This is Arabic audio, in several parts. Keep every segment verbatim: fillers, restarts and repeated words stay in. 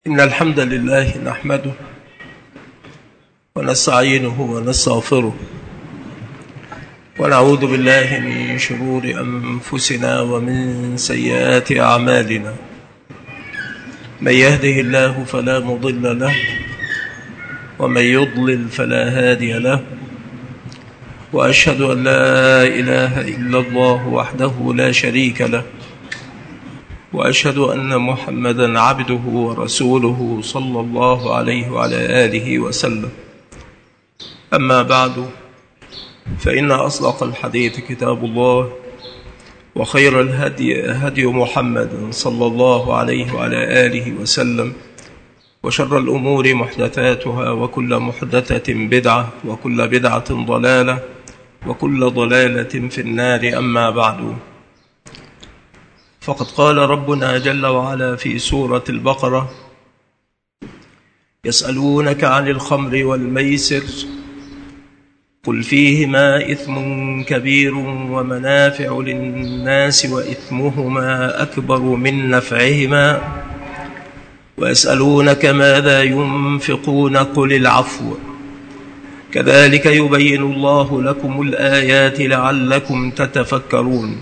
إن الحمد لله نحمده ونستعينه ونستغفره ونعوذ بالله من شرور أنفسنا ومن سيئات أعمالنا. من يهده الله فلا مضل له ومن يضلل فلا هادي له، وأشهد أن لا إله إلا الله وحده لا شريك له، وأشهد أن محمدًا عبده ورسوله صلى الله عليه وعلى آله وسلم. أما بعد، فإن أصدق الحديث كتاب الله، وخير الهدي هدي محمد صلى الله عليه وعلى آله وسلم، وشر الأمور محدثاتها، وكل محدثة بدعة، وكل بدعة ضلالة، وكل ضلالة في النار. أما بعد، فقد قال ربنا جل وعلا في سورة البقرة: يسألونك عن الخمر والميسر قل فيهما إثم كبير ومنافع للناس وإثمهما أكبر من نفعهما ويسألونك ماذا ينفقون قل العفو كذلك يبين الله لكم الآيات لعلكم تتفكرون.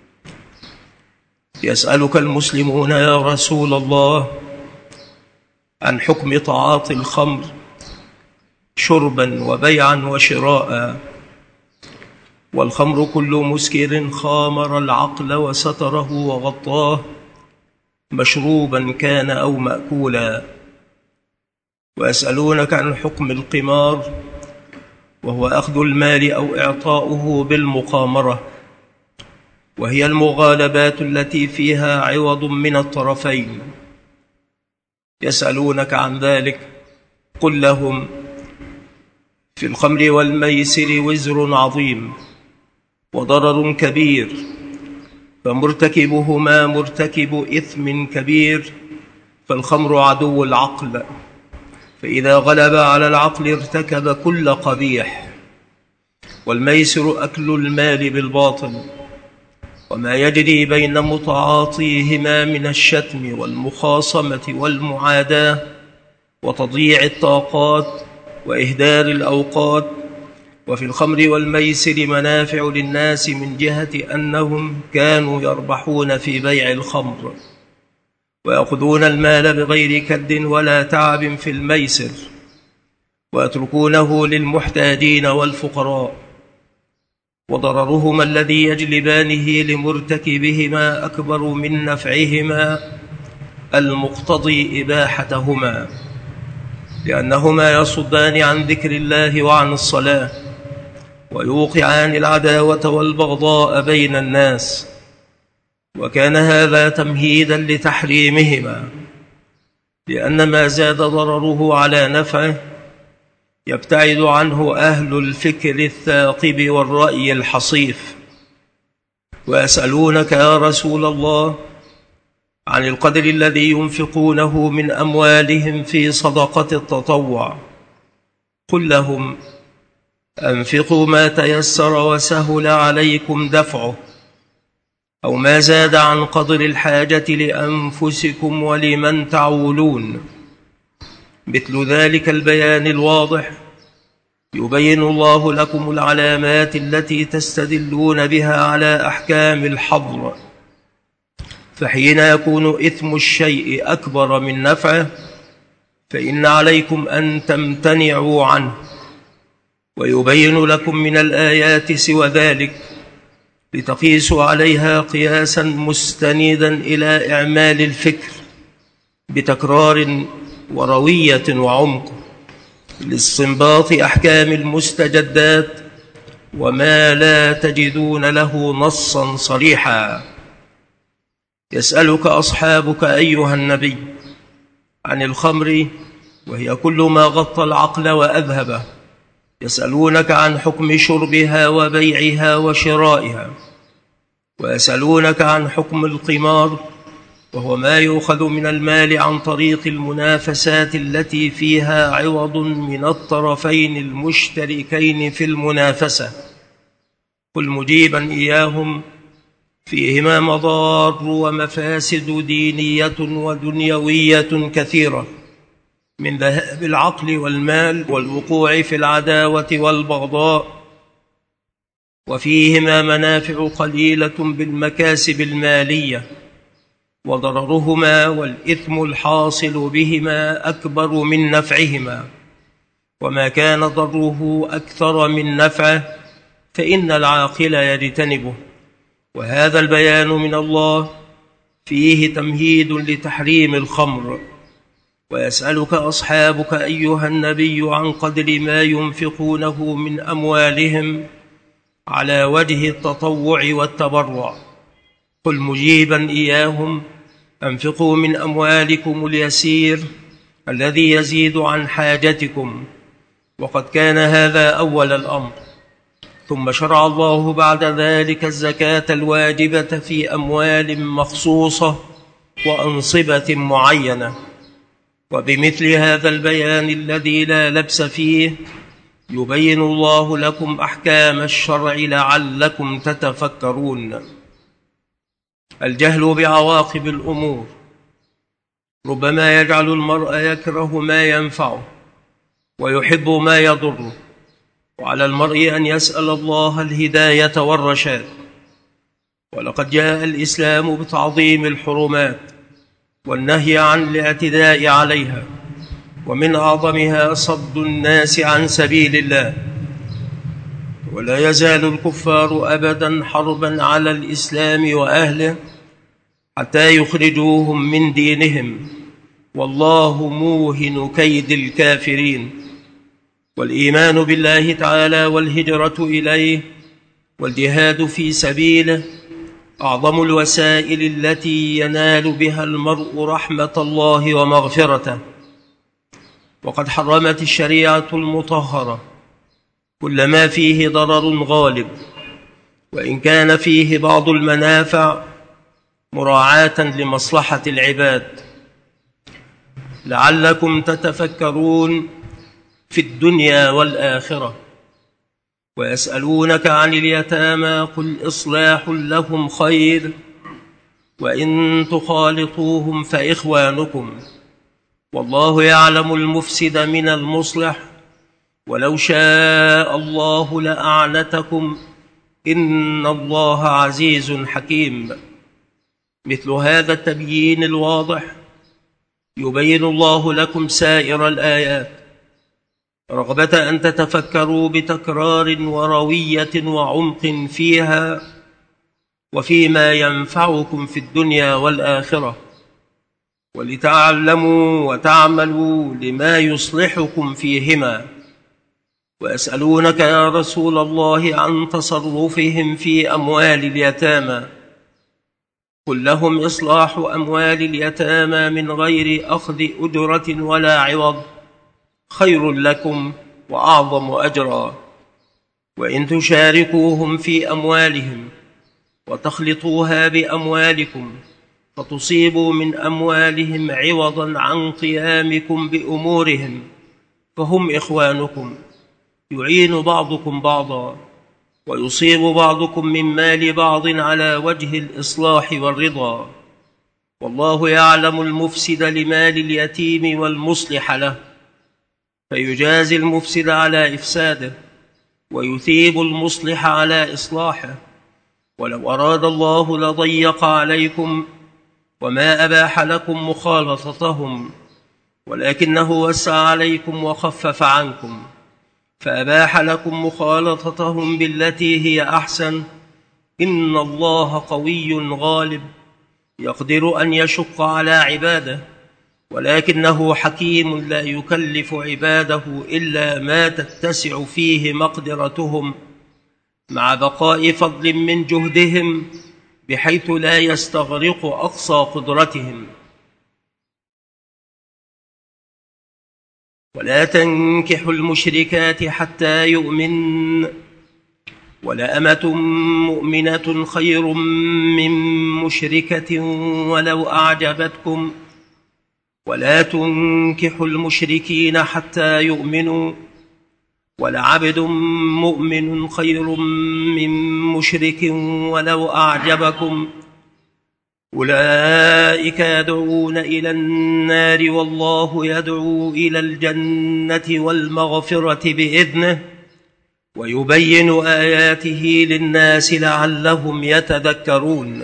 يسألك المسلمون يا رسول الله عن حكم تعاطي الخمر شربا وبيعا وشراء. والخمر كل مسكر خامر العقل وستره وغطاه، مشروبا كان أو مأكولا. ويسألونك عن حكم القمار، وهو أخذ المال أو إعطاؤه بالمقامرة، وهي المغالبات التي فيها عوض من الطرفين. يسألونك عن ذلك قل لهم: في الخمر والميسر وزر عظيم وضرر كبير، فمرتكبهما مرتكب إثم كبير. فالخمر عدو العقل، فإذا غلب على العقل ارتكب كل قبيح. والميسر أكل المال بالباطل، وما يجري بين متعاطيهما من الشتم والمخاصمة والمعاداة وتضييع الطاقات وإهدار الأوقات. وفي الخمر والميسر منافع للناس من جهة أنهم كانوا يربحون في بيع الخمر ويأخذون المال بغير كد ولا تعب في الميسر، ويتركونه للمحتاجين والفقراء. وضررهما الذي يجلبانه لمرتكبهما أكبر من نفعهما المقتضي إباحتهما، لأنهما يصدان عن ذكر الله وعن الصلاة، ويوقعان العداوة والبغضاء بين الناس. وكان هذا تمهيدا لتحريمهما، لأن ما زاد ضرره على نفعه يبتعد عنه أهل الفكر الثاقب والرأي الحصيف. ويسألونك يا رسول الله عن القدر الذي ينفقونه من أموالهم في صدقة التطوع. قل لهم: أنفقوا ما تيسر وسهل عليكم دفعه، أو ما زاد عن قدر الحاجة لأنفسكم ولمن تعولون. مثل ذلك البيان الواضح يبين الله لكم العلامات التي تستدلون بها على أحكام الحظر. فحين يكون إثم الشيء أكبر من نفعه فإن عليكم أن تمتنعوا عنه. ويبين لكم من الآيات سوى ذلك لتقيسوا عليها قياسا مستندا إلى إعمال الفكر بتكرار وروية وعمق لاستنباط أحكام المستجدات وما لا تجدون له نصا صريحا. يسألك أصحابك أيها النبي عن الخمر، وهي كل ما غطى العقل وأذهبه. يسألونك عن حكم شربها وبيعها وشرائها. ويسألونك عن حكم القمار، وهو ما يؤخذ من المال عن طريق المنافسات التي فيها عوض من الطرفين المشتركين في المنافسة. قل مجيبا إياهم: فيهما مضار ومفاسد دينية ودنيوية كثيرة، من ذهاب العقل والمال والوقوع في العداوة والبغضاء. وفيهما منافع قليلة بالمكاسب المالية، وضررهما والإثم الحاصل بهما أكبر من نفعهما، وما كان ضره أكثر من نفعه فإن العاقل يجتنبه. وهذا البيان من الله فيه تمهيد لتحريم الخمر. ويسألك أصحابك أيها النبي عن قدر ما ينفقونه من أموالهم على وجه التطوع والتبرع. قل مجيبا إياهم: أنفقوا من أموالكم اليسير الذي يزيد عن حاجتكم، وقد كان هذا أول الأمر. ثم شرع الله بعد ذلك الزكاة الواجبة في أموال مخصوصة وأنصبة معينة. وبمثل هذا البيان الذي لا لبس فيه يبين الله لكم أحكام الشرع لعلكم تتفكرون. الجهل بعواقب الأمور ربما يجعل المرء يكره ما ينفعه ويحب ما يضره، وعلى المرء أن يسأل الله الهداية والرشاد. ولقد جاء الإسلام بتعظيم الحرمات والنهي عن الاعتداء عليها، ومن أعظمها صد الناس عن سبيل الله. ولا يزال الكفار أبدا حربا على الإسلام وأهله حتى يخرجوهم من دينهم، والله موهن كيد الكافرين. والإيمان بالله تعالى والهجرة إليه والجهاد في سبيله أعظم الوسائل التي ينال بها المرء رحمة الله ومغفرته. وقد حرمت الشريعة المطهرة كل ما فيه ضرر غالب، وإن كان فيه بعض المنافع مراعاة لمصلحة العباد، لعلكم تتفكرون في الدنيا والآخرة. ويسألونك عن اليتامى قل إصلاح لهم خير، وإن تخالطوهم فإخوانكم، والله يعلم المفسد من المصلح، ولو شاء الله لأعنتكم إن الله عزيز حكيم. مثل هذا التبيين الواضح يبين الله لكم سائر الآيات رغبة أن تتفكروا بتكرار وروية وعمق فيها وفيما ينفعكم في الدنيا والآخرة، ولتعلموا وتعملوا لما يصلحكم فيهما. ويسألونك يا رسول الله عن تصرفهم في أموال اليتامى قل لهم إصلاح أموال اليتامى من غير أخذ أجرة ولا عوض خير لكم وأعظم أجرا. وإن تشاركوهم في أموالهم وتخلطوها بأموالكم فتصيبوا من أموالهم عوضا عن قيامكم بأمورهم فهم إخوانكم، يعين بعضكم بعضا، ويصيب بعضكم من مال بعض على وجه الإصلاح والرضا. والله يعلم المفسد لمال اليتيم والمصلح له، فيجازي المفسد على إفساده ويثيب المصلح على إصلاحه. ولو أراد الله لضيق عليكم وما أباح لكم مخالطتهم، ولكنه وسع عليكم وخفف عنكم، فأباح لكم مخالطتهم بالتي هي أحسن. إن الله قوي غالب يقدر أن يشق على عباده، ولكنه حكيم لا يكلف عباده إلا ما تتسع فيه مقدرتهم، مع بقاء فضل من جهدهم بحيث لا يستغرق أقصى قدرتهم. ولا تنكحوا المشركات حتى يؤمن، ولأمة مؤمنة خير من مشركة ولو أعجبتكم، ولا تنكحوا المشركين حتى يؤمنوا، ولعبد مؤمن خير من مشرك ولو أعجبكم أولئك يدعون إلى النار والله يدعو إلى الجنة والمغفرة بإذنه ويبين آياته للناس لعلهم يتذكرون.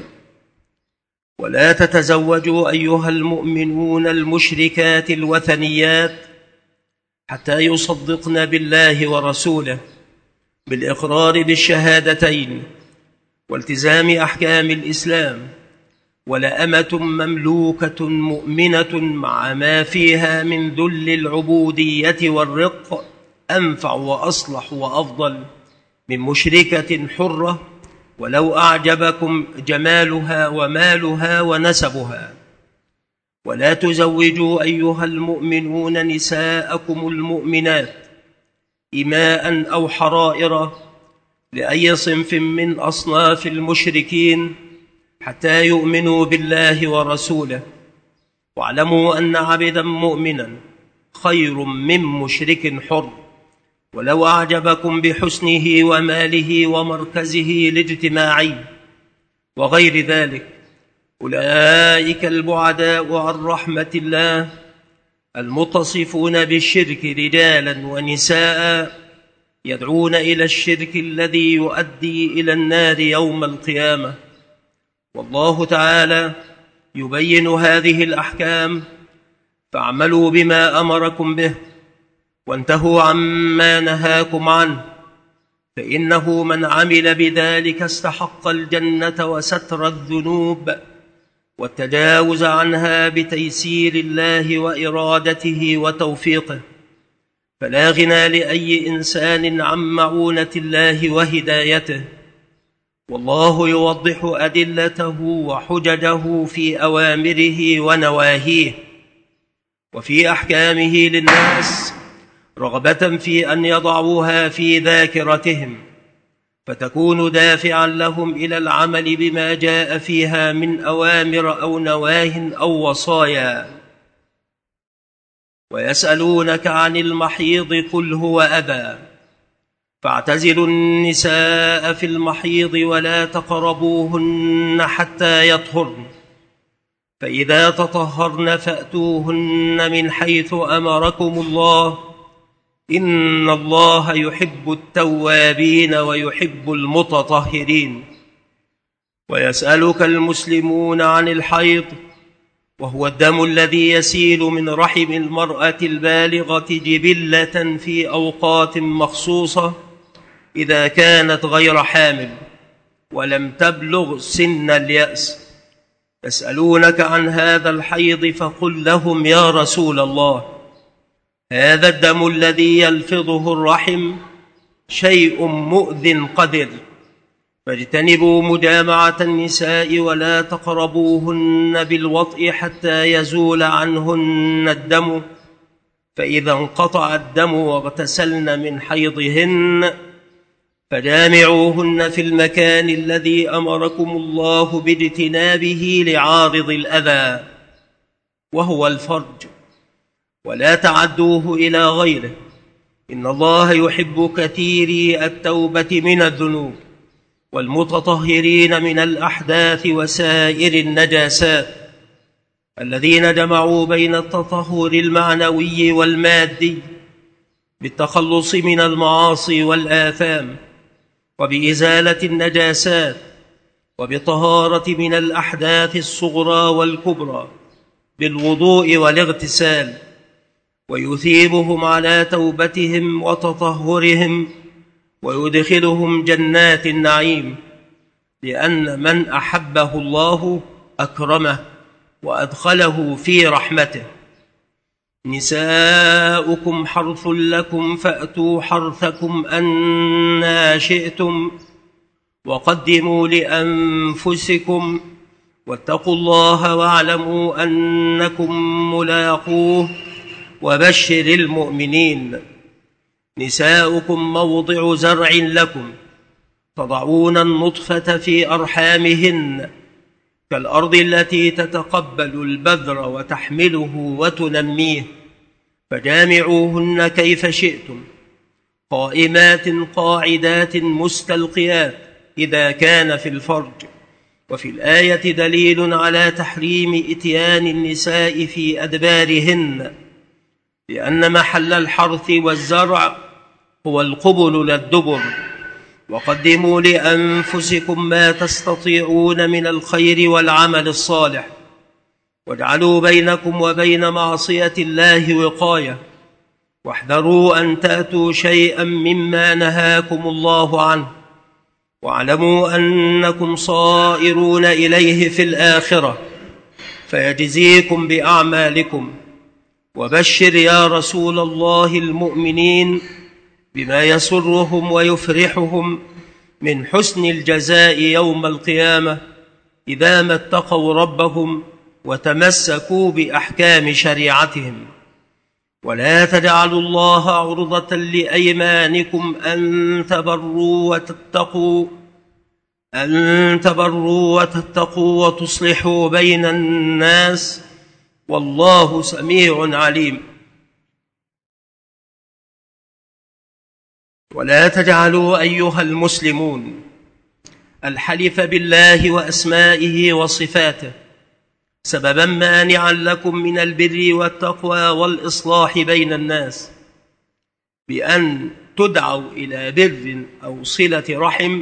ولا تتزوجوا أيها المؤمنون المشركات الوثنيات حتى يصدقن بالله ورسوله بالإقرار بالشهادتين والتزام أحكام الإسلام، ولأمة مملوكة مؤمنة مع ما فيها من ذل العبودية والرق أنفع وأصلح وأفضل من مشركة حرة ولو أعجبكم جمالها ومالها ونسبها. ولا تزوجوا أيها المؤمنون نساءكم المؤمنات إماء أو حرائر لأي صنف من أصناف المشركين حتى يؤمنوا بالله ورسوله، واعلموا أن عبدا مؤمنا خير من مشرك حر ولو أعجبكم بحسنه وماله ومركزه الاجتماعي وغير ذلك. أولئك البعداء عن رحمة الله المتصفون بالشرك رجالا ونساء يدعون إلى الشرك الذي يؤدي إلى النار يوم القيامة. والله تعالى يبين هذه الأحكام، فاعملوا بما أمركم به وانتهوا عما نهاكم عنه، فإنه من عمل بذلك استحق الجنة وستر الذنوب والتجاوز عنها بتيسير الله وإرادته وتوفيقه، فلا غنى لأي إنسان عن معونة الله وهدايته. والله يوضح أدلته وحججه في أوامره ونواهيه وفي أحكامه للناس رغبة في أن يضعوها في ذاكرتهم فتكون دافعا لهم إلى العمل بما جاء فيها من أوامر أو نواه أو وصايا. ويسألونك عن المحيض قل هو أذى فاعتزلوا النساء في المحيض ولا تقربوهن حتى يطهرن، فإذا تطهرن فأتوهن من حيث أمركم الله إن الله يحب التوابين ويحب المتطهرين. ويسألك المسلمون عن الحيض وهو الدم الذي يسيل من رحم المرأة البالغة جبلة في أوقات مخصوصة إذا كانت غير حامل ولم تبلغ سن اليأس. يسألونك عن هذا الحيض فقل لهم يا رسول الله هذا الدم الذي يلفظه الرحم شيء مؤذ قذر، فاجتنبوا مجامعة النساء ولا تقربوهن بالوطء حتى يزول عنهن الدم، فإذا انقطع الدم واغتسلن من حيضهن فجامعوهن في المكان الذي أمركم الله باجتنابه لعارض الأذى وهو الفرج، ولا تعدوه إلى غيره، إن الله يحب كثيري التوبة من الذنوب والمتطهرين من الأحداث وسائر النجاسات الذين جمعوا بين التطهر المعنوي والمادي بالتخلص من المعاصي والآثام وبإزالة النجاسات وبطهارة من الأحداث الصغرى والكبرى بالوضوء والاغتسال، ويثيبهم على توبتهم وتطهرهم ويدخلهم جنات النعيم، لأن من أحبه الله أكرمه وأدخله في رحمته. نساؤكم حرث لكم فأتوا حرثكم أنى شئتم وقدموا لأنفسكم واتقوا الله واعلموا أنكم ملاقوه وبشر المؤمنين. نساؤكم موضع زرع لكم تضعون النطفة في أرحامهن كالأرض التي تتقبل البذر وتحمله وتنميه، فجامعوهن كيف شئتم قائمات قاعدات مستلقيات إذا كان في الفرج. وفي الآية دليل على تحريم إتيان النساء في أدبارهن، لأن محل الحرث والزرع هو القبل لا الدبر. وقدموا لأنفسكم ما تستطيعون من الخير والعمل الصالح، واجعلوا بينكم وبين معصية الله وقاية، واحذروا أن تأتوا شيئا مما نهاكم الله عنه، واعلموا أنكم صائرون إليه في الآخرة فيجزيكم بأعمالكم. وبشر يا رسول الله المؤمنين بما يسرهم ويفرحهم من حسن الجزاء يوم القيامة إذا ما اتقوا ربهم وتمسكوا بأحكام شريعتهم. ولا تجعلوا الله عرضة لأيمانكم أن تبروا وتتقوا أن تبروا وتتقوا وتصلحوا بين الناس، والله سميع عليم. ولا تجعلوا أيها المسلمون الحلف بالله وأسمائه وصفاته سببا مانعا لكم من البر والتقوى والإصلاح بين الناس، بأن تدعوا إلى بر أو صلة رحم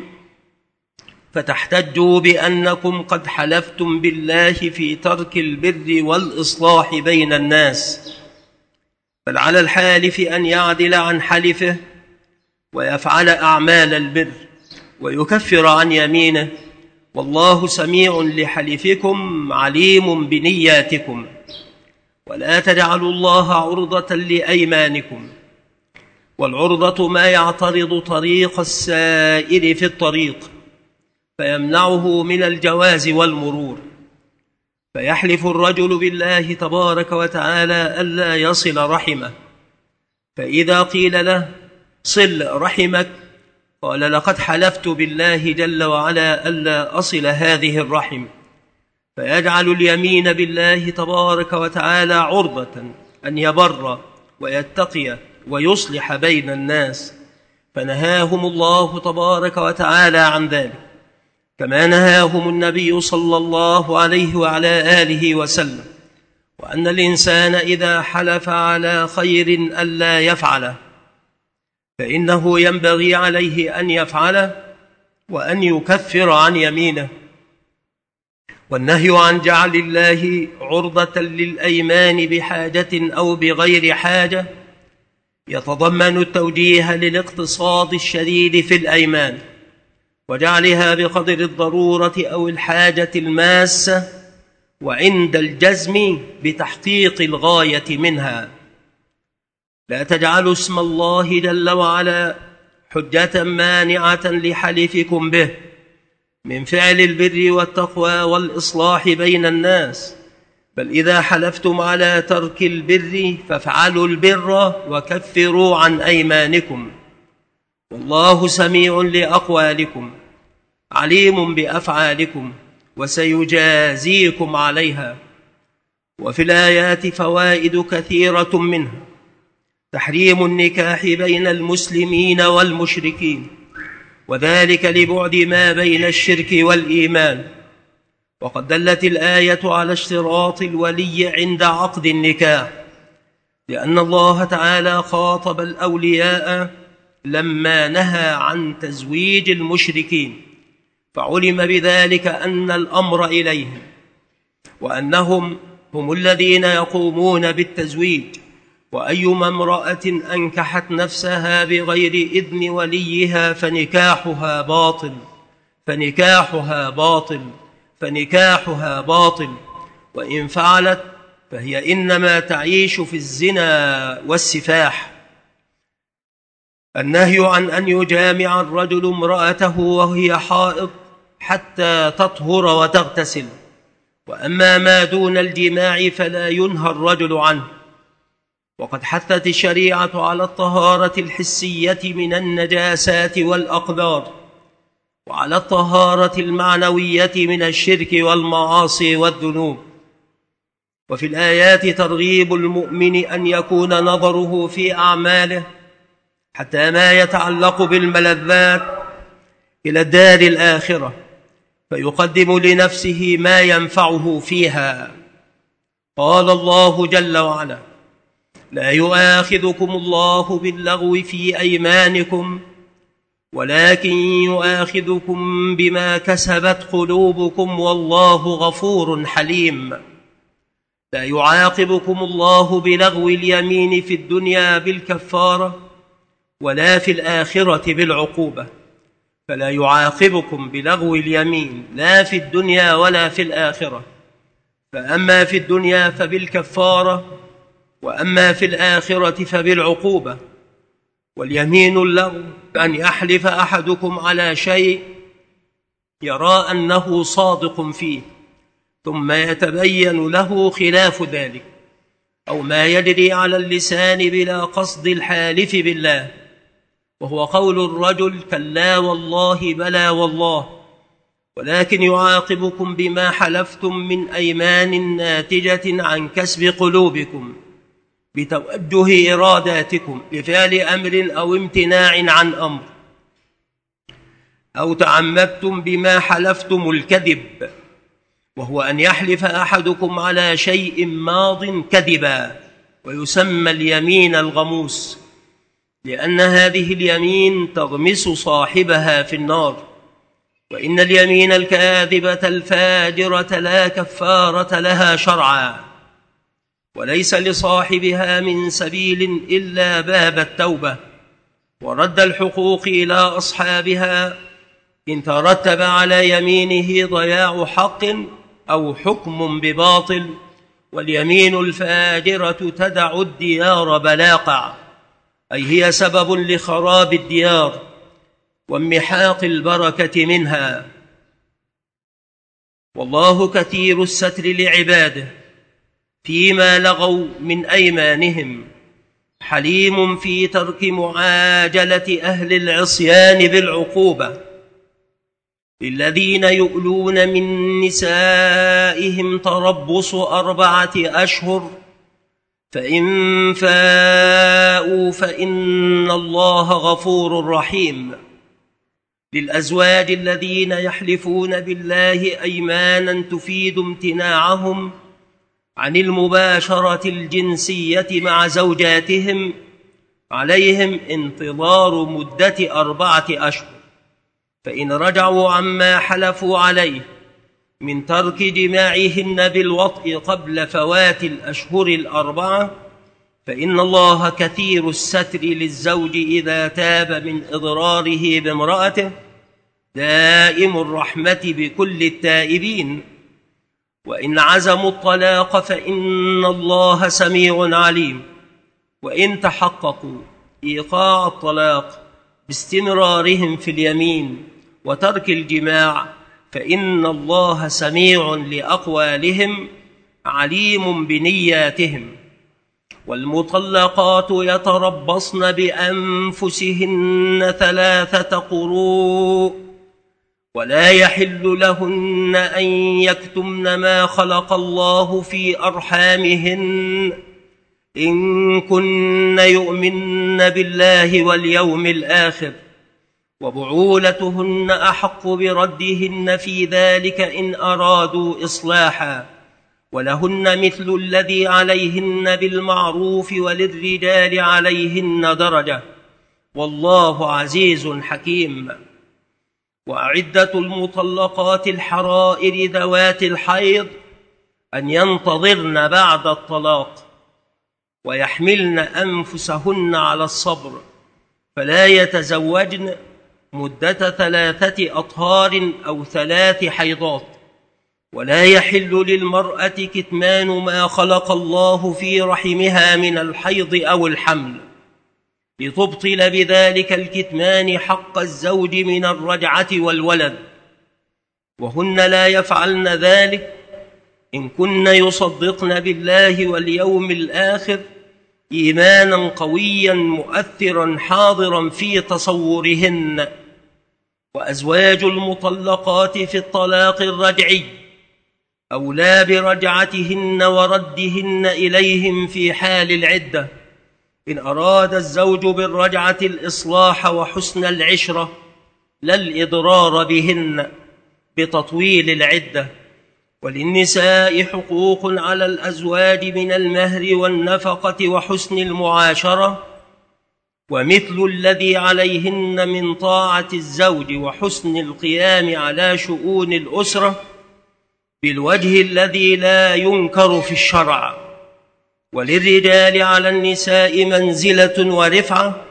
فتحتجوا بأنكم قد حلفتم بالله في ترك البر والإصلاح بين الناس. بل على الحالف أن يعدل عن حلفه ويفعل أعمال البر ويكفر عن يمينه، والله سميع لحلفكم عليم بنياتكم. ولا تجعلوا الله عرضة لأيمانكم، والعرضة ما يعترض طريق السائر في الطريق فيمنعه من الجواز والمرور، فيحلف الرجل بالله تبارك وتعالى ألا يصل رحمه، فإذا قيل له صل رحمك قال لقد حلفت بالله جل وعلا ألا أصل هذه الرحم، فيجعل اليمين بالله تبارك وتعالى عرضة أن يبر ويتقي ويصلح بين الناس، فنهاهم الله تبارك وتعالى عن ذلك، كما نهاهم النبي صلى الله عليه وعلى آله وسلم، وأن الإنسان إذا حلف على خير ألا يفعله فإنه ينبغي عليه أن يفعله وأن يكفر عن يمينه. والنهي عن جعل الله عرضة للأيمان بحاجة أو بغير حاجة يتضمن التوجيه للاقتصاد الشديد في الأيمان وجعلها بقدر الضرورة أو الحاجة الماسة، وعند الجزم بتحقيق الغاية منها. لا تجعلوا اسم الله جل وعلا حجة مانعة لحلفكم به من فعل البر والتقوى والإصلاح بين الناس، بل إذا حلفتم على ترك البر فافعلوا البر وكفروا عن أيمانكم، والله سميع لأقوالكم عليم بأفعالكم وسيجازيكم عليها. وفي الآيات فوائد كثيرة منها تحريم النكاح بين المسلمين والمشركين، وذلك لبعد ما بين الشرك والإيمان، وقد دلت الآية على اشتراط الولي عند عقد النكاح، لأن الله تعالى خاطب الأولياء لما نهى عن تزويج المشركين، فعلم بذلك أن الأمر إليهم، وأنهم هم الذين يقومون بالتزويج. وأيما امرأة أنكحت نفسها بغير إذن وليها فنكاحها باطل فنكاحها باطل فنكاحها باطل وإن فعلت فهي إنما تعيش في الزنا والسفاح. النهي عن أن يجامع الرجل امرأته وهي حائض حتى تطهر وتغتسل، وأما ما دون الجماع فلا ينهى الرجل عنه. وقد حثت الشريعة على الطهارة الحسية من النجاسات والأقدار، وعلى الطهارة المعنوية من الشرك والمعاصي والذنوب. وفي الآيات ترغيب المؤمن أن يكون نظره في أعماله حتى ما يتعلق بالملذات إلى الدار الآخرة، فيقدم لنفسه ما ينفعه فيها. قال الله جل وعلا: لا يؤاخذكم الله باللغو في أيمانكم ولكن يؤاخذكم بما كسبت قلوبكم والله غفور حليم. لا يعاقبكم الله بلغو اليمين في الدنيا بالكفارة ولا في الآخرة بالعقوبة. فلا يعاقبكم بلغو اليمين لا في الدنيا ولا في الآخرة، فأما في الدنيا فبالكفارة وأما في الآخرة فبالعقوبة. واليمين اللغو أن يحلف أحدكم على شيء يرى أنه صادق فيه ثم يتبين له خلاف ذلك، أو ما يجري على اللسان بلا قصد الحالف بالله، وهو قول الرجل: كلا والله بلى والله، ولكن يعاقبكم بما حلفتم من أيمان ناتجة عن كسب قلوبكم بتوجه إراداتكم لفعل أمر أو امتناع عن أمر، أو تعمدتم بما حلفتم الكذب، وهو أن يحلف أحدكم على شيء ماض كذبا، ويسمى اليمين الغموس، لأن هذه اليمين تغمس صاحبها في النار. وإن اليمين الكاذبة الفاجرة لا كفارة لها شرعا، وليس لصاحبها من سبيل إلا باب التوبة ورد الحقوق إلى أصحابها إن ترتب على يمينه ضياع حق أو حكم بباطل. واليمين الفاجرة تدع الديار بلاقع، أي هي سبب لخراب الديار وامحاق البركة منها. والله كثير الستر لعباده فيما لغوا من أيمانهم، حليم في ترك معاجلة أهل العصيان بالعقوبة. للذين يؤلون من نسائهم تربص أربعة أشهر، فإن فاءوا فإن الله غفور رحيم. للأزواج الذين يحلفون بالله أيمانا تفيد امتناعهم عن المباشرة الجنسية مع زوجاتهم عليهم انتظار مدة أربعة أشهر، فإن رجعوا عما حلفوا عليه من ترك جماعهن بالوطء قبل فوات الأشهر الأربعة فإن الله كثير الستر للزوج إذا تاب من إضراره بامرأته، دائم الرحمة بكل التائبين. وإن عزموا الطلاق فإن الله سميع عليم. وإن تحققوا إيقاع الطلاق باستمرارهم في اليمين وترك الجماع فإن الله سميع لأقوالهم عليم بنياتهم. والمطلقات يتربصن بأنفسهن ثلاثة قروء، ولا يحل لهن أن يكتمن ما خلق الله في أرحامهن إن كن يؤمن بالله واليوم الآخر، وبعولتهن أحق بردهن في ذلك إن أرادوا إصلاحا، ولهن مثل الذي عليهن بالمعروف وللرجال عليهن درجة، والله عزيز حكيم. وأعدة المطلقات الحرائر ذوات الحيض أن ينتظرن بعد الطلاق ويحملن أنفسهن على الصبر، فلا يتزوجن مدة ثلاثة أطهار أو ثلاث حيضات. ولا يحل للمرأة كتمان ما خلق الله في رحمها من الحيض أو الحمل، لتبطل بذلك الكتمان حق الزوج من الرجعة والولد. وهن لا يفعلن ذلك إن كن يصدقن بالله واليوم الآخر إيمانا قويا مؤثرا حاضرا في تصورهن. وأزواج المطلقات في الطلاق الرجعي أولى برجعتهن وردهن إليهم في حال العدة، إن أراد الزوج بالرجعة الإصلاح وحسن العشرة لا الإضرار بهن بتطويل العدة. وللنساء حقوق على الأزواج من المهر والنفقة وحسن المعاشرة، ومثل الذي عليهن من طاعة الزوج وحسن القيام على شؤون الأسرة بالوجه الذي لا ينكر في الشرع. وللرجال على النساء منزلة ورفعة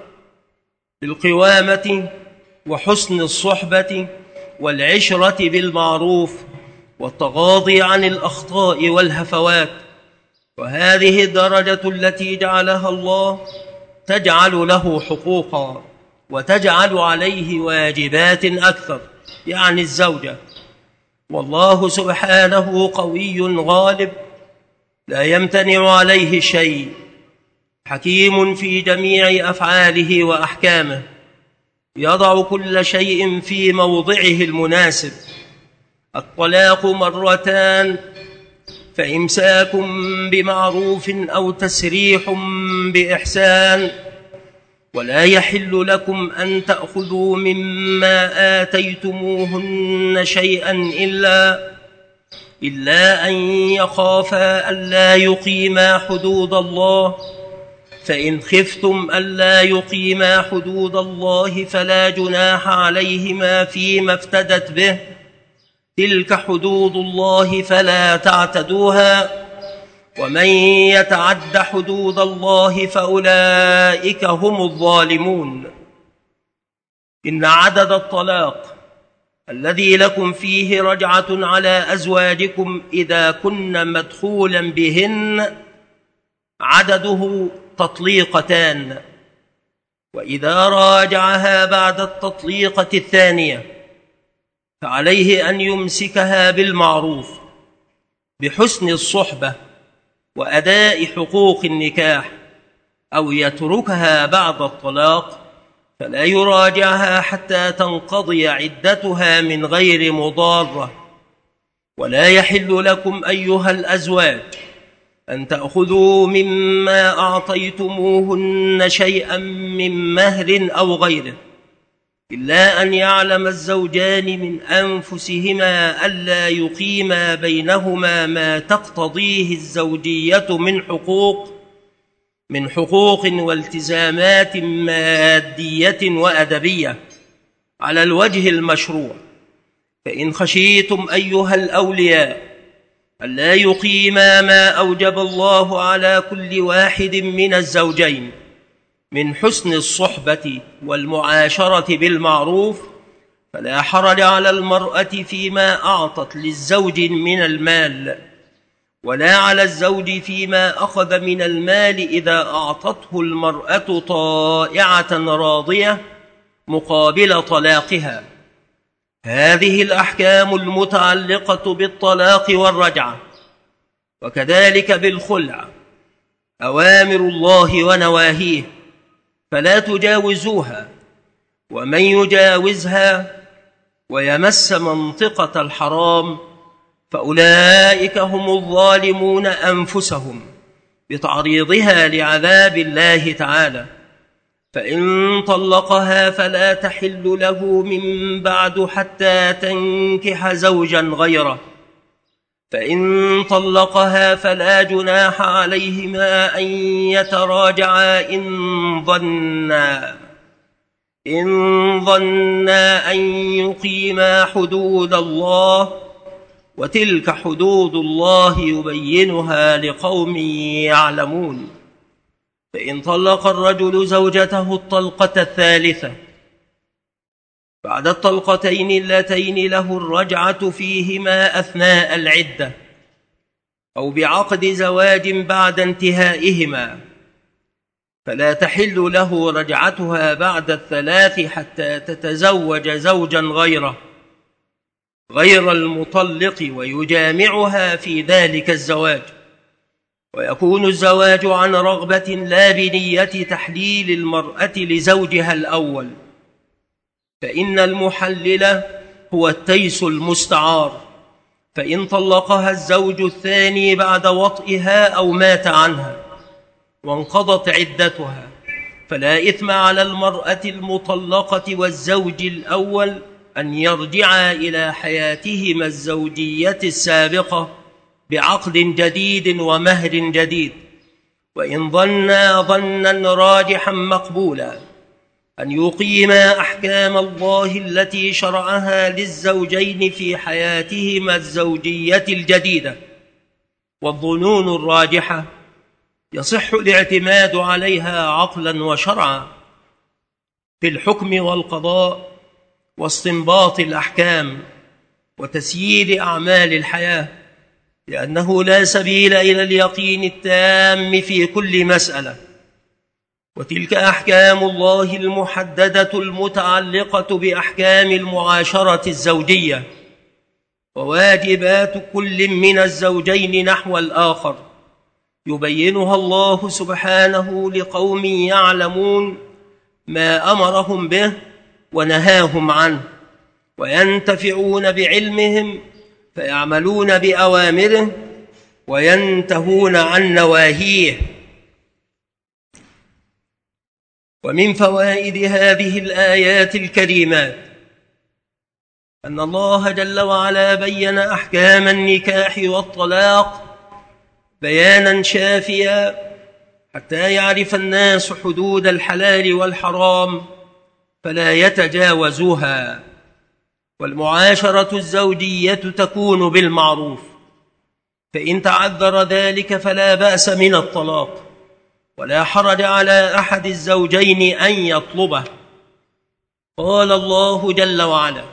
بالقوامة وحسن الصحبة والعشرة بالمعروف والتغاضي عن الأخطاء والهفوات. وهذه الدرجة التي جعلها الله تجعل له حقوقا وتجعل عليه واجبات أكثر، يعني الزوجة. والله سبحانه قوي غالب لا يمتنع عليه شيء، حكيم في جميع أفعاله وأحكامه، يضع كل شيء في موضعه المناسب. الطلاق مرتان، فإمساك بمعروف أو تسريح بإحسان. ولا يحل لكم أن تأخذوا مما آتيتموهن شيئا إلا إلا أن يخافا ألا يقيما حدود الله، فإن خفتم ألا يقيما حدود الله فلا جناح عليهما فيما افتدت به، تلك حدود الله فلا تعتدوها، ومن يتعد حدود الله فأولئك هم الظالمون. إن عدد الطلاق الذي لكم فيه رجعة على أزواجكم إذا كن مدخولا بهن عدده تطليقتان، وإذا راجعها بعد التطليقة الثانية فعليه أن يمسكها بالمعروف بحسن الصحبة وأداء حقوق النكاح، أو يتركها بعد الطلاق فلا يراجعها حتى تنقضي عدتها من غير مضارة. ولا يحل لكم أيها الأزواج أن تأخذوا مما أعطيتموهن شيئا من مهر أو غيره إلا أن يعلم الزوجان من أنفسهما ألا يقيما بينهما ما تقتضيه الزوجية من حقوق من حقوق والتزامات مادية وأدبية على الوجه المشروع. فإن خشيتم أيها الأولياء ألا يقيما ما أوجب الله على كل واحد من الزوجين من حسن الصحبة والمعاشرة بالمعروف، فلا حرج على المرأة فيما أعطت للزوج من المال، ولا على الزوج فيما أخذ من المال إذا أعطته المرأة طائعة راضية مقابل طلاقها. هذه الأحكام المتعلقة بالطلاق والرجعة، وكذلك بالخلع، أوامر الله ونواهيه، فلا تجاوزوها، ومن يجاوزها ويمس منطقة الحرام فأولئك هم الظالمون أنفسهم بتعريضها لعذاب الله تعالى. فإن طلقها فلا تحل له من بعد حتى تنكح زوجا غيره، فإن طلقها فلا جناح عليهما أن يتراجعا إن ظنا إن ظنا أن يقيما حدود الله، وتلك حدود الله يبينها لقوم يعلمون. فإن طلق الرجل زوجته الطلقة الثالثة بعد الطلقتين اللتين له الرجعة فيهما أثناء العدة أو بعقد زواج بعد انتهائهما، فلا تحل له رجعتها بعد الثلاث حتى تتزوج زوجا غيره غير المطلق ويجامعها في ذلك الزواج، ويكون الزواج عن رغبة لا بنية تحليل المرأة لزوجها الأول، فإن المحلل هو التيس المستعار. فإن طلقها الزوج الثاني بعد وطئها أو مات عنها وانقضت عدتها، فلا إثم على المرأة المطلقة والزوج الأول أن يرجعا إلى حياتهما الزوجية السابقة بعقد جديد ومهر جديد، وإن ظنا ظنا راجحا مقبولا أن يقيما أحكام الله التي شرعها للزوجين في حياتهما الزوجية الجديدة. والظنون الراجحة يصح الاعتماد عليها عقلا وشرعا في الحكم والقضاء واستنباط الأحكام وتسيير أعمال الحياة، لأنه لا سبيل إلى اليقين التام في كل مسألة. وتلك أحكام الله المحددة المتعلقة بأحكام المعاشرة الزوجية وواجبات كل من الزوجين نحو الآخر، يبينها الله سبحانه لقوم يعلمون ما أمرهم به ونهاهم عنه، وينتفعون بعلمهم فيعملون بأوامره وينتهون عن نواهيه. ومن فوائد هذه الآيات الكريمات أن الله جل وعلا بين أحكام النكاح والطلاق بيانا شافيا حتى يعرف الناس حدود الحلال والحرام فلا يتجاوزوها. والمعاشرة الزوجية تكون بالمعروف، فإن تعذر ذلك فلا بأس من الطلاق، ولا حرج على أحد الزوجين أن يطلبه. قال الله جل وعلا: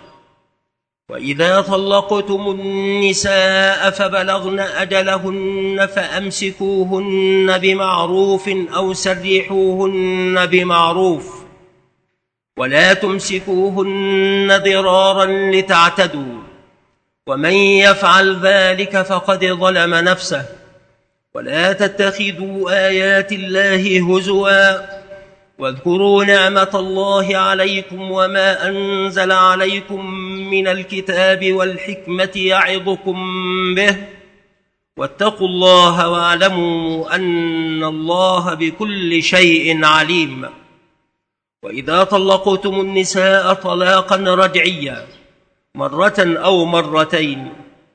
وإذا طلقتم النساء فبلغن أجلهن فأمسكوهن بمعروف أو سرحوهن بمعروف، ولا تمسكوهن ضرارا لتعتدوا، ومن يفعل ذلك فقد ظلم نفسه. ولا تتخذوا آيات الله هزوا، واذكروا نعمة الله عليكم وما أنزل عليكم من الكتاب والحكمة يعظكم به، واتقوا الله واعلموا أن الله بكل شيء عليم. وإذا طلقتم النساء طلاقا رجعيا مرة أو مرتين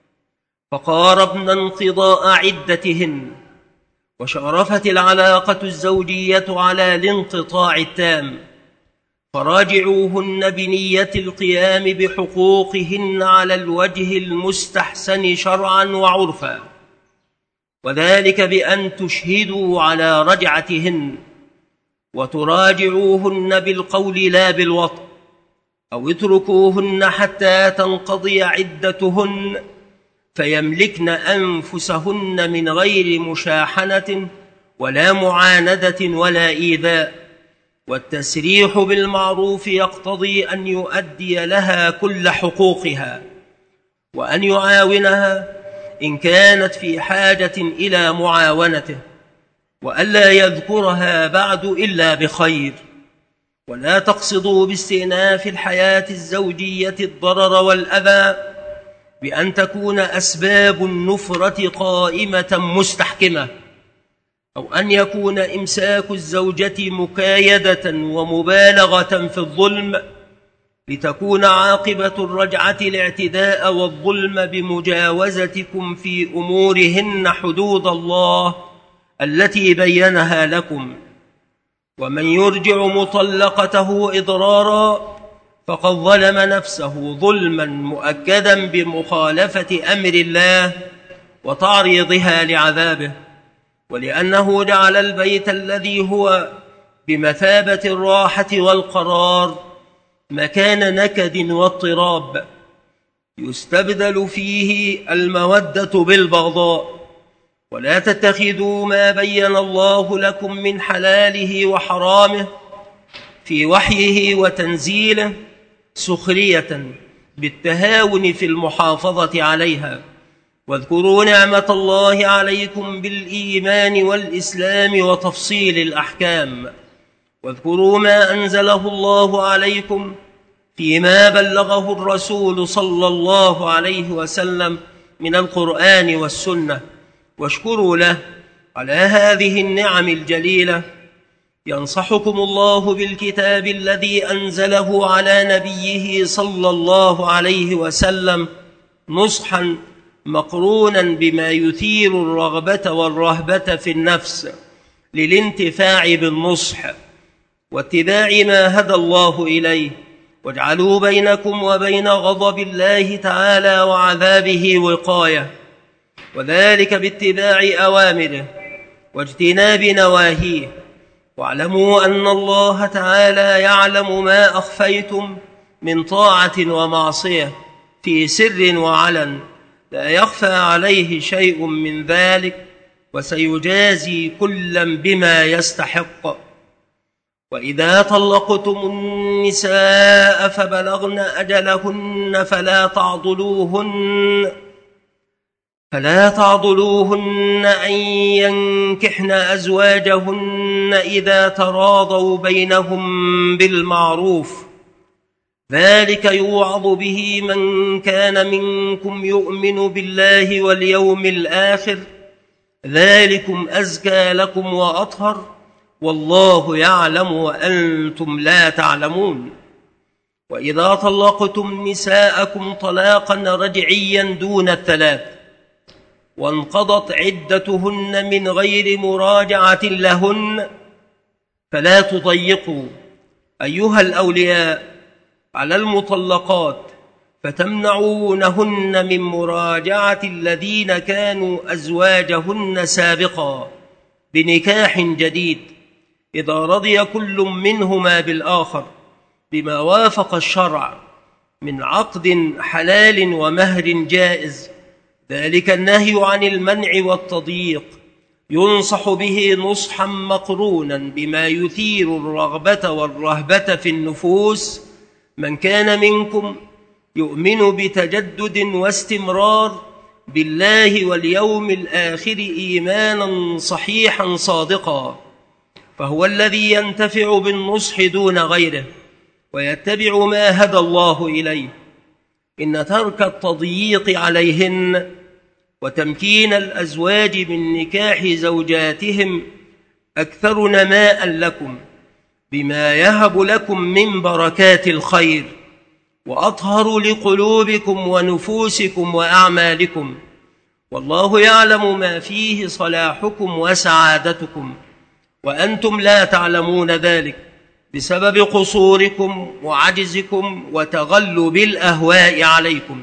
فقاربن انقضاء عدتهن، وشرفت العلاقة الزوجية على الانقطاع التام، فراجعوهن بنية القيام بحقوقهن على الوجه المستحسن شرعا وعرفا، وذلك بأن تشهدوا على رجعتهن وتراجعوهن بالقول لا بالوطء، أو اتركوهن حتى تنقضي عدتهن فيملكن أنفسهن من غير مشاحنة ولا معاندة ولا إيذاء. والتسريح بالمعروف يقتضي أن يؤدي لها كل حقوقها، وأن يعاونها إن كانت في حاجة إلى معاونته، وألا يذكرها بعد إلا بخير. ولا تقصدوا باستئناف الحياة الزوجية الضرر والأذى بأن تكون أسباب النفرة قائمة مستحكمة، أو أن يكون إمساك الزوجة مكايدة ومبالغة في الظلم، لتكون عاقبة الرجعة الاعتداء والظلم بمجاوزتكم في أمورهن حدود الله التي بينها لكم. ومن يرجع مطلقته إضرارا فقد ظلم نفسه ظلما مؤكدا بمخالفة أمر الله وتعريضها لعذابه، ولأنه جعل البيت الذي هو بمثابة الراحة والقرار مكان نكد واضطراب يستبدل فيه المودة بالبغضاء. ولا تتخذوا ما بين الله لكم من حلاله وحرامه في وحيه وتنزيله سخرية بالتهاون في المحافظة عليها. واذكروا نعمة الله عليكم بالإيمان والإسلام وتفصيل الأحكام. واذكروا ما أنزله الله عليكم فيما بلغه الرسول صلى الله عليه وسلم من القرآن والسنة، واشكروا له على هذه النعم الجليلة ينصحكم الله بالكتاب الذي أنزله على نبيه صلى الله عليه وسلم نصحا مقرونا بما يثير الرغبة والرهبة في النفس للانتفاع بالنصح واتباع ما هدى الله إليه، واجعلوا بينكم وبين غضب الله تعالى وعذابه وقاية، وذلك باتباع أوامره واجتناب نواهيه. واعلموا أن الله تعالى يعلم ما أخفيتم من طاعة ومعصية في سر وعلن، لا يخفى عليه شيء من ذلك، وسيجازي كلا بما يستحق. وإذا طلقتم النساء فبلغن أجلهن فلا تعضلوهن فلا تعضلوهن أن ينكحن أزواجهن إذا تراضوا بينهم بالمعروف، ذلك يوعظ به من كان منكم يؤمن بالله واليوم الآخر، ذلكم أزكى لكم وأطهر، والله يعلم وأنتم لا تعلمون. وإذا طلقتم نساءكم طلاقا رجعيا دون الثلاث وانقضت عدتهن من غير مراجعة لهن فلا تضيقوا أيها الأولياء على المطلقات فتمنعونهن من مراجعة الذين كانوا أزواجهن سابقا بنكاح جديد إذا رضي كل منهما بالآخر بما وافق الشرع من عقد حلال ومهر جائز. ذلك النهي عن المنع والتضييق ينصح به نصحا مقرونا بما يثير الرغبة والرهبة في النفوس من كان منكم يؤمن بتجدد واستمرار بالله واليوم الآخر إيمانا صحيحا صادقا، فهو الذي ينتفع بالنصح دون غيره ويتبع ما هدى الله إليه. إن ترك التضييق عليهن وتمكين الأزواج من نكاح زوجاتهم أكثر نماء لكم بما يهب لكم من بركات الخير، وأطهر لقلوبكم ونفوسكم وأعمالكم، والله يعلم ما فيه صلاحكم وسعادتكم، وأنتم لا تعلمون ذلك بسبب قصوركم وعجزكم وتغلب الأهواء عليكم.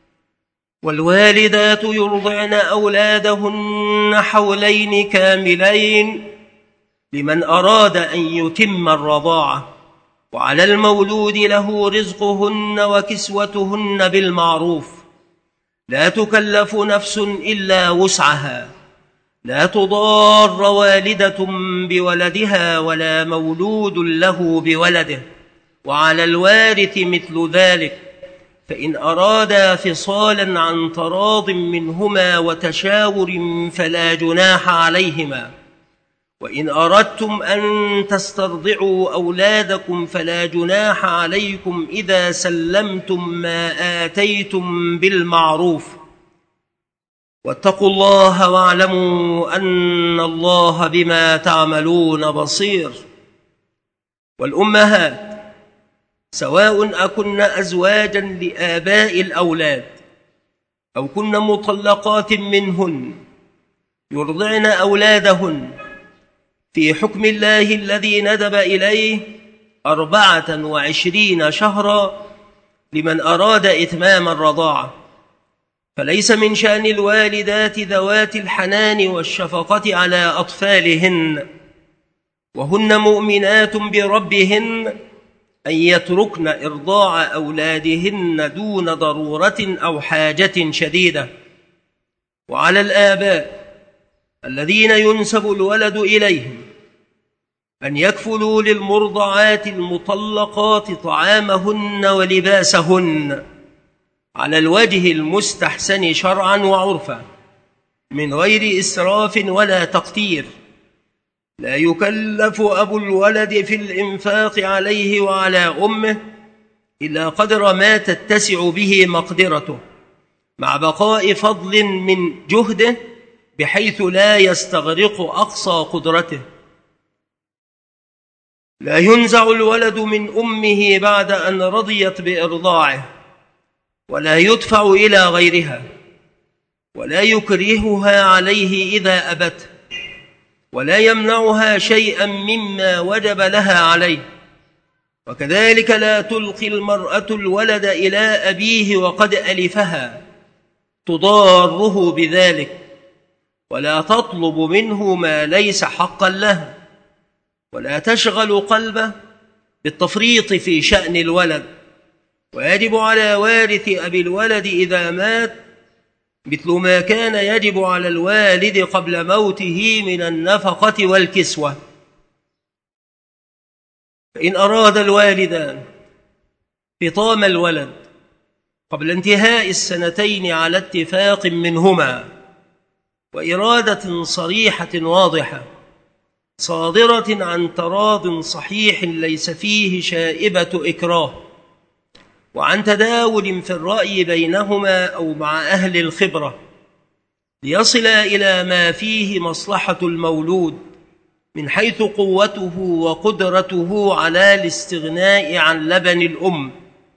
والوالدات يرضعن أولادهن حولين كاملين لمن أراد أن يتم الرضاعة، وعلى المولود له رزقهن وكسوتهن بالمعروف، لا تكلف نفس إلا وسعها، لا تضار والدة بولدها ولا مولود له بولده، وعلى الوارث مثل ذلك، فإن أرادا فصالا عن تراض منهما وتشاور فلا جناح عليهما. وإن أردتم أن تسترضعوا أولادكم فلا جناح عليكم إذا سلمتم ما آتيتم بالمعروف، واتقوا الله واعلموا أن الله بما تعملون بصير. والأمهات سواء أكن أزواجا لآباء الأولاد أو كن مطلقات منهن يرضعن أولادهن في حكم الله الذي ندب إليه أربعة وعشرين شهرا لمن أراد إتمام الرضاعة، فليس من شأن الوالدات ذوات الحنان والشفقة على أطفالهن وهن مؤمنات بربهن أن يتركن إرضاع أولادهن دون ضرورة أو حاجة شديدة. وعلى الآباء الذين ينسب الولد إليهم أن يكفلوا للمرضعات المطلقات طعامهن ولباسهن على الوجه المستحسن شرعا وعرفا من غير إسراف ولا تقتير. لا يكلف أبو الولد في الإنفاق عليه وعلى أمه إلا قدر ما تتسع به مقدرته، مع بقاء فضل من جهده بحيث لا يستغرق أقصى قدرته. لا ينزع الولد من أمه بعد أن رضيت بإرضاعه، ولا يدفع إلى غيرها، ولا يكرهها عليه إذا أبته، ولا يمنعها شيئا مما وجب لها عليه. وكذلك لا تلقي المرأة الولد إلى أبيه وقد ألفها تضاره بذلك، ولا تطلب منه ما ليس حقا له، ولا تشغل قلبه بالتفريط في شأن الولد. ويجب على وارث أبي الولد إذا مات مثل ما كان يجب على الوالد قبل موته من النفقة والكسوة. فإن أراد الوالدان فطام الولد قبل انتهاء السنتين على اتفاق منهما وإرادة صريحة واضحة صادرة عن تراض صحيح ليس فيه شائبة إكراه، وعن تداول في الرأي بينهما أو مع أهل الخبرة، ليصل إلى ما فيه مصلحة المولود من حيث قوته وقدرته على الاستغناء عن لبن الأم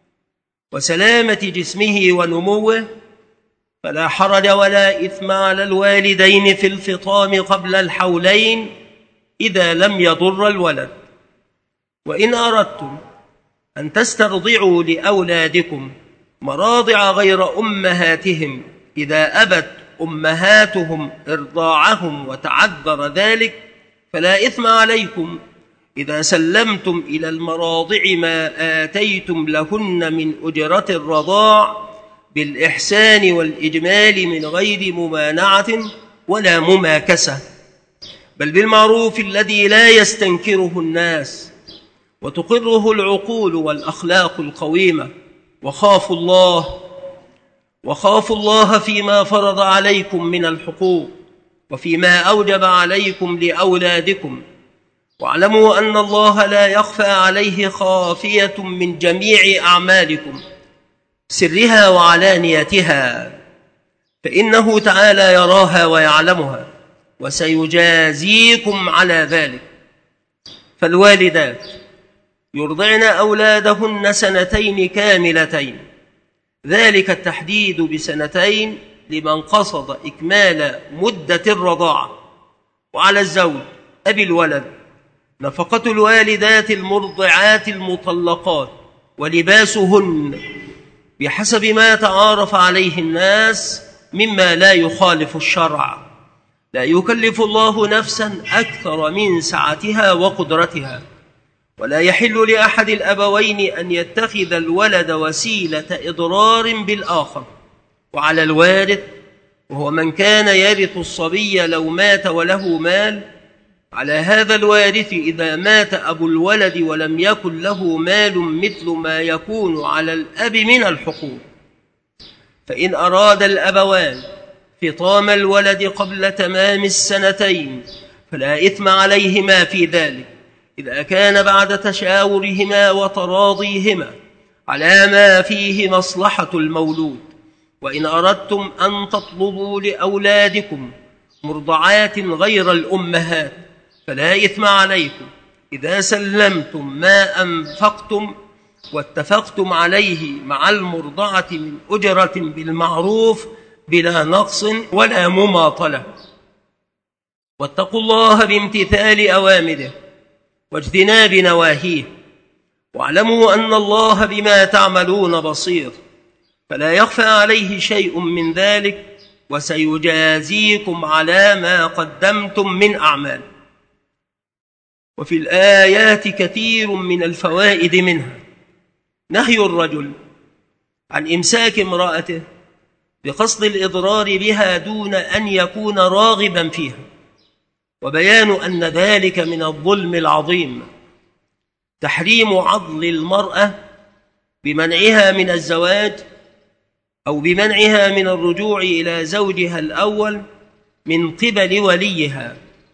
وسلامة جسمه ونموه، فلا حرج ولا إثم على الوالدين في الفطام قبل الحولين إذا لم يضر الولد. وإن أردتم أن تسترضعوا لأولادكم مراضع غير أمهاتهم إذا أبت أمهاتهم إرضاعهم وتعذر ذلك، فلا إثم عليكم إذا سلمتم إلى المراضع ما آتيتم لهن من أجرة الرضاع بالإحسان والإجمال من غير ممانعة ولا مماكسة، بل بالمعروف الذي لا يستنكره الناس وتقره العقول والأخلاق القويمة. وخافوا الله وخافوا الله فيما فرض عليكم من الحقوق وفيما أوجب عليكم لأولادكم، واعلموا أن الله لا يخفى عليه خافية من جميع أعمالكم سرها وعلانيتها، فإنه تعالى يراها ويعلمها وسيجازيكم على ذلك. فالوالدات يرضعن أولادهن سنتين كاملتين، ذلك التحديد بسنتين لمن قصد إكمال مدة الرضاعة. وعلى الزوج أبي الولد نفقة الوالدات المرضعات المطلقات ولباسهن بحسب ما تعارف عليه الناس مما لا يخالف الشرع. لا يكلف الله نفسا أكثر من سعتها وقدرتها، ولا يحل لأحد الأبوين أن يتخذ الولد وسيلة إضرار بالآخر. وعلى الوارث وهو من كان يرث الصبي لو مات وله مال، على هذا الوارث إذا مات أبو الولد ولم يكن له مال مثل ما يكون على الأب من الحقوق، فإن أراد الأبوان فطام الولد قبل تمام السنتين فلا إثم عليهما في ذلك إذا كان بعد تشاورهما وتراضيهما على ما فيه مصلحة المولود. وإن أردتم أن تطلبوا لأولادكم مرضعات غير الأمهات فلا إثم عليكم إذا سلمتم ما أنفقتم واتفقتم عليه مع المرضعة من أجرة بالمعروف بلا نقص ولا مماطلة. واتقوا الله بامتثال أوامره واجتناب نواهيه، واعلموا أن الله بما تعملون بصير، فلا يخفى عليه شيء من ذلك، وسيجازيكم على ما قدمتم من أعمال. وفي الآيات كثير من الفوائد، منها نهي الرجل عن إمساك امرأته بقصد الإضرار بها دون أن يكون راغبا فيها، وبيان أن ذلك من الظلم العظيم. تحريم عضل المرأة بمنعها من الزواج أو بمنعها من الرجوع إلى زوجها الأول من قبل وليها،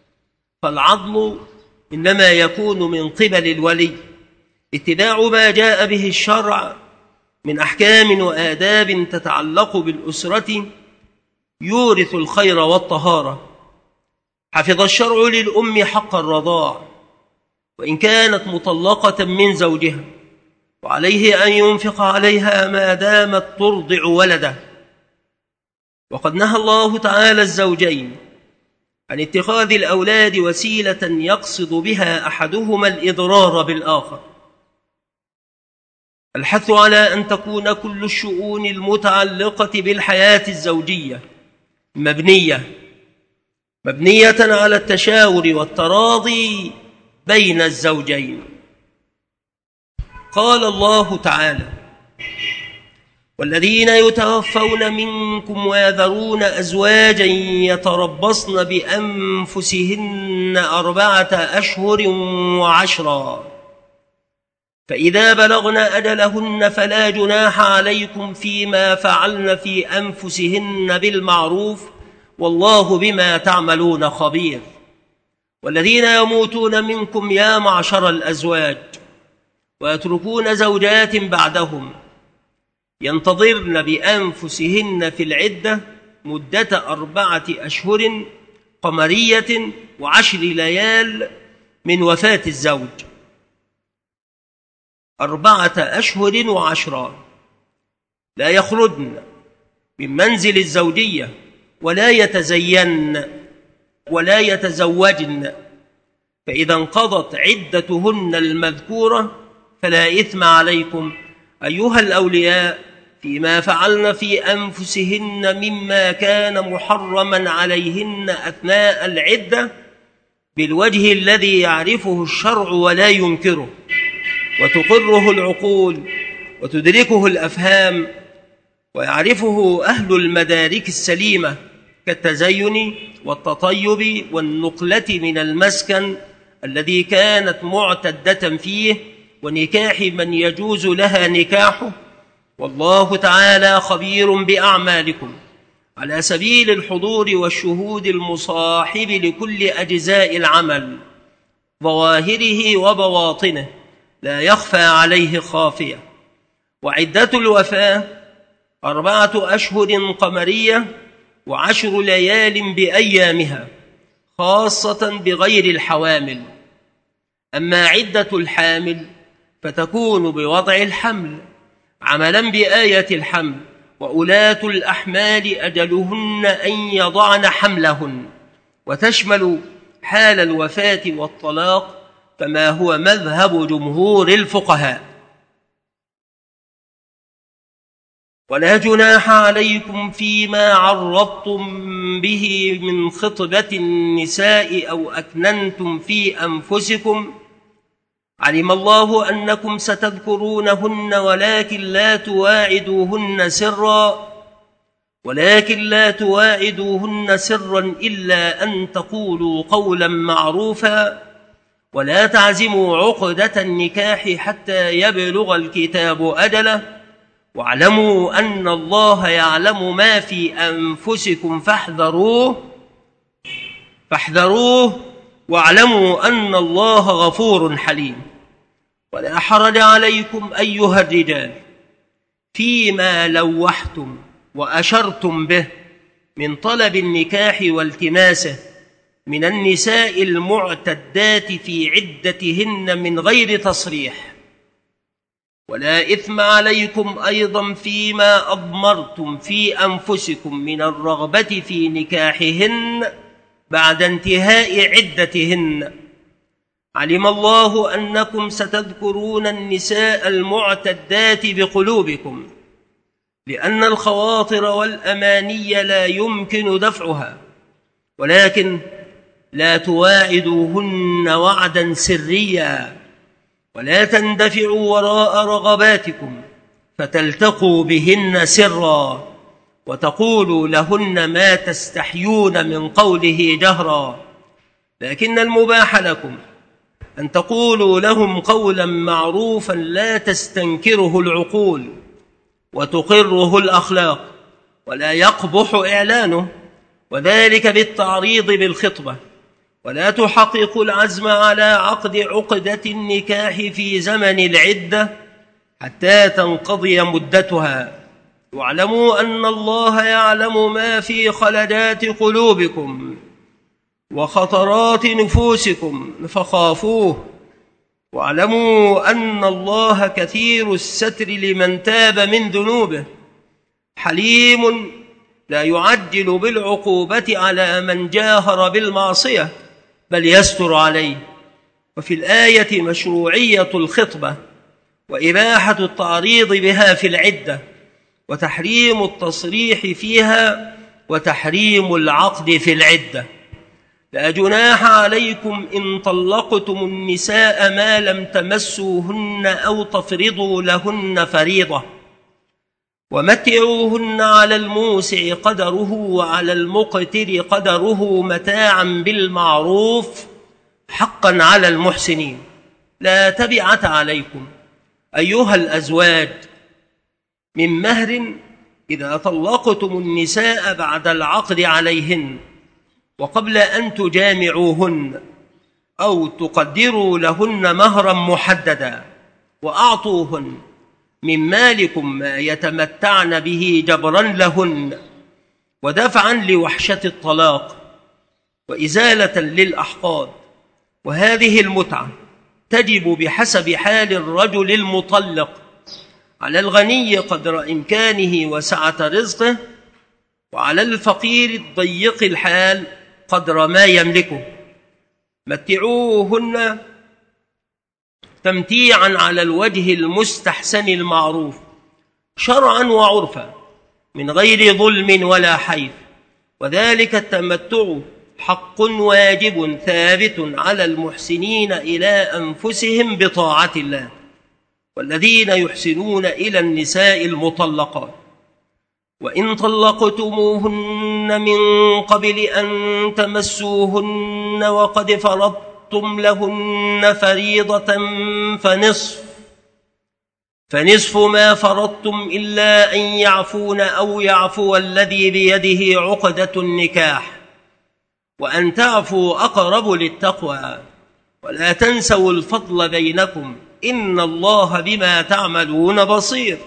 فالعضل إنما يكون من قبل الولي، اتباع ما جاء به الشرع من أحكام وآداب تتعلق بالأسرة يورث الخير والطهارة. حفظ الشرع للأم حق الرضاع وإن كانت مطلقة من زوجها، وعليه أن ينفق عليها ما دامت ترضع ولده. وقد نهى الله تعالى الزوجين عن اتخاذ الأولاد وسيلة يقصد بها أحدهما الإضرار بالآخر. الحث على أن تكون كل الشؤون المتعلقة بالحياة الزوجية مبنية مبنية على التشاور والتراضي بين الزوجين. قال الله تعالى: والذين يتوفون منكم ويذرون أزواجا يتربصن بأنفسهن أربعة أشهر وعشرا، فإذا بلغن أجلهن فلا جناح عليكم فيما فعلن في أنفسهن بالمعروف، والله بما تعملون خبير. والذين يموتون منكم يا معشر الأزواج ويتركون زوجات بعدهم ينتظرن بأنفسهن في العدة مدة أربعة أشهر قمرية وعشر ليال من وفاة الزوج. أربعة أشهر وعشرا، لا يخرجن من منزل الزوجية ولا يتزين ولا يتزوجن، فإذا انقضت عدتهن المذكورة فلا إثم عليكم أيها الأولياء فيما فعلن في أنفسهن مما كان محرما عليهن أثناء العدة بالوجه الذي يعرفه الشرع ولا ينكره وتقره العقول وتدركه الأفهام ويعرفه أهل المدارك السليمة كالتزين والتطيب والنقلة من المسكن الذي كانت معتدة فيه ونكاح من يجوز لها نكاحه. والله تعالى خبير بأعمالكم على سبيل الحضور والشهود المصاحب لكل أجزاء العمل ظواهره وبواطنه، لا يخفى عليه خافية. وعدة الوفاة أربعة أشهر قمرية وعشر ليال بأيامها، خاصة بغير الحوامل. أما عدة الحامل فتكون بوضع الحمل عملا بآية الحمل، وأولاة الأحمال أجلهن أن يضعن حملهن، وتشمل حال الوفاة والطلاق كما هو مذهب جمهور الفقهاء. ولا جناح عليكم فيما عرضتم به من خطبة النساء أو أكننتم في أنفسكم، علم الله أنكم ستذكرونهن ولكن لا تواعدوهن سرا ولكن لا تواعدوهن سرا إلا أن تقولوا قولا معروفا، ولا تعزموا عقدة النكاح حتى يبلغ الكتاب أجله، واعلموا أن الله يعلم ما في أنفسكم فاحذروه فاحذروه واعلموا أن الله غفور حليم. ولا حرج عليكم أيها الرجال فيما لوحتم وأشرتم به من طلب النكاح والتماسه من النساء المعتدات في عدتهن من غير تصريح. ولا إثم عليكم أيضا فيما أضمرتم في أنفسكم من الرغبة في نكاحهن بعد انتهاء عدتهن. علم الله أنكم ستذكرون النساء المعتدات بقلوبكم، لأن الخواطر والأماني لا يمكن دفعها، ولكن لا تواعدوهن وعدا سريا، ولا تندفعوا وراء رغباتكم فتلتقوا بهن سرا وتقولوا لهن ما تستحيون من قوله جهرا، لكن المباح لكم أن تقولوا لهم قولا معروفا لا تستنكره العقول وتقره الأخلاق ولا يقبح إعلانه، وذلك بالتعريض بالخطبة. ولا تحقق العزم على عقد عقدة النكاح في زمن العدة حتى تنقضي مدتها، واعلموا أن الله يعلم ما في خلدات قلوبكم وخطرات نفوسكم فخافوه، واعلموا أن الله كثير الستر لمن تاب من ذنوبه، حليم لا يعجل بالعقوبة على من جاهر بالمعصية بل يستر عليه. وفي الآية مشروعية الخطبة وإباحة التعريض بها في العدة، وتحريم التصريح فيها، وتحريم العقد في العدة. لا جناح عليكم إن طلقتم النساء ما لم تمسوهن أو تفرضوا لهن فريضة، ومتعوهن على الموسع قدره وعلى المقتر قدره متاعا بالمعروف حقا على المحسنين. لا تبعة عليكم أيها الأزواج من مهر إذا طلقتم النساء بعد العقد عليهن وقبل أن تجامعوهن، أو تقدروا لهن مهرا محددا، وأعطوهن من مالكم ما يتمتعن به جبرا لهن ودفعا لوحشة الطلاق وإزالة للأحقاد. وهذه المتعة تجب بحسب حال الرجل المطلق على الغني قدر إمكانه وسعة رزقه، وعلى الفقير الضيق الحال قدر ما يملكه. متعوهن تمتيعا على الوجه المستحسن المعروف شرعا وعرفا من غير ظلم ولا حيف، وذلك التمتع حق واجب ثابت على المحسنين إلى أنفسهم بطاعة الله، والذين يحسنون إلى النساء المطلقات. وإن طلقتموهن من قبل أن تمسوهن وقد فرضتم لهن فريضة فنصف فنصف ما فرضتم إلا أن يعفون أو يعفو الذي بيده عقدة النكاح، وأن تعفوا أقرب للتقوى، ولا تنسوا الفضل بينكم إن الله بما تعملون بصير.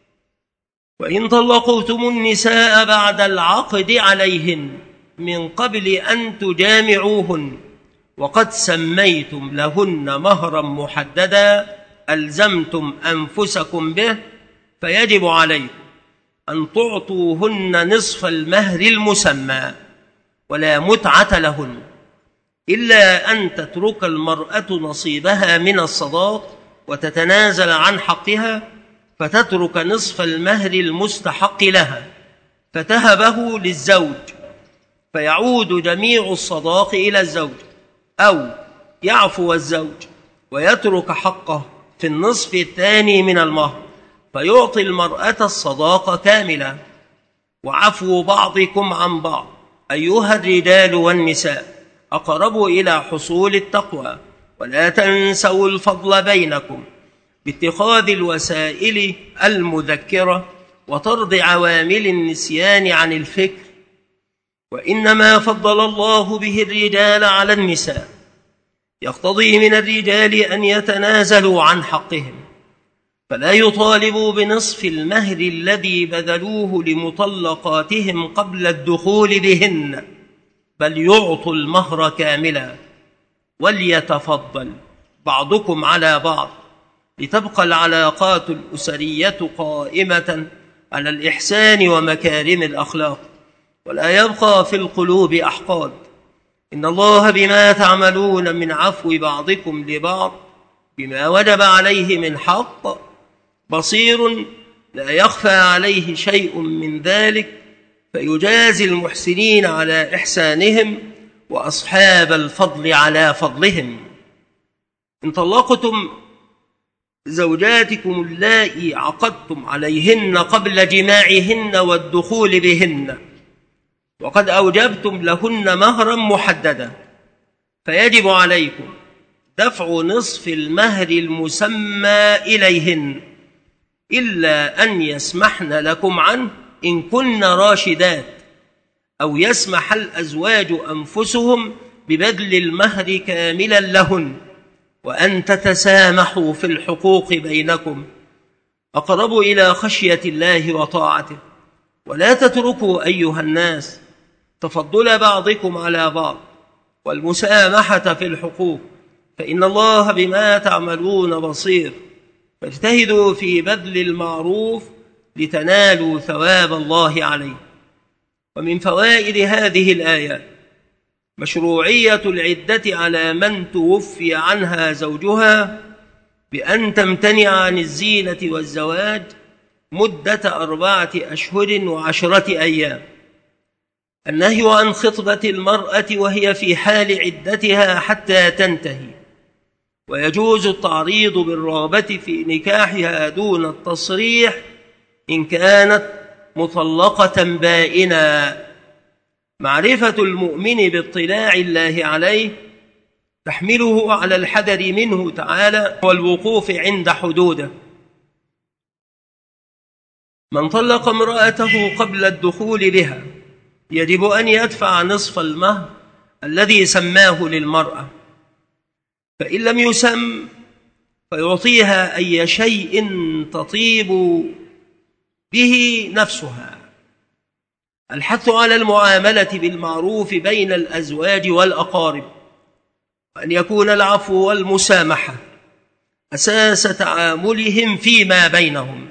وإن طلقتم النساء بعد العقد عليهن من قبل أن تجامعوهن وقد سميتم لهن مهرا محددا ألزمتم أنفسكم به، فيجب عليكم أن تعطوهن نصف المهر المسمى، ولا متعة لهن إلا أن تترك المرأة نصيبها من الصداق وتتنازل عن حقها، فتترك نصف المهر المستحق لها فتهبه للزوج فيعود جميع الصداق إلى الزوج، أو يعفو الزوج ويترك حقه في النصف الثاني من المهر فيعطي المرأة الصداق كاملا. وعفو بعضكم عن بعض أيها الرجال والنساء أقرب إلى حصول التقوى، ولا تنسوا الفضل بينكم باتخاذ الوسائل المذكرة وطرد عوامل النسيان عن الفكر. وإنما فضل الله به الرجال على النساء يقتضي من الرجال أن يتنازلوا عن حقهم، فلا يطالبوا بنصف المهر الذي بذلوه لمطلقاتهم قبل الدخول بهن، بل يعطوا المهر كاملا. وليتفضل بعضكم على بعض لتبقى العلاقات الأسرية قائمة على الإحسان ومكارم الأخلاق، ولا يبقى في القلوب أحقاد. إن الله بما تعملون من عفو بعضكم لبعض بما وجب عليه من حق بصير، لا يخفى عليه شيء من ذلك، فيجازي المحسنين على إحسانهم وأصحاب الفضل على فضلهم. إن طلقتم زوجاتكم اللائي عقدتم عليهن قبل جماعهن والدخول بهن وقد أوجبتم لهن مهرا محددا، فيجب عليكم دفع نصف المهر المسمى إليهن إلا أن يسمحن لكم عنه إن كن راشدات، أو يسمح الأزواج أنفسهم ببذل المهر كاملا لهن، وأن تتسامحوا في الحقوق بينكم. أقرب إلى خشية الله وطاعته. ولا تتركوا أيها الناس تفضل بعضكم على بعض والمسامحة في الحقوق، فإن الله بما تعملون بصير. فاجتهدوا في بذل المعروف لتنالوا ثواب الله عليه. ومن فوائد هذه الآيات مشروعية العدة على من توفي عنها زوجها بأن تمتنع عن الزينة والزواج مدة أربعة أشهر وعشرة أيام. النهي عن خطبة المرأة وهي في حال عدتها حتى تنتهي، ويجوز التعريض بالرغبة في نكاحها دون التصريح إن كانت مطلقة بائنا. معرفة المؤمن باطلاع الله عليه تحمله على الحذر منه تعالى والوقوف عند حدوده. من طلق امرأته قبل الدخول بها يجب أن يدفع نصف المهر الذي سماه للمرأة، فإن لم يسم فيعطيها أي شيء تطيب به نفسها. الحث على المعاملة بالمعروف بين الأزواج والأقارب، وأن يكون العفو والمسامحة أساس تعاملهم فيما بينهم.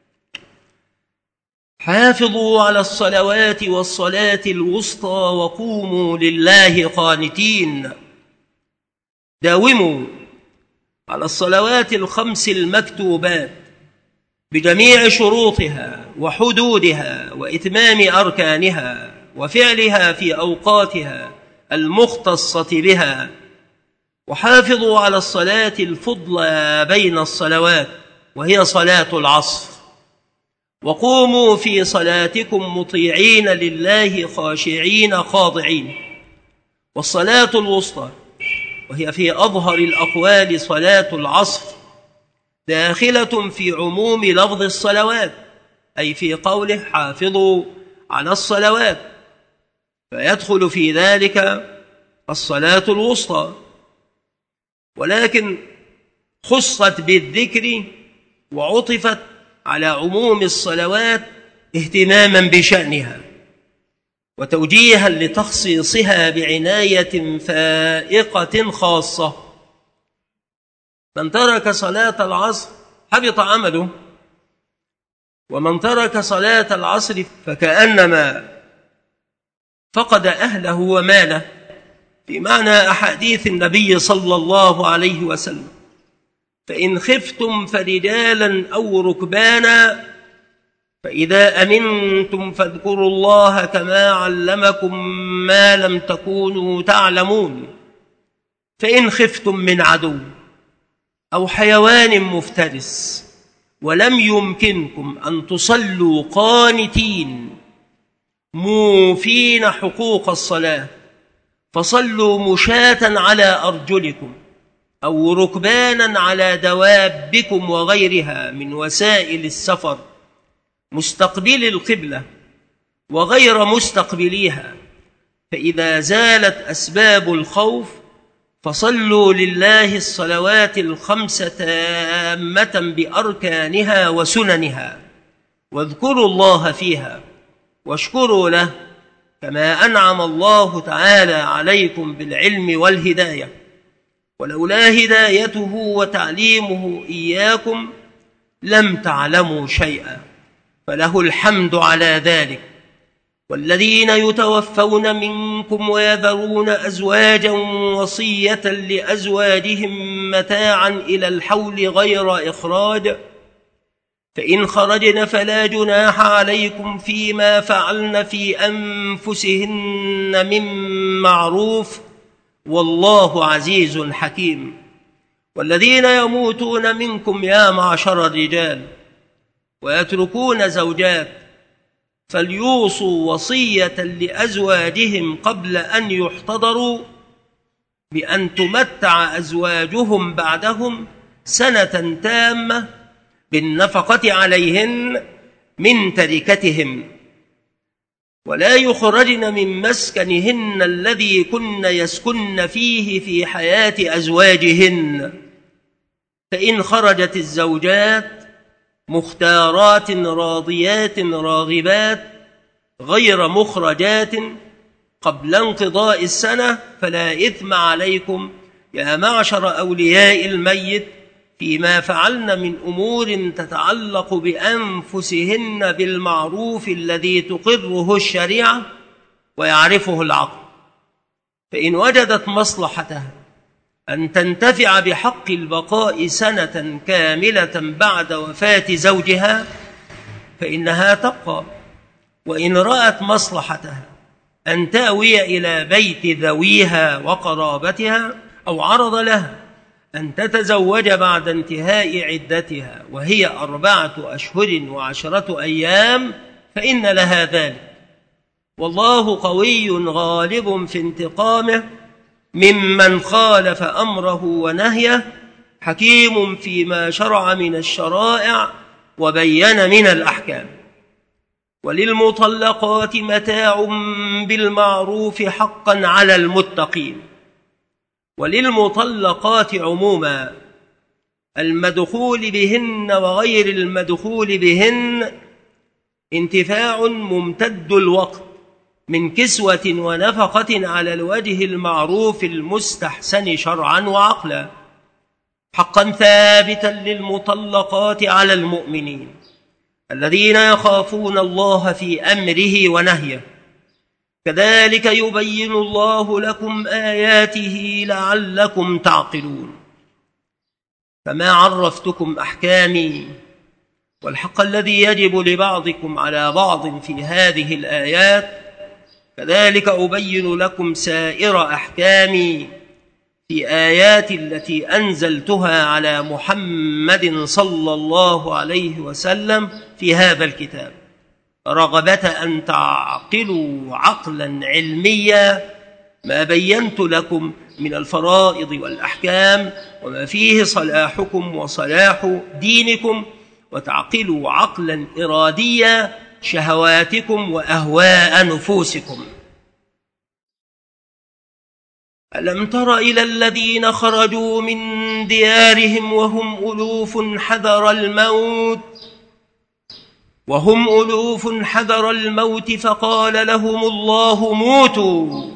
حافظوا على الصلوات والصلاة الوسطى وقوموا لله قانتين. داوموا على الصلوات الخمس المكتوبات بجميع شروطها وحدودها وإتمام أركانها وفعلها في أوقاتها المختصة بها. وحافظوا على الصلاة الفضلى بين الصلوات وهي صلاة العصر. وقوموا في صلاتكم مطيعين لله خاشعين خاضعين. والصلاة الوسطى وهي في أظهر الأقوال صلاة العصر داخلة في عموم لفظ الصلوات، أي في قوله حافظوا على الصلوات، فيدخل في ذلك الصلاة الوسطى، ولكن خصت بالذكر وعطفت على عموم الصلوات اهتماما بشأنها وتوجيها لتخصيصها بعناية فائقة خاصة. من ترك صلاة العصر حبط عمله، ومن ترك صلاة العصر فكأنما فقد أهله وماله، في معنى أحاديث النبي صلى الله عليه وسلم: فإن خفتم فرجالا أو ركبانا فإذا أمنتم فاذكروا الله كما علمكم ما لم تكونوا تعلمون. فإن خفتم من عدو أو حيوان مفترس ولم يمكنكم أن تصلوا قانتين موفين حقوق الصلاة فصلوا مشاة على أرجلكم أو ركبانا على دوابكم وغيرها من وسائل السفر مستقبل القبلة وغير مستقبليها، فإذا زالت أسباب الخوف فصلوا لله الصلوات الخمس تامة بأركانها وسننها، واذكروا الله فيها واشكروا له كما أنعم الله تعالى عليكم بالعلم والهداية، ولولا هدايته وتعليمه إياكم لم تعلموا شيئا، فله الحمد على ذلك. والذين يتوفون منكم ويذرون أزواجا وصية لأزواجهم متاعا إلى الحول غير إخراج، فإن خرجن فلا جناح عليكم فيما فعلن في أنفسهن من معروف، والله عزيز حكيم. والذين يموتون منكم يا معشر الرجال ويتركون زوجات فليوصوا وصية لأزواجهم قبل أن يحتضروا بأن تمتع أزواجهم بعدهم سنة تامة بالنفقة عليهن من تركتهم، ولا يخرجن من مسكنهن الذي كن يسكن فيه في حياة أزواجهن. فإن خرجت الزوجات مختارات راضيات راغبات غير مخرجات قبل انقضاء السنة، فلا إثم عليكم يا معشر أولياء الميت فيما فعلن من أمور تتعلق بأنفسهن بالمعروف الذي تقره الشريعة ويعرفه العقل، فإن وجدت مصلحتها أن تنتفع بحق البقاء سنة كاملة بعد وفاة زوجها فإنها تبقى، وإن رأت مصلحتها أن تأوي إلى بيت ذويها وقرابتها أو عرض لها أن تتزوج بعد انتهاء عدتها وهي أربعة أشهر وعشرة أيام فإن لها ذلك، والله قوي غالب في انتقامه ممن خالف أمره ونهيه، حكيم فيما شرع من الشرائع وبين من الأحكام. وللمطلقات متاع بالمعروف حقا على المتقين. وللمطلقات عموما المدخول بهن وغير المدخول بهن انتفاع ممتد الوقت من كسوة ونفقة على الوجه المعروف المستحسن شرعا وعقلا، حقا ثابتا للمطلقات على المؤمنين الذين يخافون الله في أمره ونهيه، كذلك يبين الله لكم آياته لعلكم تعقلون. فما عرفتكم أحكامي والحق الذي يجب لبعضكم على بعض في هذه الآيات، كذلك أبين لكم سائر أحكامي في آيات التي أنزلتها على محمد صلى الله عليه وسلم في هذا الكتاب، رغبة أن تعقلوا عقلا علميا ما بينت لكم من الفرائض والأحكام وما فيه صلاحكم وصلاح دينكم، وتعقلوا عقلا إراديا شهواتكم وأهواء نفوسكم. ألم تر إلى الذين خرجوا من ديارهم وهم ألوف حذر الموت وهم ألوف حذر الموت فقال لهم الله موتوا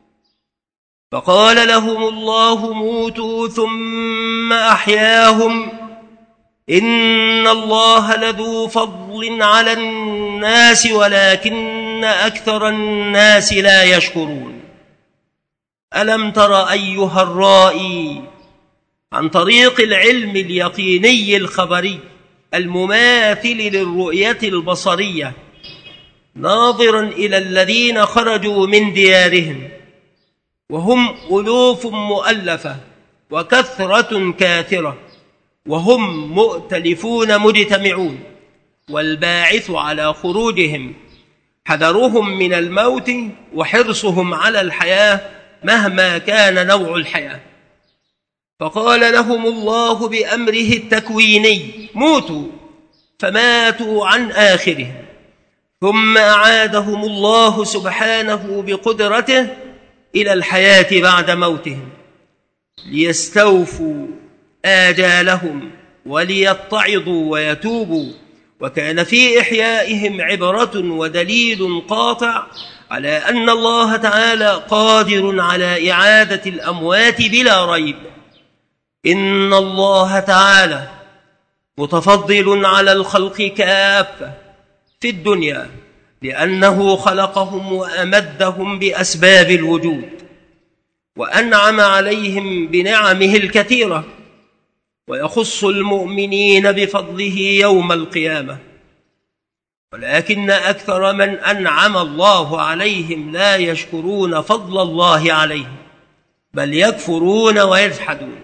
فقال لهم الله موتوا ثم أحياهم إن الله لذو فضل على الناس ولكن أكثر الناس لا يشكرون. ألم تر أيها الرائي عن طريق العلم اليقيني الخبري المماثل للرؤية البصرية ناظرا إلى الذين خرجوا من ديارهم وهم ألوف مؤلفة وكثرة كاثرة وهم مؤتلفون مجتمعون، والباعث على خروجهم حذرهم من الموت وحرصهم على الحياة مهما كان نوع الحياة، فقال لهم الله بأمره التكويني موتوا فماتوا عن آخرهم، ثم أعادهم الله سبحانه بقدرته إلى الحياة بعد موتهم ليستوفوا آجالهم وليتعظوا ويتوبوا، وكان في إحيائهم عبرة ودليل قاطع على أن الله تعالى قادر على إعادة الأموات بلا ريب. إن الله تعالى متفضل على الخلق كافة في الدنيا لأنه خلقهم وأمدهم بأسباب الوجود وأنعم عليهم بنعمه الكثيرة، ويخص المؤمنين بفضله يوم القيامة، ولكن أكثر من أنعم الله عليهم لا يشكرون فضل الله عليهم بل يكفرون ويجحدون.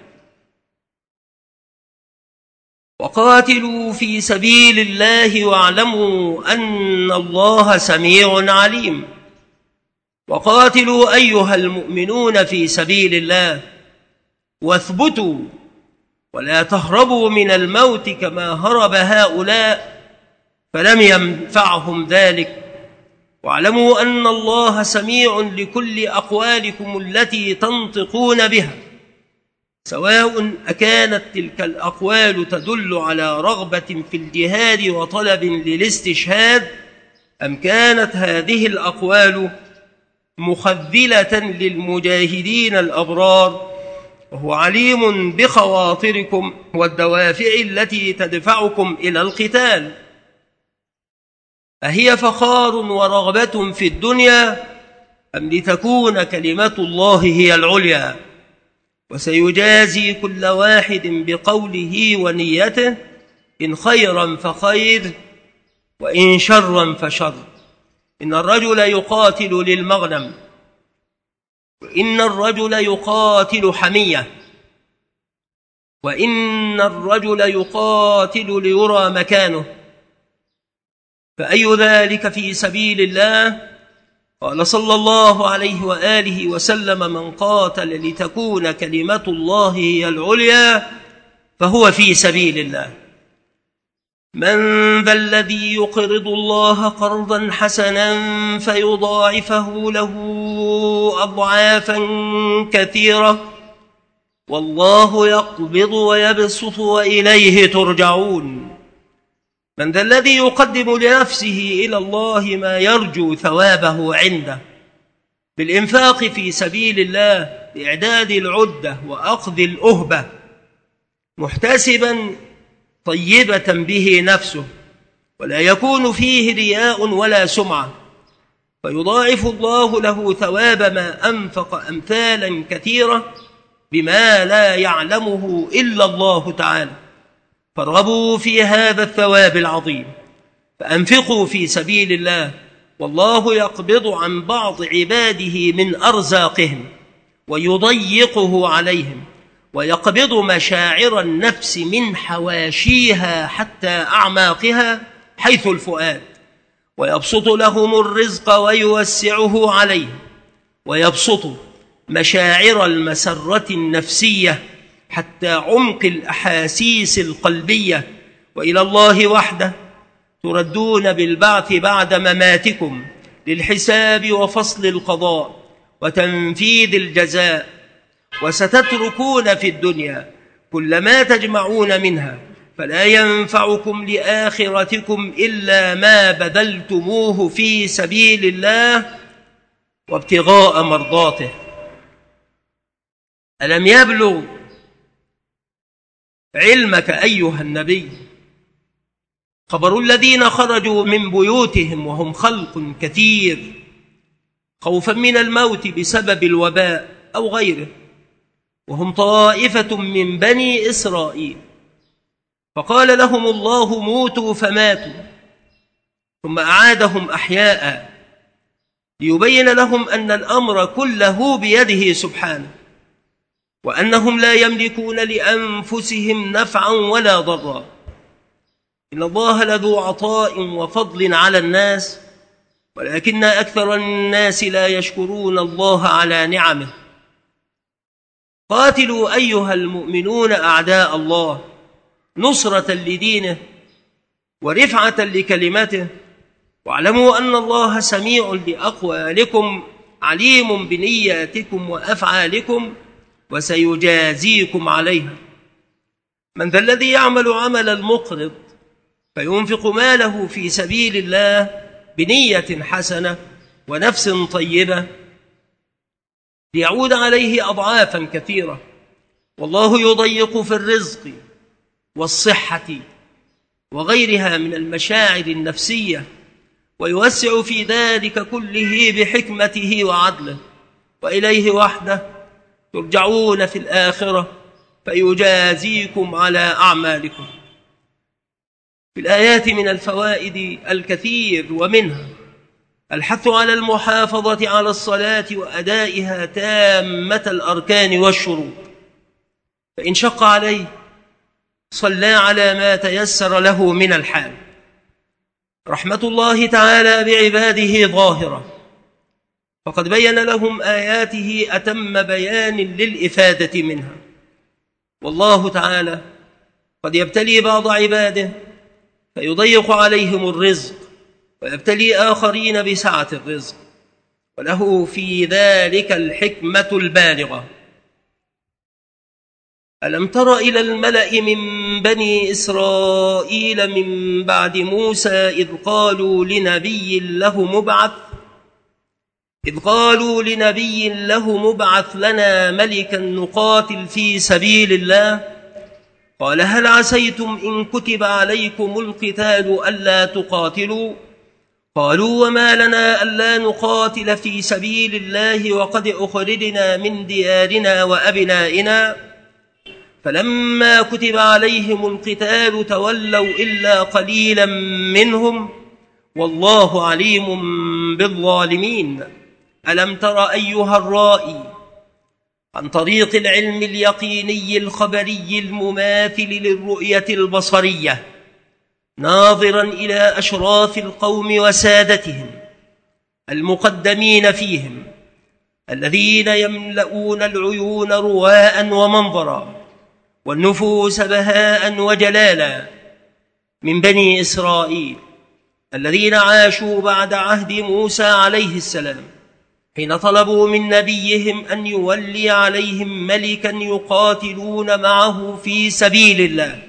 وقاتلوا في سبيل الله واعلموا أن الله سميع عليم. وقاتلوا أيها المؤمنون في سبيل الله واثبتوا ولا تهربوا من الموت كما هرب هؤلاء فلم ينفعهم ذلك، واعلموا أن الله سميع لكل أقوالكم التي تنطقون بها، سواء أكانت تلك الأقوال تدل على رغبة في الجهاد وطلب للاستشهاد، أم كانت هذه الأقوال مخذلة للمجاهدين الأبرار، وهو عليم بخواطركم والدوافع التي تدفعكم إلى القتال. أهي فخار ورغبة في الدنيا، أم لتكون كلمة الله هي العليا؟ وسيجازي كل واحد بقوله ونيته، إن خيرا فخير وإن شرا فشر. إن الرجل يقاتل للمغنم، وإن الرجل يقاتل حمية، وإن الرجل يقاتل ليرى مكانه، فأي ذلك في سبيل الله؟ قال صلى الله عليه وآله وسلم: من قاتل لتكون كلمة الله هي العليا فهو في سبيل الله. من ذا الذي يقرض الله قرضا حسنا فيضاعفه له أضعافا كثيرة والله يقبض ويبسط وإليه ترجعون. من ذا الذي يقدم لنفسه إلى الله ما يرجو ثوابه عنده بالإنفاق في سبيل الله، بإعداد العدة وأخذ الأهبة، محتسبا طيبة به نفسه، ولا يكون فيه رياء ولا سمعة، فيضاعف الله له ثواب ما أنفق أمثالا كثيرة بما لا يعلمه إلا الله تعالى. فارغبوا في هذا الثواب العظيم، فأنفقوا في سبيل الله، والله يقبض عن بعض عباده من أرزاقهم ويضيقه عليهم، ويقبض مشاعر النفس من حواشيها حتى أعماقها حيث الفؤاد، ويبسط لهم الرزق ويوسعه عليهم، ويبسط مشاعر المسرة النفسية حتى عمق الأحاسيس القلبية. وإلى الله وحده تردون بالبعث بعد مماتكم للحساب وفصل القضاء وتنفيذ الجزاء، وستتركون في الدنيا كل ما تجمعون منها، فلا ينفعكم لآخرتكم إلا ما بذلتموه في سبيل الله وابتغاء مرضاته. ألم يبلغ علمك أيها النبي خبر الذين خرجوا من بيوتهم وهم خلق كثير خوفا من الموت بسبب الوباء أو غيره، وهم طائفة من بني إسرائيل، فقال لهم الله موتوا فماتوا، ثم أعادهم أحياء ليبين لهم أن الأمر كله بيده سبحانه، وأنهم لا يملكون لأنفسهم نفعا ولا ضرا. إن الله لذو عطاء وفضل على الناس، ولكن أكثر الناس لا يشكرون الله على نعمه. قاتلوا أيها المؤمنون أعداء الله نصرة لدينه ورفعة لكلمته، واعلموا أن الله سميع لأقوالكم عليم بنياتكم وأفعالكم وسيجازيكم عليها. من ذا الذي يعمل عمل المقرض فينفق ماله في سبيل الله بنية حسنة ونفس طيبة ليعود عليه أضعافا كثيرة، والله يضيق في الرزق والصحة وغيرها من المشاعر النفسية، ويوسع في ذلك كله بحكمته وعدله، وإليه وحده ترجعون في الآخرة فيجازيكم على أعمالكم. في الآيات من الفوائد الكثير، ومنها الحث على المحافظة على الصلاة وأدائها تامة الأركان والشروط، فإن شق عليه صلى على ما تيسر له من الحال. رحمة الله تعالى بعباده ظاهرة، فقد بين لهم آياته أتم بيان للإفادة منها. والله تعالى قد يبتلي بعض عباده فيضيق عليهم الرزق، ويبتلي آخرين بسعة الرزق، وله في ذلك الحكمة البالغة. ألم تر إلى الملأ من بني إسرائيل من بعد موسى إذ قالوا لنبي له مبعث إذ قالوا لنبي له مبعث لنا ملكا نقاتل في سبيل الله قال هل عسيتم إن كتب عليكم القتال ألا تقاتلوا قالوا وما لنا ألا نقاتل في سبيل الله وقد أخرجنا من ديارنا وأبنائنا فلما كتب عليهم القتال تولوا إلا قليلا منهم والله عليم بالظالمين. ألم تر أيها الرائي عن طريق العلم اليقيني الخبري المماثل للرؤية البصرية ناظرا إلى أشراف القوم وسادتهم المقدمين فيهم الذين يملؤون العيون رواء ومنظرا والنفوس بهاء وجلالا من بني إسرائيل الذين عاشوا بعد عهد موسى عليه السلام حين طلبوا من نبيهم أن يولي عليهم ملكا يقاتلون معه في سبيل الله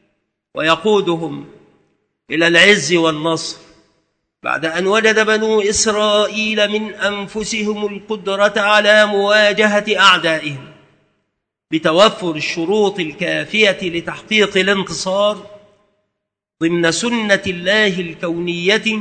ويقودهم إلى العز والنصر بعد أن وجد بنو إسرائيل من أنفسهم القدرة على مواجهة أعدائهم بتوفر الشروط الكافية لتحقيق الانتصار ضمن سنة الله الكونية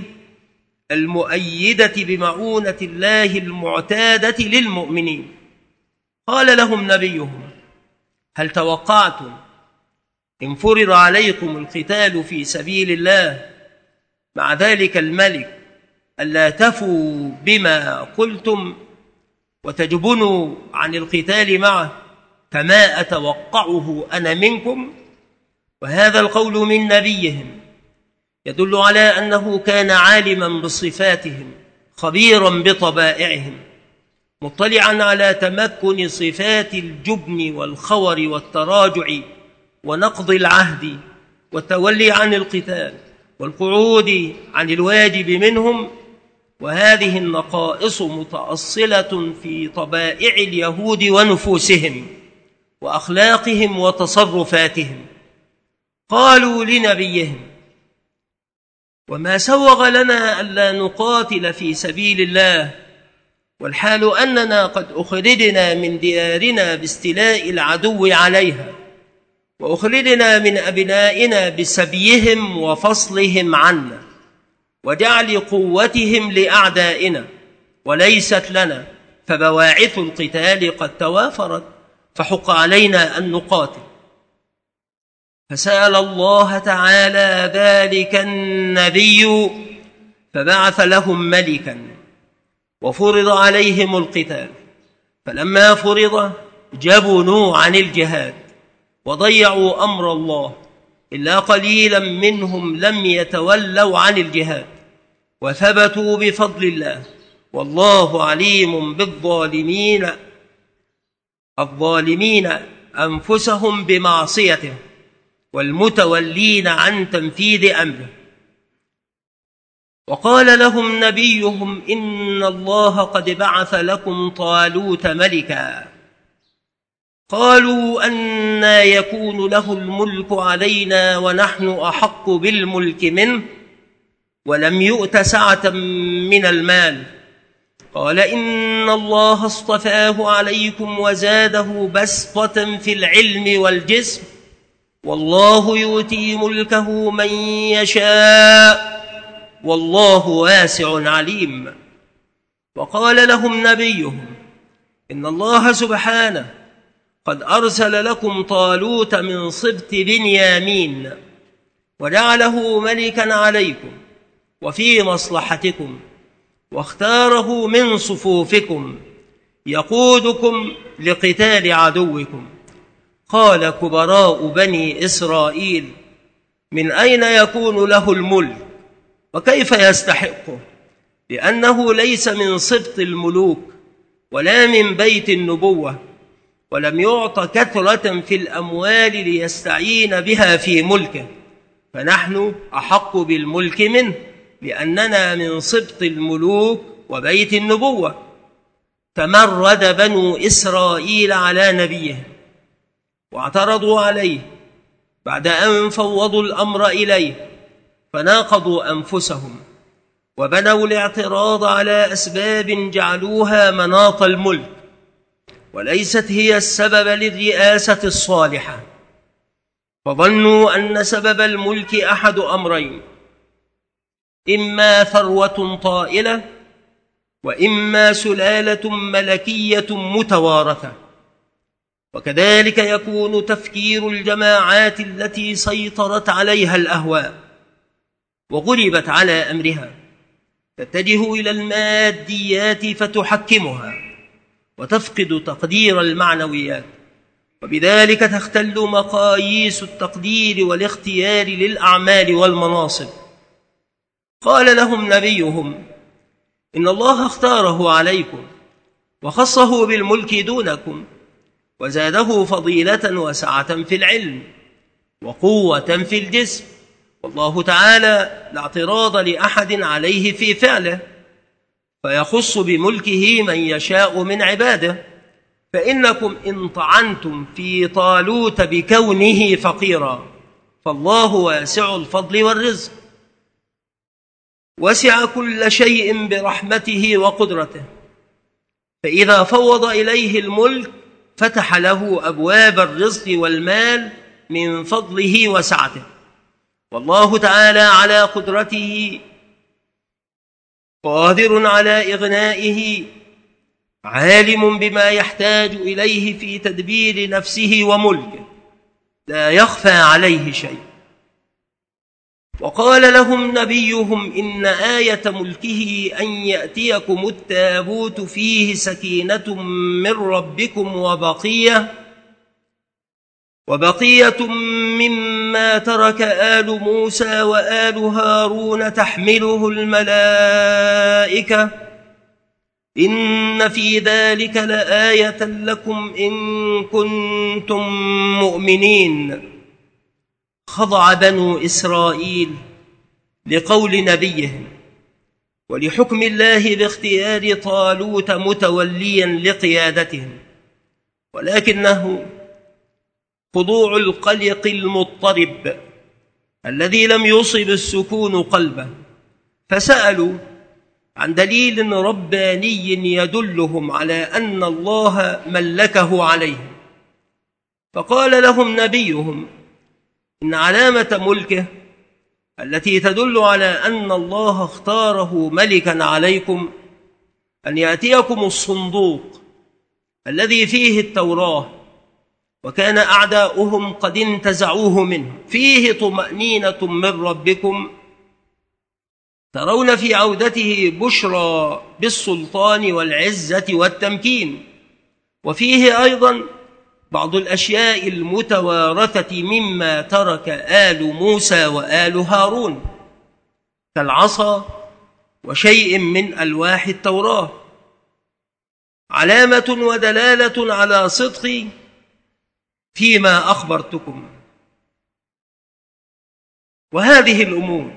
المؤيدة بمعونة الله المعتادة للمؤمنين. قال لهم نبيهم هل توقعتم إن فرض عليكم القتال في سبيل الله مع ذلك الملك ألا تفوا بما قلتم وتجبنوا عن القتال معه كما أتوقعه أنا منكم؟ وهذا القول من نبيهم يدل على أنه كان عالما بصفاتهم خبيرا بطبائعهم مطلعا على تمكن صفات الجبن والخور والتراجع ونقض العهد والتولي عن القتال والقعود عن الواجب منهم. وهذه النقائص متأصلة في طبائع اليهود ونفوسهم وأخلاقهم وتصرفاتهم. قالوا لنبيهم وما سوغ لنا ألا نقاتل في سبيل الله والحال أننا قد أخرجنا من ديارنا باستيلاء العدو عليها وأخرجنا من أبنائنا بسبيهم وفصلهم عنا وجعل قوتهم لأعدائنا وليست لنا فبواعث القتال قد توافرت فحق علينا أن نقاتل. فسأل الله تعالى ذلك النبي فبعث لهم ملكا وفرض عليهم القتال فلما فرض جبنوا عن الجهاد وضيعوا أمر الله إلا قليلا منهم لم يتولوا عن الجهاد وثبتوا بفضل الله والله عليم بالظالمين الظالمين أنفسهم بمعصيته والمتولين عن تنفيذ أمره. وقال لهم نبيهم إن الله قد بعث لكم طالوت ملكا قالوا أنى يكون له الملك علينا ونحن أحق بالملك منه ولم يؤت سعة من المال قال إن الله اصطفاه عليكم وزاده بسطة في العلم والجسم والله يؤتي ملكه من يشاء والله واسع عليم. وقال لهم نبيهم إن الله سبحانه قد أرسل لكم طالوت من سبط بنيامين وجعله ملكا عليكم وفي مصلحتكم واختاره من صفوفكم يقودكم لقتال عدوكم. قال كبراء بني إسرائيل من أين يكون له الملك وكيف يستحقه لأنه ليس من سبط الملوك ولا من بيت النبوة ولم يعط كثرة في الأموال ليستعين بها في ملكه فنحن أحق بالملك منه لأننا من سبط الملوك وبيت النبوة. تمرد بنو إسرائيل على نبيهم واعترضوا عليه بعد أن فوضوا الأمر إليه، فناقضوا أنفسهم وبنوا الاعتراض على أسباب جعلوها مناط الملك، وليست هي السبب للرئاسة الصالحة، فظنوا أن سبب الملك أحد أمرين: إما ثروة طائلة، وإما سلالة ملكية متوارثة. وكذلك يكون تفكير الجماعات التي سيطرت عليها الأهواء وغلبت على أمرها، تتجه إلى الماديات فتحكمها وتفقد تقدير المعنويات، وبذلك تختل مقاييس التقدير والاختيار للأعمال والمناصب. قال لهم نبيهم: إن الله اختاره عليكم وخصه بالملك دونكم، وزاده فضيلة وسعة في العلم وقوة في الجسم، والله تعالى لا اعتراض لأحد عليه في فعله، فيخص بملكه من يشاء من عباده. فإنكم إن طعنتم في طالوت بكونه فقيرا، فالله واسع الفضل والرزق، وسع كل شيء برحمته وقدرته، فإذا فوض إليه الملك فتح له أبواب الرزق والمال من فضله وسعته. والله تعالى على قدرته قادر على إغنائه، عالم بما يحتاج إليه في تدبير نفسه وملكه، لا يخفى عليه شيء. وقال لهم نبيهم: إن آية ملكه أن يأتيكم التابوت فيه سكينة من ربكم وبقية وبقية مما ترك آل موسى وآل هارون تحمله الملائكة، إن في ذلك لآية لكم إن كنتم مؤمنين. خضع بنو إسرائيل لقول نبيهم ولحكم الله باختيار طالوت متوليا لقيادتهم، ولكنه خضوع القلق المضطرب الذي لم يصب السكون قلبه، فسألوا عن دليل رباني يدلهم على أن الله ملكه عليهم. فقال لهم نبيهم: إن علامة ملكه التي تدل على أن الله اختاره ملكا عليكم أن يأتيكم الصندوق الذي فيه التوراة، وكان أعداؤهم قد انتزعوه منه، فيه طمأنينة من ربكم، ترون في عودته بشرى بالسلطان والعزة والتمكين، وفيه أيضا بعض الأشياء المتوارثة مما ترك آل موسى وآل هارون كالعصا وشيء من ألواح التوراة، علامة ودلالة على صدقي فيما أخبرتكم. وهذه الأمور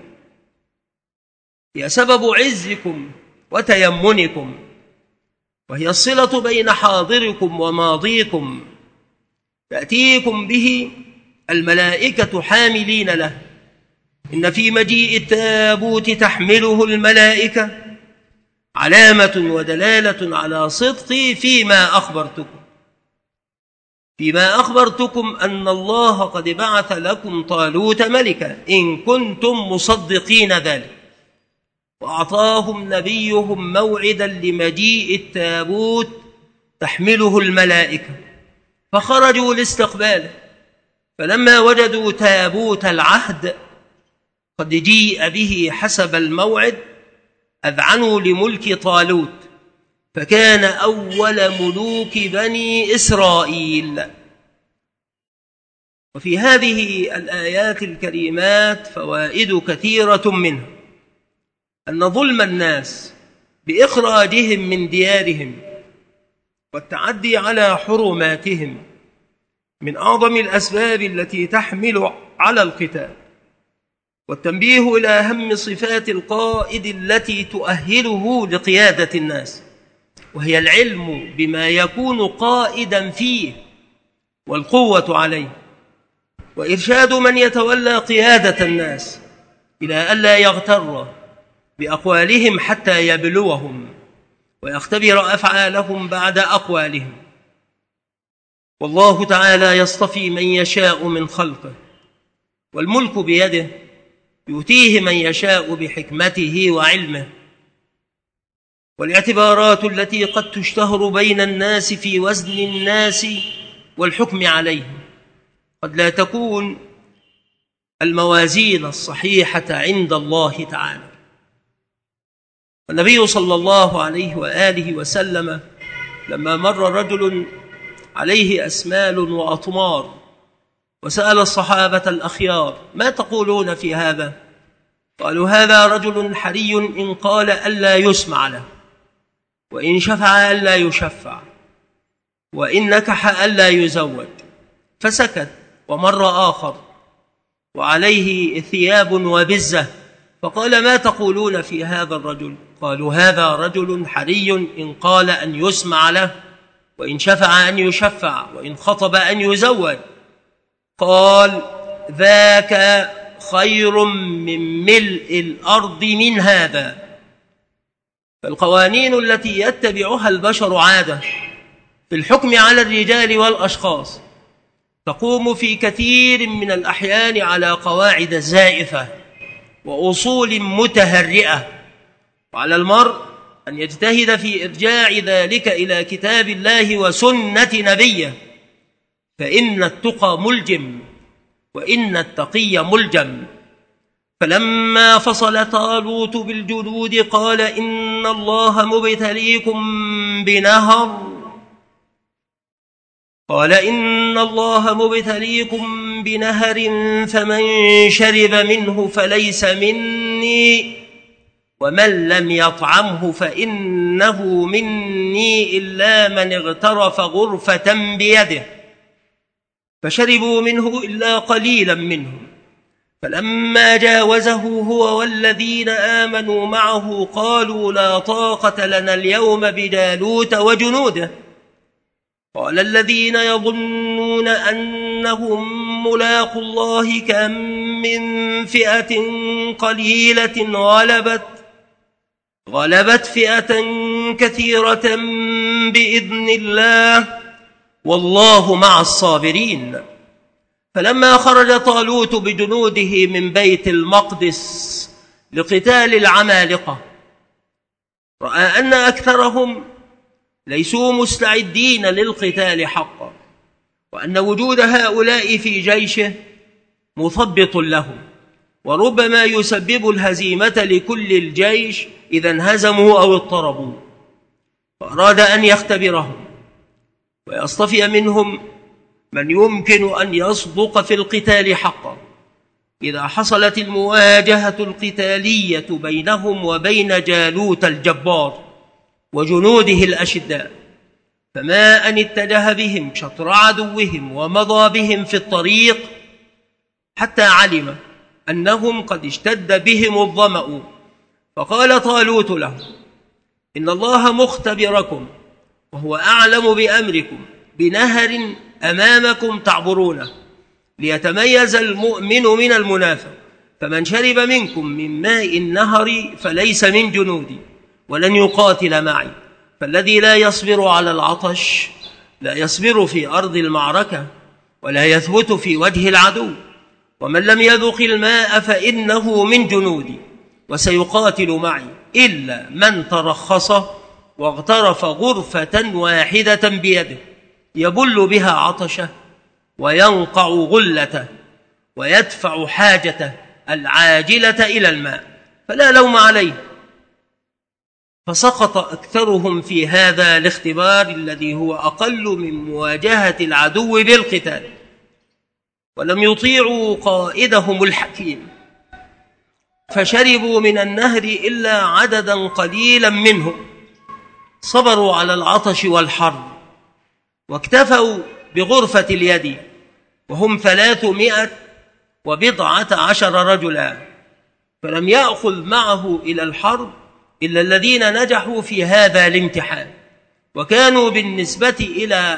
هي سبب عزكم وتيمنكم، وهي الصلة بين حاضركم وماضيكم، تأتيكم به الملائكة حاملين له. إن في مجيء التابوت تحمله الملائكة علامة ودلالة على صدقي فيما أخبرتكم فيما أخبرتكم أن الله قد بعث لكم طالوت ملكا إن كنتم مصدقين ذلك. وأعطاهم نبيهم موعدا لمجيء التابوت تحمله الملائكة، فخرجوا لاستقباله، فلما وجدوا تابوت العهد قد جيء به حسب الموعد أذعنوا لملك طالوت، فكان أول ملوك بني إسرائيل. وفي هذه الآيات الكريمات فوائد كثيرة منها أن ظلم الناس بإخراجهم من ديارهم والتعدي على حرماتهم من أعظم الأسباب التي تحمل على القتال، والتنبيه إلى أهم صفات القائد التي تؤهله لقيادة الناس، وهي العلم بما يكون قائدا فيه والقوة عليه، وإرشاد من يتولى قيادة الناس إلى ألا يغتر بأقوالهم حتى يبلوهم ويختبر أفعالهم بعد أقوالهم. والله تعالى يصطفي من يشاء من خلقه، والملك بيده، يؤتيه من يشاء بحكمته وعلمه. والاعتبارات التي قد تشتهر بين الناس في وزن الناس والحكم عليهم قد لا تكون الموازين الصحيحة عند الله تعالى. النبي صلى الله عليه وآله وسلم لما مر رجل عليه أسمال وأطمار وسأل الصحابة الأخيار: ما تقولون في هذا؟ قالوا: هذا رجل حري إن قال ألا يسمع له، وإن شفع ألا يشفع، وإن نكح ألا يزوج. فسكت. ومر آخر وعليه ثياب وبزة، فقال: ما تقولون في هذا الرجل؟ قالوا: هذا رجل حري إن قال أن يسمع له، وإن شفع أن يشفع، وإن خطب أن يزوج. قال: ذاك خير من ملء الأرض من هذا. فالقوانين التي يتبعها البشر عادة في الحكم على الرجال والأشخاص تقوم في كثير من الأحيان على قواعد زائفة وأصول متهرئة، وعلى المرء أن يجتهد في إرجاع ذلك إلى كتاب الله وسنة نبيه، فإن التقى ملجم وإن التقي ملجم. فلما فصل طالوت بالجنود قال: إن الله مبتليكم بنهر قال إن الله مبتليكم بنهر فمن شرب منه فليس مني، ومن لم يطعمه فإنه مني إلا من اغترف غرفة بيده. فشربوا منه إلا قليلا منهم. فلما جاوزه هو والذين آمنوا معه قالوا: لا طاقة لنا اليوم بجالوت وجنوده. قال الذين يظنون أنهم ملاقوا الله كم من فئة قليلة غلبت غلبت فئة كثيرة بإذن الله والله مع الصابرين. فلما خرج طالوت بجنوده من بيت المقدس لقتال العمالقة رأى أن أكثرهم ليسوا مستعدين للقتال حقا، وأن وجود هؤلاء في جيشه مثبط لهم، وربما يسبب الهزيمة لكل الجيش إذا انهزموا أو اضطربوا. فأراد أن يختبرهم ويصطفي منهم من يمكن أن يصدق في القتال حقا إذا حصلت المواجهة القتالية بينهم وبين جالوت الجبار وجنوده الأشداء. فما أن اتجه بهم شطر عدوهم ومضى بهم في الطريق حتى علم أنهم قد اشتد بهم الظمأ. فقال طالوت له: إن الله مختبركم وهو أعلم بأمركم بنهر أمامكم تعبرونه، ليتميز المؤمن من المنافق. فمن شرب منكم من ماء النهر فليس من جنودي ولن يقاتل معي. فالذي لا يصبر على العطش لا يصبر في أرض المعركة ولا يثبت في وجه العدو. ومن لم يذق الماء فإنه من جنودي وسيقاتل معي إلا من ترخص واغترف غرفة واحدة بيده يبل بها عطشه وينقع غلته ويدفع حاجته العاجلة إلى الماء، فلا لوم عليه. فسقط أكثرهم في هذا الاختبار الذي هو أقل من مواجهة العدو بالقتال، ولم يطيعوا قائدهم الحكيم، فشربوا من النهر إلا عددا قليلا منهم. صبروا على العطش والحر واكتفوا بغرفة اليد، وهم ثلاثمائة وبضعة عشر رجلا. فلم يأخذ معه إلى الحرب إلا الذين نجحوا في هذا الامتحان، وكانوا بالنسبة إلى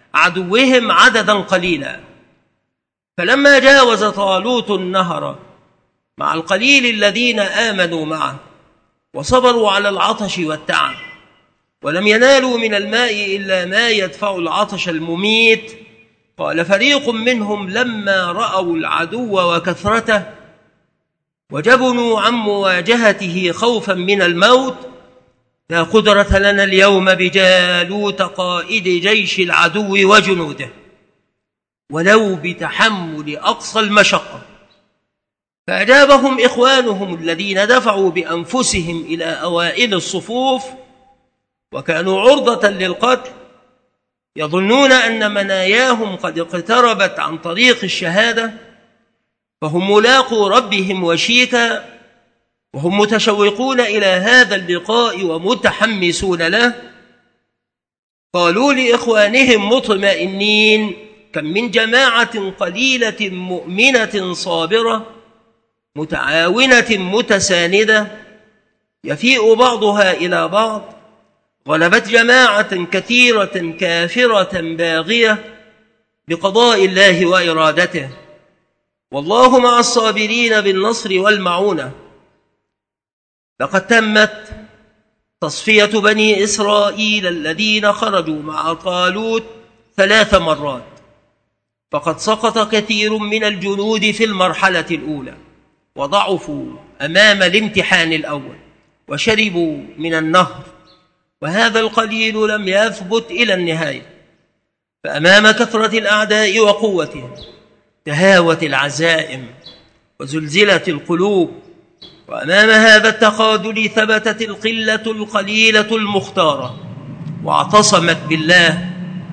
عدوهم عددا قليلا. فلما جاوز طالوت النهر مع القليل الذين آمنوا معه وصبروا على العطش والتعب ولم ينالوا من الماء إلا ما يدفع العطش المميت، قال فريق منهم لما رأوا العدو وكثرته وجبنوا عن مواجهته خوفا من الموت: لا قدرة لنا اليوم بجالوت قائد جيش العدو وجنوده ولو بتحمل أقصى المشقة. فأجابهم إخوانهم الذين دفعوا بأنفسهم إلى أوائل الصفوف وكانوا عرضة للقتل، يظنون أن مناياهم قد اقتربت عن طريق الشهادة، فهم ملاقوا ربهم وشيكا، وهم متشوقون إلى هذا اللقاء ومتحمسون له. قالوا لإخوانهم مطمئنين: كم من جماعة قليلة مؤمنة صابرة متعاونة متساندة يفيء بعضها إلى بعض، غلبت جماعة كثيرة كافرة باغية بقضاء الله وإرادته، والله مع الصابرين بالنصر والمعونة. لقد تمت تصفية بني إسرائيل الذين خرجوا مع طالوت ثلاث مرات، فقد سقط كثير من الجنود في المرحلة الأولى وضعفوا أمام الامتحان الأول وشربوا من النهر، وهذا القليل لم يثبت إلى النهاية. فأمام كثرة الأعداء وقوتهم تهاوت العزائم وزلزلت القلوب، وأمام هذا التخاذل ثبتت القلة القليلة المختارة واعتصمت بالله.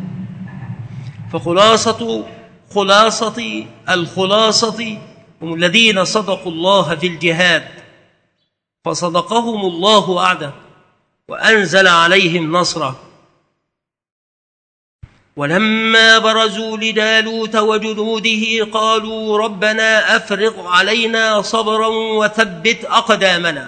فخلاصة خلاصة الخلاصة هم الذين صدقوا الله في الجهاد فصدقهم الله وعده وأنزل عليهم نصره. ولما برزوا لجالوت وجنوده قالوا ربنا أفرغ علينا صبرا وثبت أقدامنا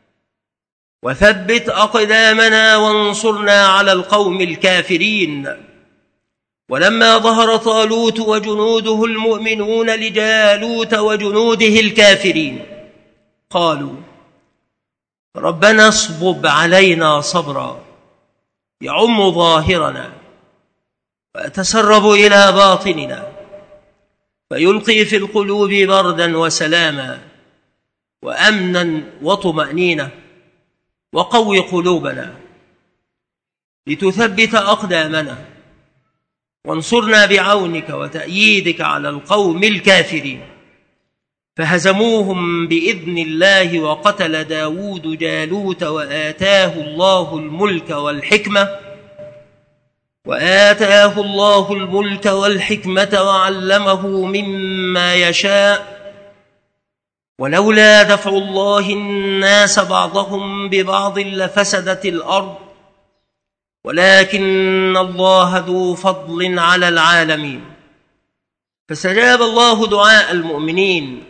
وثبت أقدامنا وانصرنا على القوم الكافرين. ولما ظهر طالوت وجنوده المؤمنون لجالوت وجنوده الكافرين قالوا ربنا اصبب علينا صبرا يعم ظاهرنا ويتسرب إلى باطننا فيلقي في القلوب بردا وسلاما وأمنا وطمأنينة، وقوي قلوبنا لتثبت أقدامنا وانصرنا بعونك وتأييدك على القوم الكافرين. فهزموهم بإذن الله وقتل داود جالوت وآتاه الله الملك والحكمة وآتاه الله الملك والحكمة وعلمه مما يشاء. ولولا دفع الله الناس بعضهم ببعض لفسدت الأرض ولكن الله ذو فضل على العالمين. فاستجاب الله دعاء المؤمنين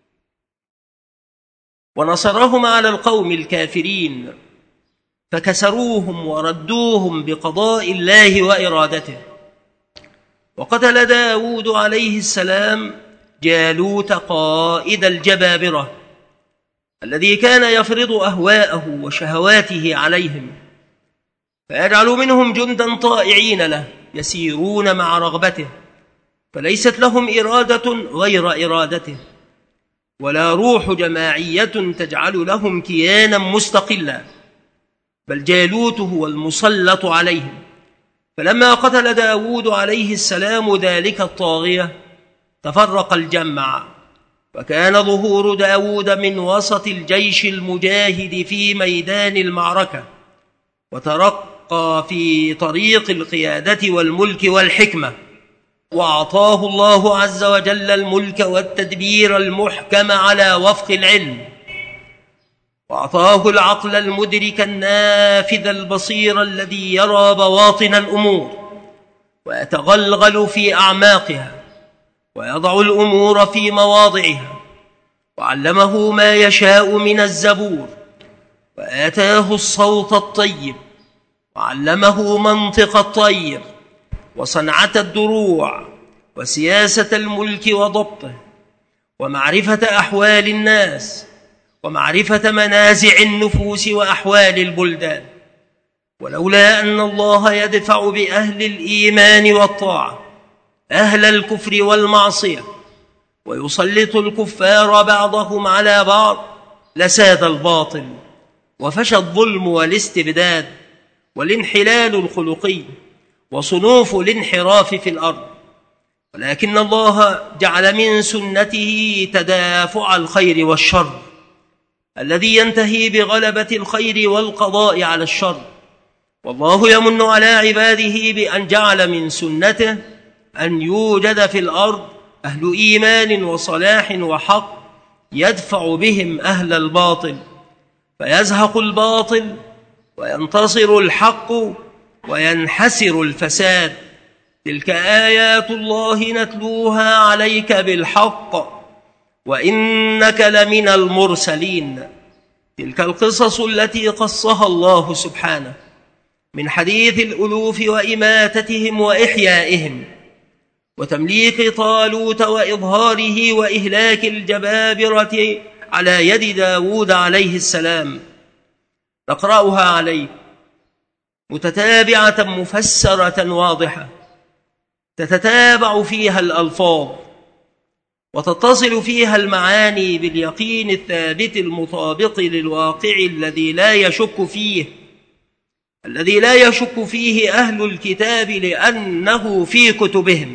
ونصرهم على القوم الكافرين فكسروهم وردوهم بقضاء الله وإرادته. وقتل داود عليه السلام جالوت قائد الجبابرة الذي كان يفرض أهواءه وشهواته عليهم، فيجعل منهم جندا طائعين له يسيرون مع رغبته، فليست لهم إرادة غير إرادته ولا روح جماعية تجعل لهم كيانا مستقلا، بل جالوت هو المسلط عليهم. فلما قتل داود عليه السلام ذلك الطاغية تفرق الجمع، وكان ظهور داود من وسط الجيش المجاهد في ميدان المعركة، وترقى في طريق القيادة والملك والحكمة، وأعطاه الله عز وجل الملك والتدبير المحكم على وفق العلم، وأعطاه العقل المدرك النافذ البصير الذي يرى بواطن الأمور ويتغلغل في أعماقها ويضع الأمور في مواضعها، وعلمه ما يشاء من الزبور، وآتاه الصوت الطيب، وعلمه منطق الطير، وصنعة الدروع وسياسة الملك وضبطه ومعرفة أحوال الناس ومعرفة منازع النفوس وأحوال البلدان. ولولا أن الله يدفع بأهل الإيمان والطاعة أهل الكفر والمعصية ويسلط الكفار بعضهم على بعض لساد الباطل وفشى الظلم والاستبداد والانحلال الخلقي وصنوف الانحراف في الأرض. ولكن الله جعل من سنته تدافع الخير والشر الذي ينتهي بغلبة الخير والقضاء على الشر. والله يمن على عباده بأن جعل من سنته أن يوجد في الأرض أهل إيمان وصلاح وحق يدفع بهم أهل الباطل فيزهق الباطل وينتصر الحق وينحسر الفساد. تلك آيات الله نتلوها عليك بالحق وإنك لمن المرسلين. تلك القصص التي قصها الله سبحانه من حديث الألوف وإماتتهم وإحيائهم وتمليك طالوت وإظهاره وإهلاك الجبابرة على يد داود عليه السلام. نقرأها عليه متتابعة مفسرة واضحة تتتابع فيها الألفاظ وتتصل فيها المعاني باليقين الثابت المطابق للواقع الذي لا يشك فيه الذي لا يشك فيه أهل الكتاب لأنه في كتبهم.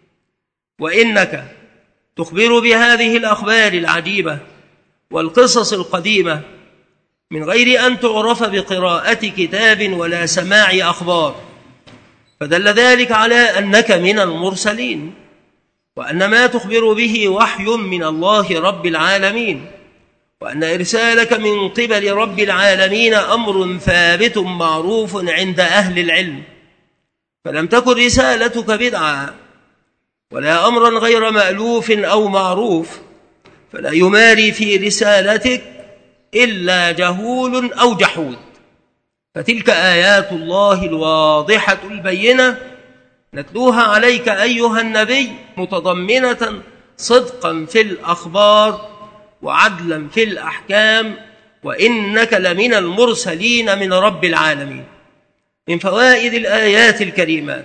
وإنك تخبر بهذه الأخبار العجيبة والقصص القديمة من غير أن تعرف بقراءة كتاب ولا سماع أخبار، فدل ذلك على أنك من المرسلين وأن ما تخبر به وحي من الله رب العالمين، وأن إرسالك من قبل رب العالمين أمر ثابت معروف عند أهل العلم، فلم تكن رسالتك بدعة ولا أمرا غير مألوف أو معروف، فلا يماري في رسالتك إلا جهول أو جحود. فتلك آيات الله الواضحة البينة نتلوها عليك أيها النبي متضمنة صدقا في الأخبار وعدلا في الأحكام، وإنك لمن المرسلين من رب العالمين. من فوائد الآيات الكريمات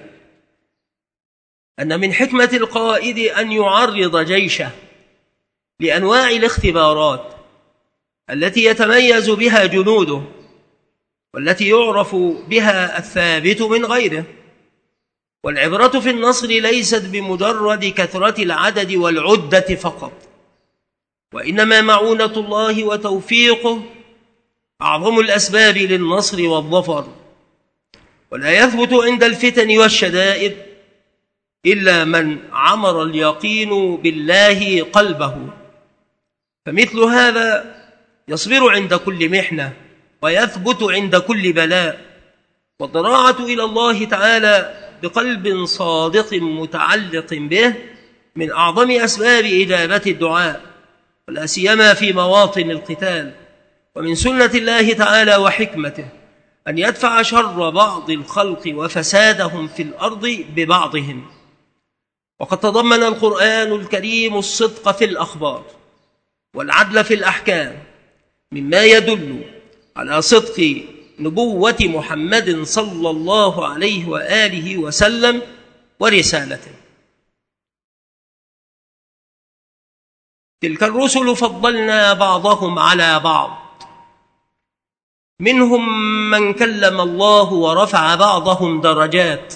أن من حكمة القائد أن يعرض جيشه لأنواع الاختبارات التي يتميز بها جنوده والتي يعرف بها الثابت من غيره. والعبرة في النصر ليست بمجرد كثرة العدد والعدة فقط، وإنما معونة الله وتوفيقه أعظم الأسباب للنصر والظفر. ولا يثبت عند الفتن والشدائد إلا من عمر اليقين بالله قلبه، فمثل هذا يصبر عند كل محنة ويثبت عند كل بلاء. والضراعة إلى الله تعالى بقلب صادق متعلق به من أعظم أسباب إجابة الدعاء، ولا سيما في مواطن القتال. ومن سنة الله تعالى وحكمته أن يدفع شر بعض الخلق وفسادهم في الأرض ببعضهم. وقد تضمن القرآن الكريم الصدق في الأخبار والعدل في الأحكام مما يدل على صدق نبوة محمد صلى الله عليه وآله وسلم ورسالته. تلك الرسل فضلنا بعضهم على بعض، منهم من كلم الله ورفع بعضهم درجات،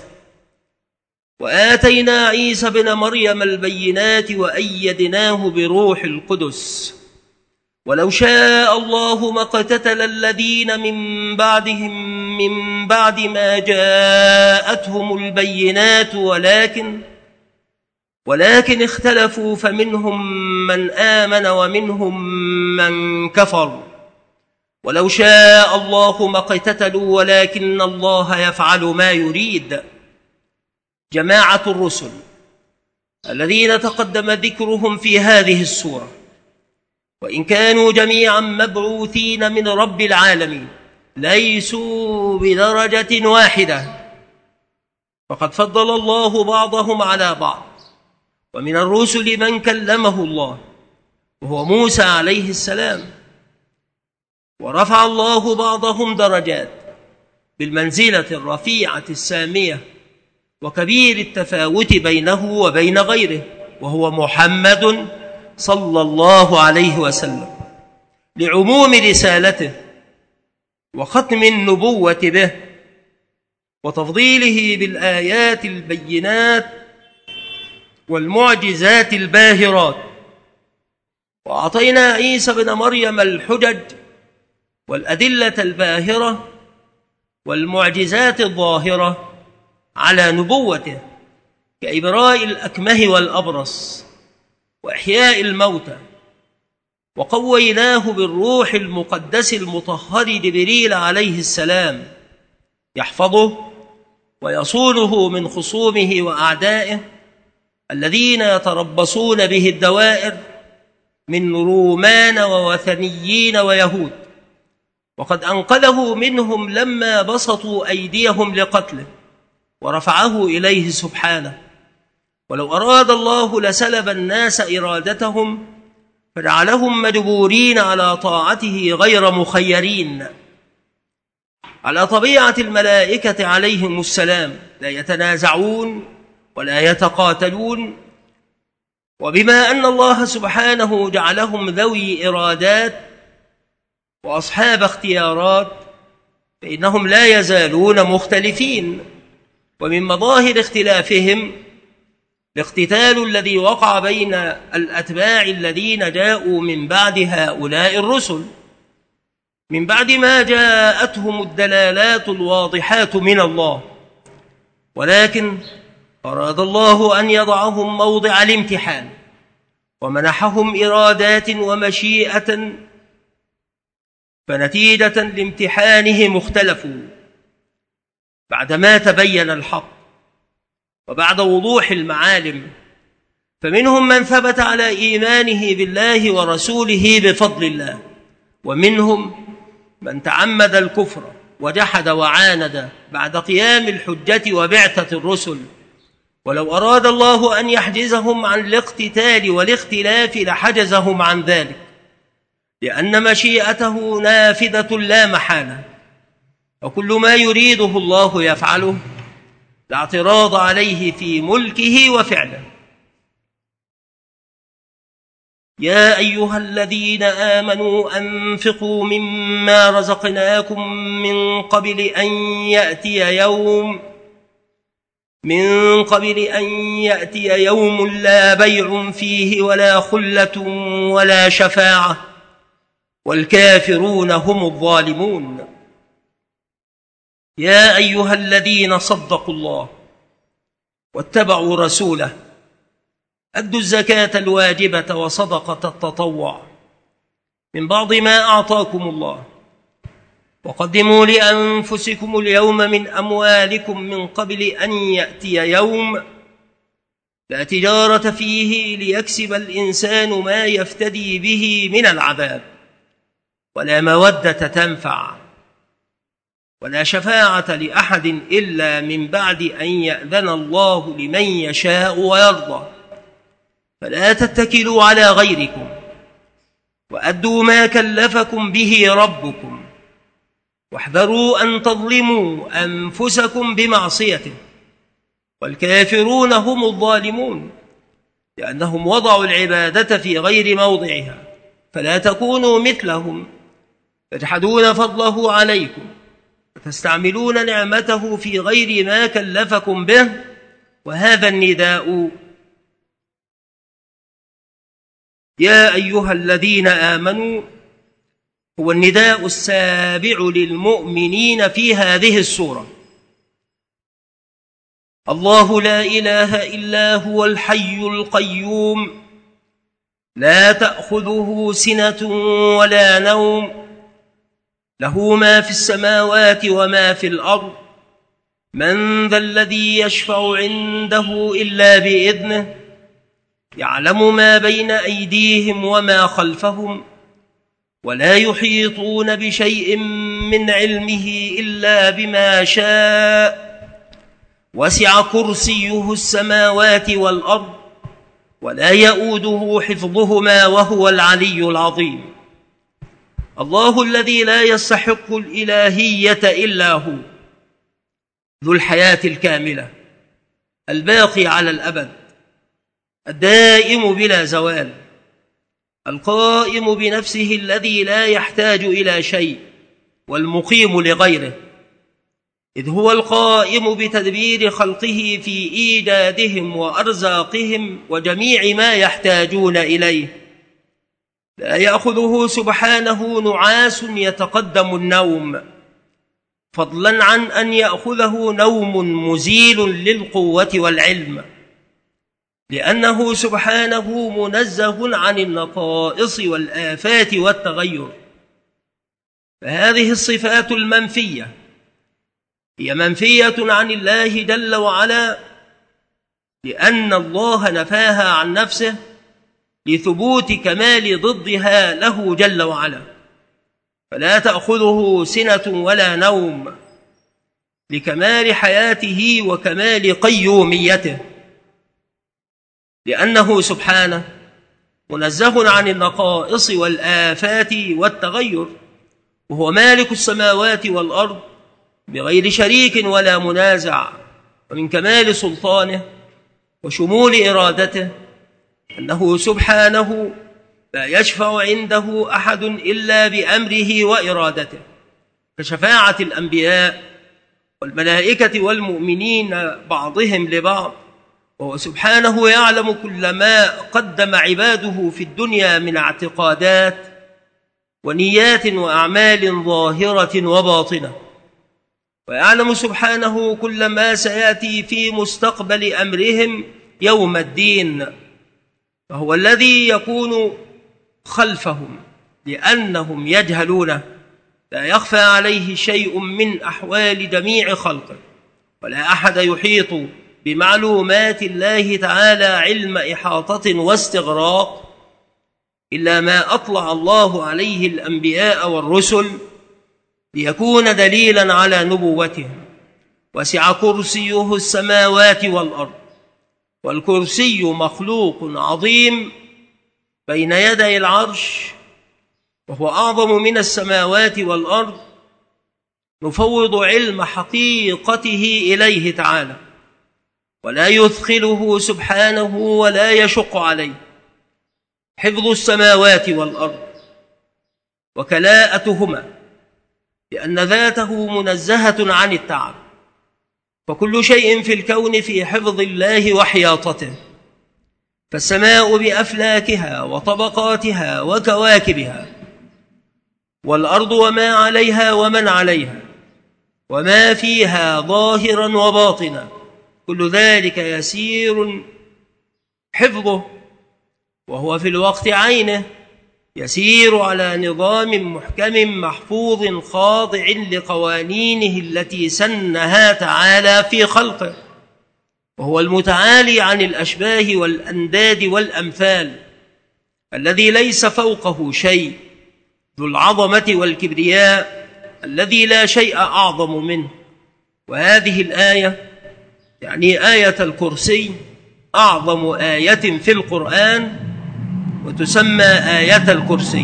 وآتينا عيسى بن مريم البينات وأيدناه بروح القدس. ولو شاء الله ما اقتتل الذين من بعدهم من بعد ما جاءتهم البينات ولكن ولكن اختلفوا فمنهم من آمن ومنهم من كفر. ولو شاء الله ما اقتتلوا ولكن الله يفعل ما يريد. جماعة الرسل الذين تقدم ذكرهم في هذه السورة، وإن كانوا جميعا مبعوثين من رب العالمين، ليسوا بدرجة واحدة، فقد فضل الله بعضهم على بعض، ومن الرسل من كلمه الله وهو موسى عليه السلام، ورفع الله بعضهم درجات بالمنزلة الرفيعة السامية وكبير التفاوت بينه وبين غيره، وهو محمد صلى الله عليه وسلم، لعموم رسالته وختم النبوة به وتفضيله بالآيات البينات والمعجزات الباهرات. وأعطينا عيسى بن مريم الحجج والأدلة الباهرة والمعجزات الظاهرة على نبوته، كإبراء الأكمه والأبرص وإحياء الموتى، وقويناه بالروح المقدس المطهر جبريل عليه السلام، يحفظه ويصونه من خصومه وأعدائه الذين يتربصون به الدوائر من رومان ووثنيين ويهود، وقد أنقذه منهم لما بسطوا أيديهم لقتله ورفعه إليه سبحانه. ولو أراد الله لسلب الناس إرادتهم فجعلهم مجبورين على طاعته غير مخيرين، على طبيعة الملائكة عليهم السلام، لا يتنازعون ولا يتقاتلون. وبما أن الله سبحانه جعلهم ذوي إرادات وأصحاب اختيارات فإنهم لا يزالون مختلفين، ومن مظاهر اختلافهم الاقتتال الذي وقع بين الأتباع الذين جاءوا من بعد هؤلاء الرسل، من بعد ما جاءتهم الدلالات الواضحات من الله، ولكن أراد الله أن يضعهم موضع الامتحان ومنحهم إرادات ومشيئة، فنتيجة لامتحانهم اختلفوا بعدما تبين الحق وبعد وضوح المعالم، فمنهم من ثبت على إيمانه بالله ورسوله بفضل الله، ومنهم من تعمد الكفر وجحد وعاند بعد قيام الحجة وبعثة الرسل. ولو أراد الله أن يحجزهم عن الاقتتال والاختلاف لحجزهم عن ذلك، لأن مشيئته نافذة لا محالة، وكل ما يريده الله يفعله، لا اعتراض عليه في ملكه وفعله. يا أيها الذين آمنوا أنفقوا مما رزقناكم من قبل أن يأتي يوم من قبل أن يأتي يوم لا بيع فيه ولا خلة ولا شفاعة والكافرون هم الظالمون. يا أيها الذين صدقوا الله واتبعوا رسوله أدوا الزكاة الواجبة وصدقة التطوع من بعض ما أعطاكم الله، وقدموا لأنفسكم اليوم من أموالكم من قبل أن يأتي يوم لا تجارة فيه ليكسب الإنسان ما يفتدي به من العذاب، ولا مودة تنفع، ولا شفاعة لأحد إلا من بعد أن يأذن الله لمن يشاء ويرضى. فلا تتكلوا على غيركم وأدوا ما كلفكم به ربكم، واحذروا أن تظلموا أنفسكم بمعصيته، والكافرون هم الظالمون، لأنهم وضعوا العبادة في غير موضعها. فلا تكونوا مثلهم تجحدون فضله عليكم وتستعملون نعمته في غير ما كلفكم به. وهذا النداء يا أيها الذين آمنوا هو النداء السابع للمؤمنين في هذه السورة. الله لا إله إلا هو الحي القيوم لا تأخذه سنة ولا نوم، له ما في السماوات وما في الأرض، من ذا الذي يشفع عنده إلا بإذنه، يعلم ما بين أيديهم وما خلفهم، ولا يحيطون بشيء من علمه إلا بما شاء، وسع كرسيه السماوات والأرض ولا يؤوده حفظهما وهو العلي العظيم. الله الذي لا يستحق الإلهية إلا هو، ذو الحياة الكاملة الباقي على الأبد، الدائم بلا زوال، القائم بنفسه الذي لا يحتاج إلى شيء، والمقيم لغيره، إذ هو القائم بتدبير خلقه في إيجادهم وأرزاقهم وجميع ما يحتاجون إليه. لا يأخذه سبحانه نعاس يتقدم النوم، فضلا عن أن يأخذه نوم مزيل للقوة والعلم، لأنه سبحانه منزه عن النقائص والآفات والتغير. فهذه الصفات المنفية هي منفية عن الله جل وعلا، لأن الله نفاها عن نفسه لثبوت كمال ضدها له جل وعلا، فلا تأخذه سنة ولا نوم، لكمال حياته وكمال قيوميته، لأنه سبحانه منزه عن النقائص والآفات والتغير، وهو مالك السماوات والأرض بغير شريك ولا منازع. ومن كمال سلطانه وشمول إرادته أنه سبحانه لا يشفع عنده أحد إلا بأمره وإرادته، كشفاعة الأنبياء والملائكة والمؤمنين بعضهم لبعض، وهو سبحانه يعلم كل ما قدم عباده في الدنيا من اعتقادات ونيات وأعمال ظاهرة وباطنة، ويعلم سبحانه كل ما سيأتي في مستقبل أمرهم يوم الدين، فهو الذي يكون خلفهم لأنهم يجهلونه، لا يخفى عليه شيء من أحوال جميع خلقه، ولا أحد يحيط بمعلومات الله تعالى علم إحاطة واستغراق إلا ما أطلع الله عليه الأنبياء والرسل ليكون دليلا على نبوتهم. وسع كرسيه السماوات والأرض، والكرسي مخلوق عظيم بين يدي العرش، وهو أعظم من السماوات والأرض، نفوض علم حقيقته إليه تعالى، ولا يثقله سبحانه ولا يشق عليه حفظ السماوات والأرض وكلاءتهما، لأن ذاته منزهة عن التعب، فكل شيء في الكون في حفظ الله وحياطته، فالسماء بأفلاكها وطبقاتها وكواكبها، والأرض وما عليها ومن عليها وما فيها ظاهرا وباطنا، كل ذلك يسير حفظه، وهو في الوقت عينه يسير على نظام محكم محفوظ خاضع لقوانينه التي سنها تعالى في خلقه، وهو المتعالي عن الأشباه والأنداد والأمثال، الذي ليس فوقه شيء، ذو العظمة والكبرياء الذي لا شيء أعظم منه. وهذه الآية يعني آية الكرسي أعظم آية في القرآن، وتسمى آية الكرسي،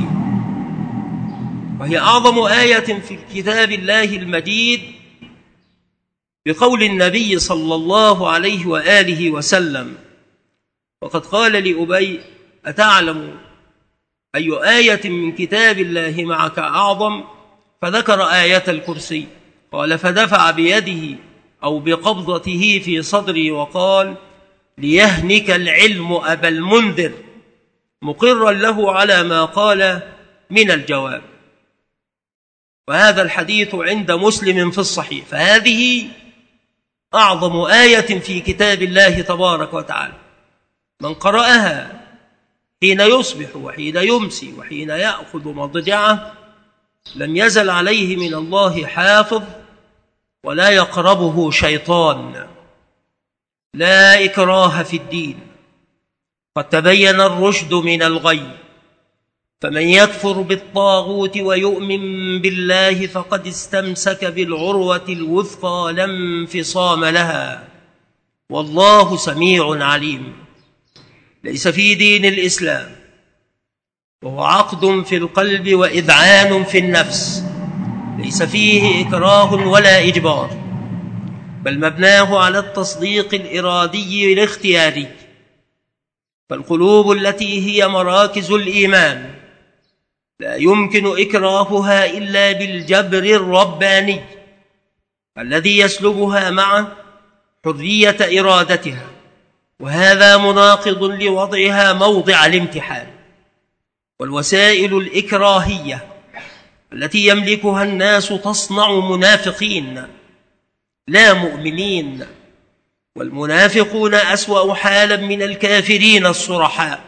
وهي أعظم آية في كتاب الله المجيد، بقول النبي صلى الله عليه وآله وسلم، وقد قال لأبي: أتعلم أي آية من كتاب الله معك أعظم؟ فذكر آية الكرسي، قال: فدفع بيده أو بقبضته في صدري وقال: ليهنك العلم أبا المنذر، مقرا له على ما قال من الجواب. وهذا الحديث عند مسلم في الصحيح. فهذه أعظم آية في كتاب الله تبارك وتعالى، من قرأها حين يصبح وحين يمسي وحين يأخذ مضجعه لم يزل عليه من الله حافظ ولا يقربه شيطان. لا إكراه في الدين، قد تبين الرشد من الغي، فمن يكفر بالطاغوت ويؤمن بالله فقد استمسك بالعروة الوثقى لا انفصام لها، والله سميع عليم. ليس في دين الإسلام، وهو عقد في القلب وإذعان في النفس، ليس فيه إكراه ولا إجبار، بل مبناه على التصديق الإرادي الاختياري. فالقلوب التي هي مراكز الإيمان لا يمكن إكراهها إلا بالجبر الرباني الذي يسلبها مع حرية إرادتها، وهذا مناقض لوضعها موضع الامتحان. والوسائل الإكراهية التي يملكها الناس تصنع منافقين لا مؤمنين، والمنافقون أسوأ حالا من الكافرين الصرحاء.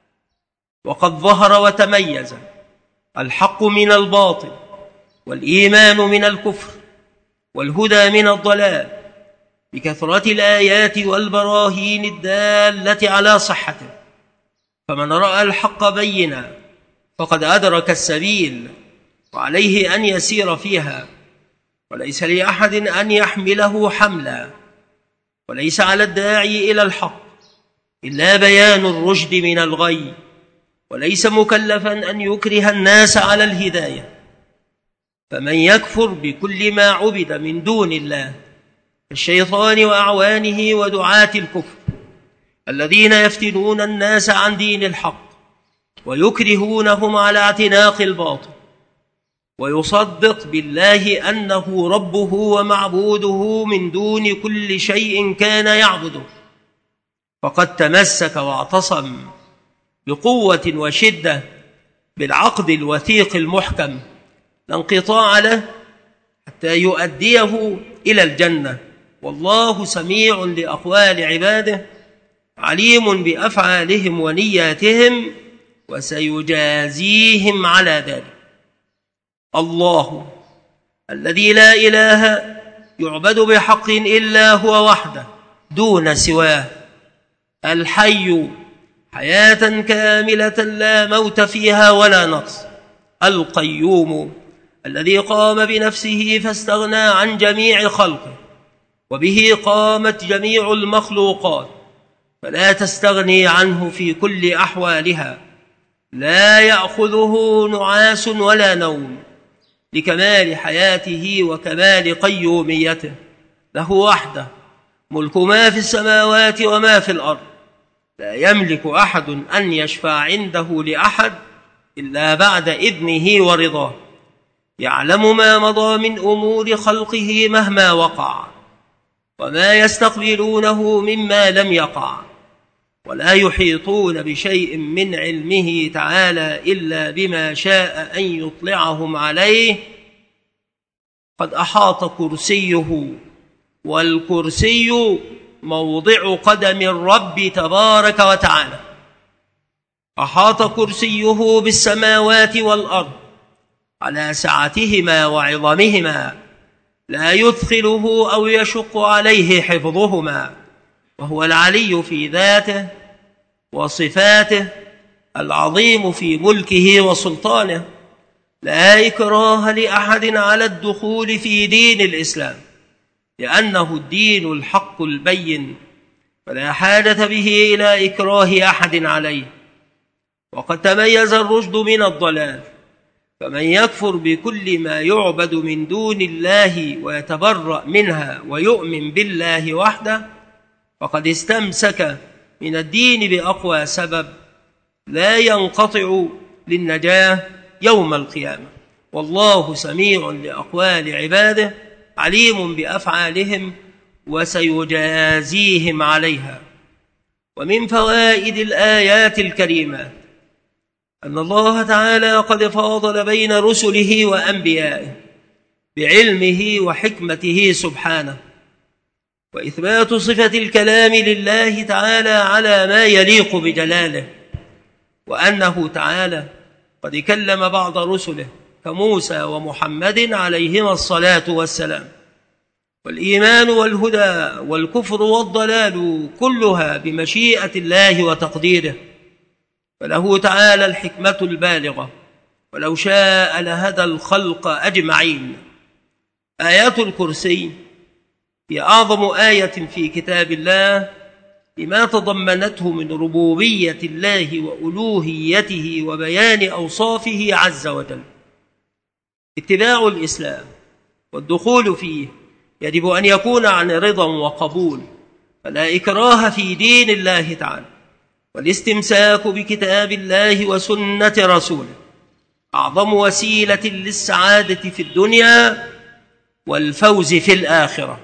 وقد ظهر وتميز الحق من الباطل، والإيمان من الكفر، والهدى من الضلال بكثرة الآيات والبراهين الدالة على صحته. فمن رأى الحق بينا فقد أدرك السبيل، وعليه أن يسير فيها، وليس لأحد أن يحمله حملا. وليس على الداعي إلى الحق إلا بيان الرشد من الغي، وليس مكلفا أن يكره الناس على الهداية. فمن يكفر بكل ما عبد من دون الله الشيطان وأعوانه ودعاة الكفر الذين يفتنون الناس عن دين الحق ويكرهونهم على اعتناق الباطل، ويصدق بالله أنه ربه ومعبوده من دون كل شيء كان يعبده، فقد تمسك واعتصم بقوة وشدة بالعقد الوثيق المحكم لا انقطاع له حتى يؤديه إلى الجنة. والله سميع لأقوال عباده عليم بأفعالهم ونياتهم وسيجازيهم على ذلك. الله الذي لا إله يعبد بحق إلا هو وحده دون سواه، الحي حياة كاملة لا موت فيها ولا نقص، القيوم الذي قام بنفسه فاستغنى عن جميع خلقه، وبه قامت جميع المخلوقات فلا تستغني عنه في كل أحوالها، لا يأخذه نعاس ولا نوم، لكمال حياته وكمال قيوميته. له وحده ملك ما في السماوات وما في الأرض، لا يملك أحد أن يشفع عنده لأحد إلا بعد إذنه ورضاه، يعلم ما مضى من أمور خلقه مهما وقع، وما يستقبلونه مما لم يقع، ولا يحيطون بشيء من علمه تعالى إلا بما شاء أن يطلعهم عليه. قد أحاط كرسيه، والكرسي موضع قدم الرب تبارك وتعالى. أحاط كرسيه بالسماوات والأرض على سعتهما وعظمهما، لا يثقله أو يشق عليه حفظهما، وهو العلي في ذاته وصفاته، العظيم في ملكه وسلطانه. لا إكراه لأحد على الدخول في دين الإسلام، لأنه الدين الحق البين، فلا حاجة به إلى إكراه أحد عليه. وقد تميز الرشد من الضلال، فمن يكفر بكل ما يعبد من دون الله ويتبرأ منها ويؤمن بالله وحده فقد استمسك من الدين بأقوى سبب لا ينقطع للنجاة يوم القيامة. والله سميع لأقوال عباده عليم بأفعالهم وسيجازيهم عليها. ومن فوائد الآيات الكريمات أن الله تعالى قد فاضل بين رسله وأنبيائه بعلمه وحكمته سبحانه، وإثبات صفة الكلام لله تعالى على ما يليق بجلاله، وأنه تعالى قد كلم بعض رسله كموسى ومحمد عليهما الصلاة والسلام. والإيمان والهدى والكفر والضلال كلها بمشيئة الله وتقديره، فله تعالى الحكمة البالغة، ولو شاء لهدى الخلق أجمعين. آيات الكرسي هي أعظم آية في كتاب الله بما تضمنته من ربوبية الله وألوهيته وبيان أوصافه عز وجل. اتباع الإسلام والدخول فيه يجب أن يكون عن رضا وقبول، فلا إكراه في دين الله تعالى، والاستمساك بكتاب الله وسنة رسوله أعظم وسيلة للسعادة في الدنيا والفوز في الآخرة.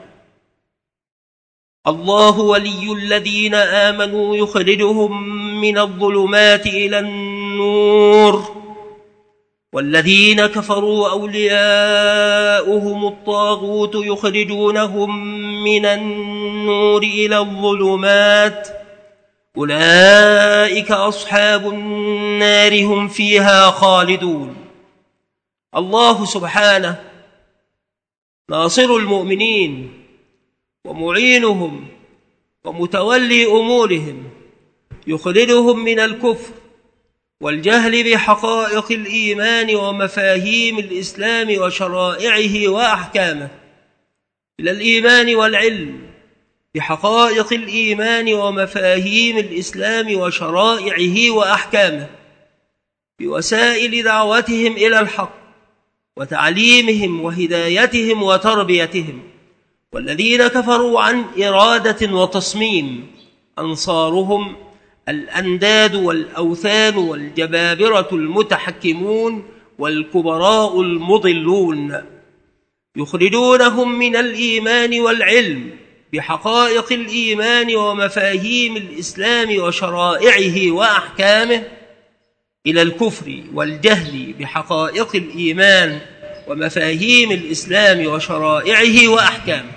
الله ولي الذين آمنوا يخرجهم من الظلمات إلى النور، والذين كفروا أولياؤهم الطاغوت يخرجونهم من النور إلى الظلمات، أولئك أصحاب النار هم فيها خالدون. الله سبحانه ناصر المؤمنين ومعينهم ومتولي أمورهم، يخرجهم من الكفر والجهل بحقائق الإيمان ومفاهيم الإسلام وشرائعه وأحكامه إلى الإيمان والعلم بحقائق الإيمان ومفاهيم الإسلام وشرائعه وأحكامه بوسائل دعوتهم إلى الحق وتعليمهم وهدايتهم وتربيتهم. والذين كفروا عن إرادة وتصميم أنصارهم الأنداد والأوثان والجبابرة المتحكمون والكبراء المضلون، يخرجونهم من الإيمان والعلم بحقائق الإيمان ومفاهيم الإسلام وشرائعه وأحكامه إلى الكفر والجهل بحقائق الإيمان ومفاهيم الإسلام وشرائعه وأحكامه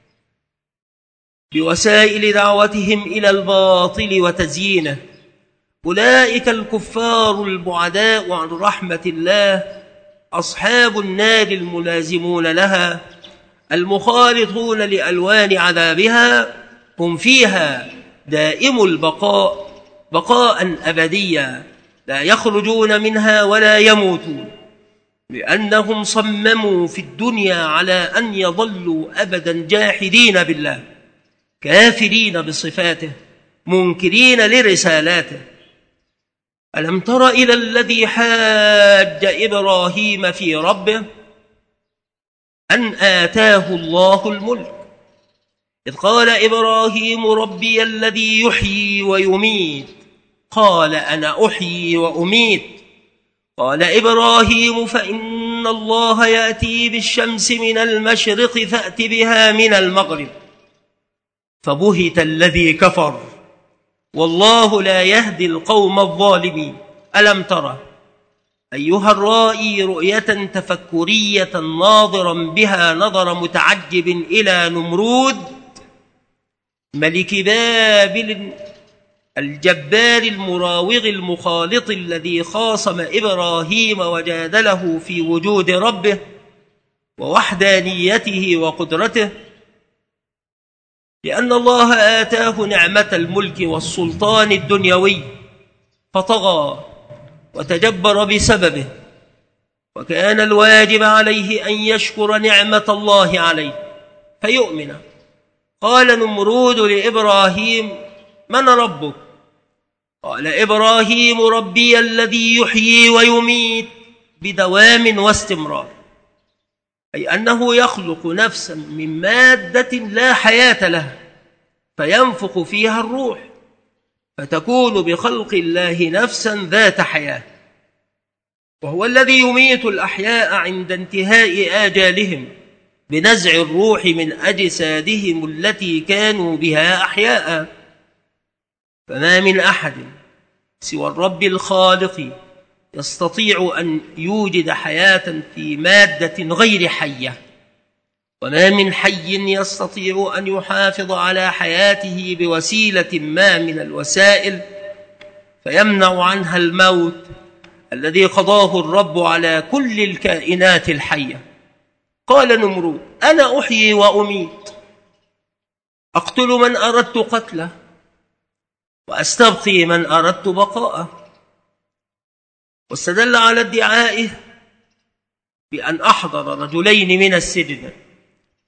بوسائل دعوتهم إلى الباطل وتزيينه. أولئك الكفار البعداء عن رحمة الله أصحاب النار الملازمون لها المخالطون لألوان عذابها، هم فيها دائم البقاء بقاء أبديا لا يخرجون منها ولا يموتون، لأنهم صمموا في الدنيا على أن يظلوا أبدا جاحدين بالله كافرين بصفاته منكرين لرسالاته. ألم تر إلى الذي حاج إبراهيم في ربه أن آتاه الله الملك إذ قال إبراهيم ربي الذي يحيي ويميت قال أنا أحيي وأميت قال إبراهيم فإن الله يأتي بالشمس من المشرق فأت بها من المغرب فبهت الذي كفر والله لا يهدي القوم الظالمين. ألم ترى أيها الرائي رؤية تفكرية ناظرا بها نظر متعجب إلى نمرود ملك بابل الجبار المراوغ المخالط الذي خاصم إبراهيم وجادله في وجود ربه ووحدانيته وقدرته، لأن الله آتاه نعمة الملك والسلطان الدنيوي فطغى وتجبر بسببه، وكان الواجب عليه أن يشكر نعمة الله عليه فيؤمن. قال نمرود لإبراهيم من ربك؟ قال إبراهيم ربي الذي يحيي ويميت بدوام واستمرار، أي أنه يخلق نفسا من مادة لا حياة لها فينفخ فيها الروح فتكون بخلق الله نفسا ذات حياة، وهو الذي يميت الأحياء عند انتهاء آجالهم بنزع الروح من أجسادهم التي كانوا بها أحياء. فما من أحد سوى الرب الخالق يستطيع أن يوجد حياة في مادة غير حية، وما من حي يستطيع أن يحافظ على حياته بوسيلة ما من الوسائل فيمنع عنها الموت الذي قضاه الرب على كل الكائنات الحية. قال نمرود أنا أحيي وأميت، أقتل من أردت قتله وأستبقي من أردت بقاءه. واستدل على ادعائه بأن أحضر رجلين من السجن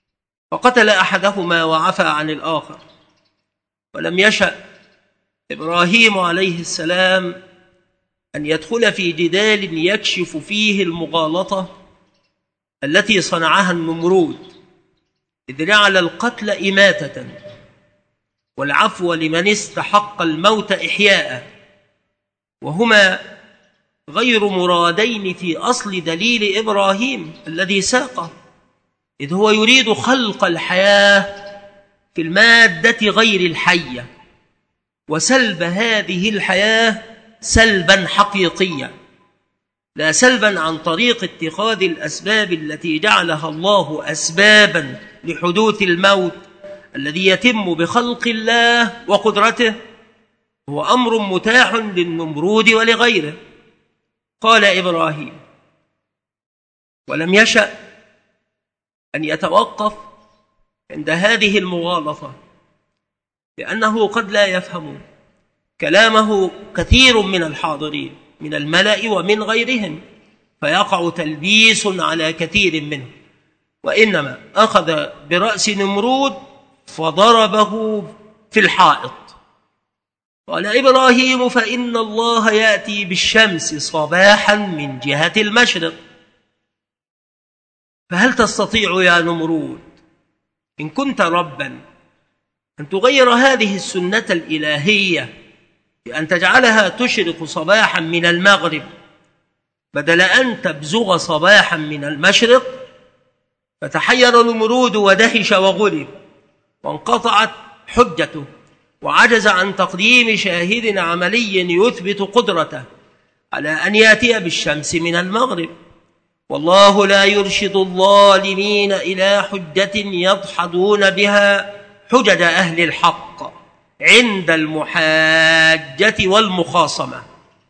فقتل أحدهما وعفى عن الآخر. ولم يشأ إبراهيم عليه السلام أن يدخل في جدال يكشف فيه المغالطة التي صنعها النمرود، إذ جعل القتل إماتة والعفو لمن استحق الموت إحياء، وهما غير مرادين في أصل دليل إبراهيم الذي ساقه، إذ هو يريد خلق الحياة في المادة غير الحية، وسلب هذه الحياة سلبا حقيقيا، لا سلبا عن طريق اتخاذ الأسباب التي جعلها الله أسبابا لحدوث الموت الذي يتم بخلق الله وقدرته، هو أمر متاح للنمرود ولغيره. قال إبراهيم: ولم يشأ أن يتوقف عند هذه المغالطة، لأنه قد لا يفهم كلامه كثير من الحاضرين من الملأ ومن غيرهم، فيقع تلبيس على كثير منهم، وإنما أخذ برأس نمرود فضربه في الحائط. قال إبراهيم: فإن الله يأتي بالشمس صباحا من جهة المشرق، فهل تستطيع يا نمرود إن كنت ربا أن تغير هذه السنة الإلهية بأن تجعلها تشرق صباحا من المغرب بدل أن تبزغ صباحا من المشرق؟ فتحير نمرود ودهش وغلب، وانقطعت حجته، وعجز عن تقديم شاهد عملي يثبت قدرته على أن يأتي بالشمس من المغرب. والله لا يرشد الظالمين إلى حجة يدحضون بها حجج أهل الحق عند المحاجة والمخاصمة.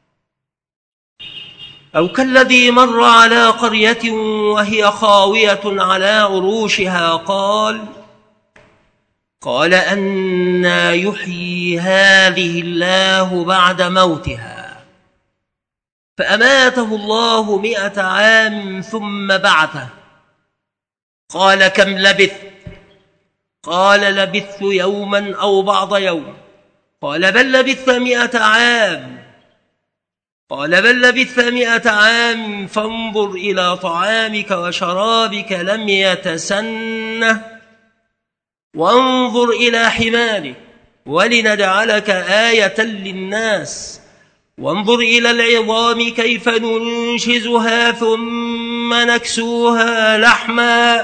أو كالذي مر على قرية وهي خاوية على عروشها قال قال أنى يحيي هذه الله بعد موتها، فأماته الله مئة عام ثم بعثه. قال: كم لبثت؟ قال: لبثت يوما أو بعض يوم. قال: بل لبثت مئة عام. قال: بل لبثت مئة عام، فانظر إلى طعامك وشرابك لم يتسنه، وانظر إلى حمارك ولنجعلك آية للناس، وانظر إلى العظام كيف ننشزها ثم نكسوها لحما.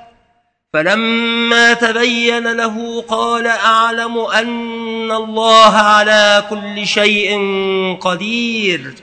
فلما تبين له قال: أعلم أن الله على كل شيء قدير.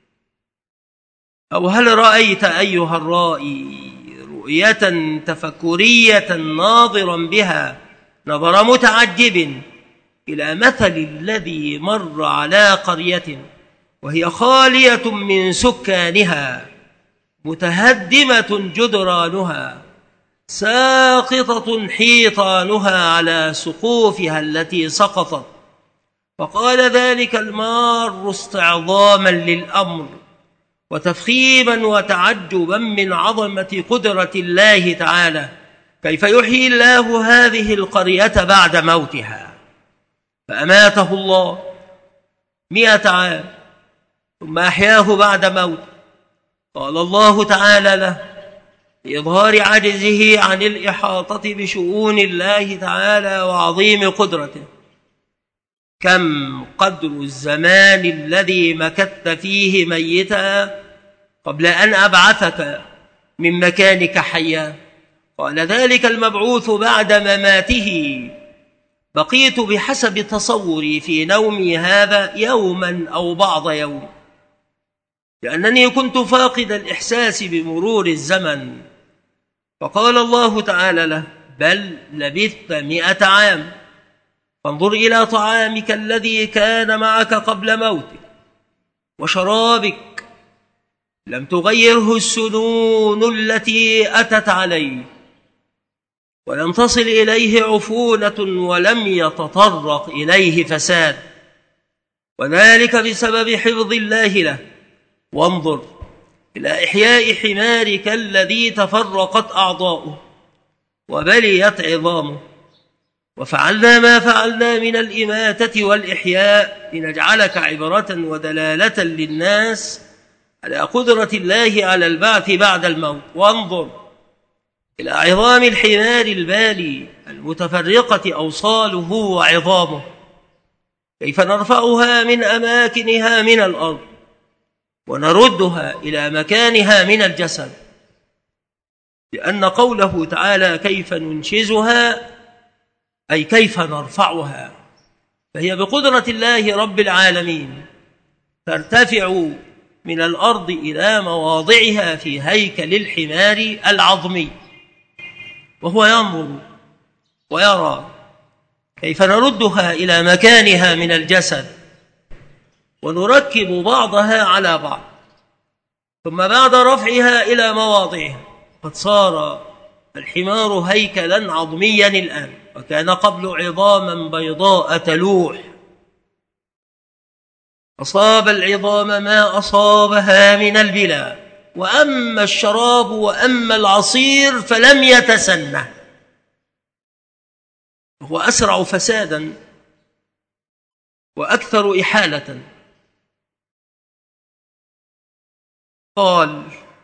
أو هل رأيت أيها الرائي رؤية تفكرية ناظرا بها نظر متعجب إلى مثل الذي مر على قرية وهي خالية من سكانها متهدمة جدرانها ساقطة حيطانها على سقوفها التي سقطت، فقال ذلك المار استعظاما للأمر وتفخيما وتعجبا من عظمة قدرة الله تعالى: كيف يحيي الله هذه القرية بعد موتها؟ فأماته الله مئة عام ثم أحياه بعد موته. قال الله تعالى له لإظهار عجزه عن الإحاطة بشؤون الله تعالى وعظيم قدرته: كم قدر الزمان الذي مكثت فيه ميتا قبل أن أبعثك من مكانك حيا؟ قال: ذلك المبعوث بعد مماته، بقيت بحسب تصوري في نومي هذا يوما أو بعض يوم، لأنني كنت فاقد الإحساس بمرور الزمن. فقال الله تعالى له: بل لبثت مئة عام، فانظر إلى طعامك الذي كان معك قبل موتك، وشرابك لم تغيره السنون التي أتت عليه، ولم تصل إليه عفونة، ولم يتطرق إليه فساد، وذلك بسبب حفظ الله له. وانظر إلى إحياء حمارك الذي تفرقت أعضاؤه، وبليت عظامه، وفعلنا ما فعلنا من الإماتة والإحياء لنجعلك عبرة ودلالة للناس على قدرة الله على البعث بعد الموت. وانظر إلى عظام الحمار البالي المتفرقة أوصاله وعظامه، كيف نرفعها من أماكنها من الأرض ونردها إلى مكانها من الجسد، لأن قوله تعالى كيف ننشزها أي كيف نرفعها، فهي بقدرة الله رب العالمين ترتفع من الأرض إلى مواضعها في هيكل الحمار العظمي، وهو ينظر ويرى كيف نردها إلى مكانها من الجسد ونركب بعضها على بعض، ثم بعد رفعها إلى مواضعها قد صار الحمار هيكلا عظميا الآن، وكان قبل عظاما بيضاء تلوح، أصاب العظام ما أصابها من البلا، وأما الشراب وأما العصير فلم يتسنه، هو أسرع فسادا وأكثر إحالة. قال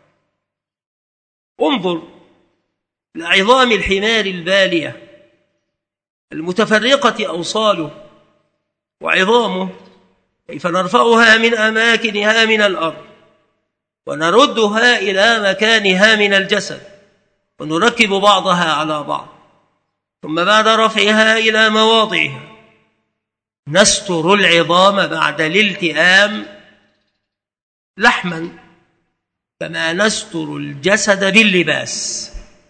انظر لعظام الحمار البالية المتفرقة أوصاله وعظامه، كيف نرفعها من أماكنها من الأرض ونردها إلى مكانها من الجسد ونركب بعضها على بعض، ثم بعد رفعها إلى مواضعها نستر العظام بعد الالتئام لحما كما نستر الجسد باللباس.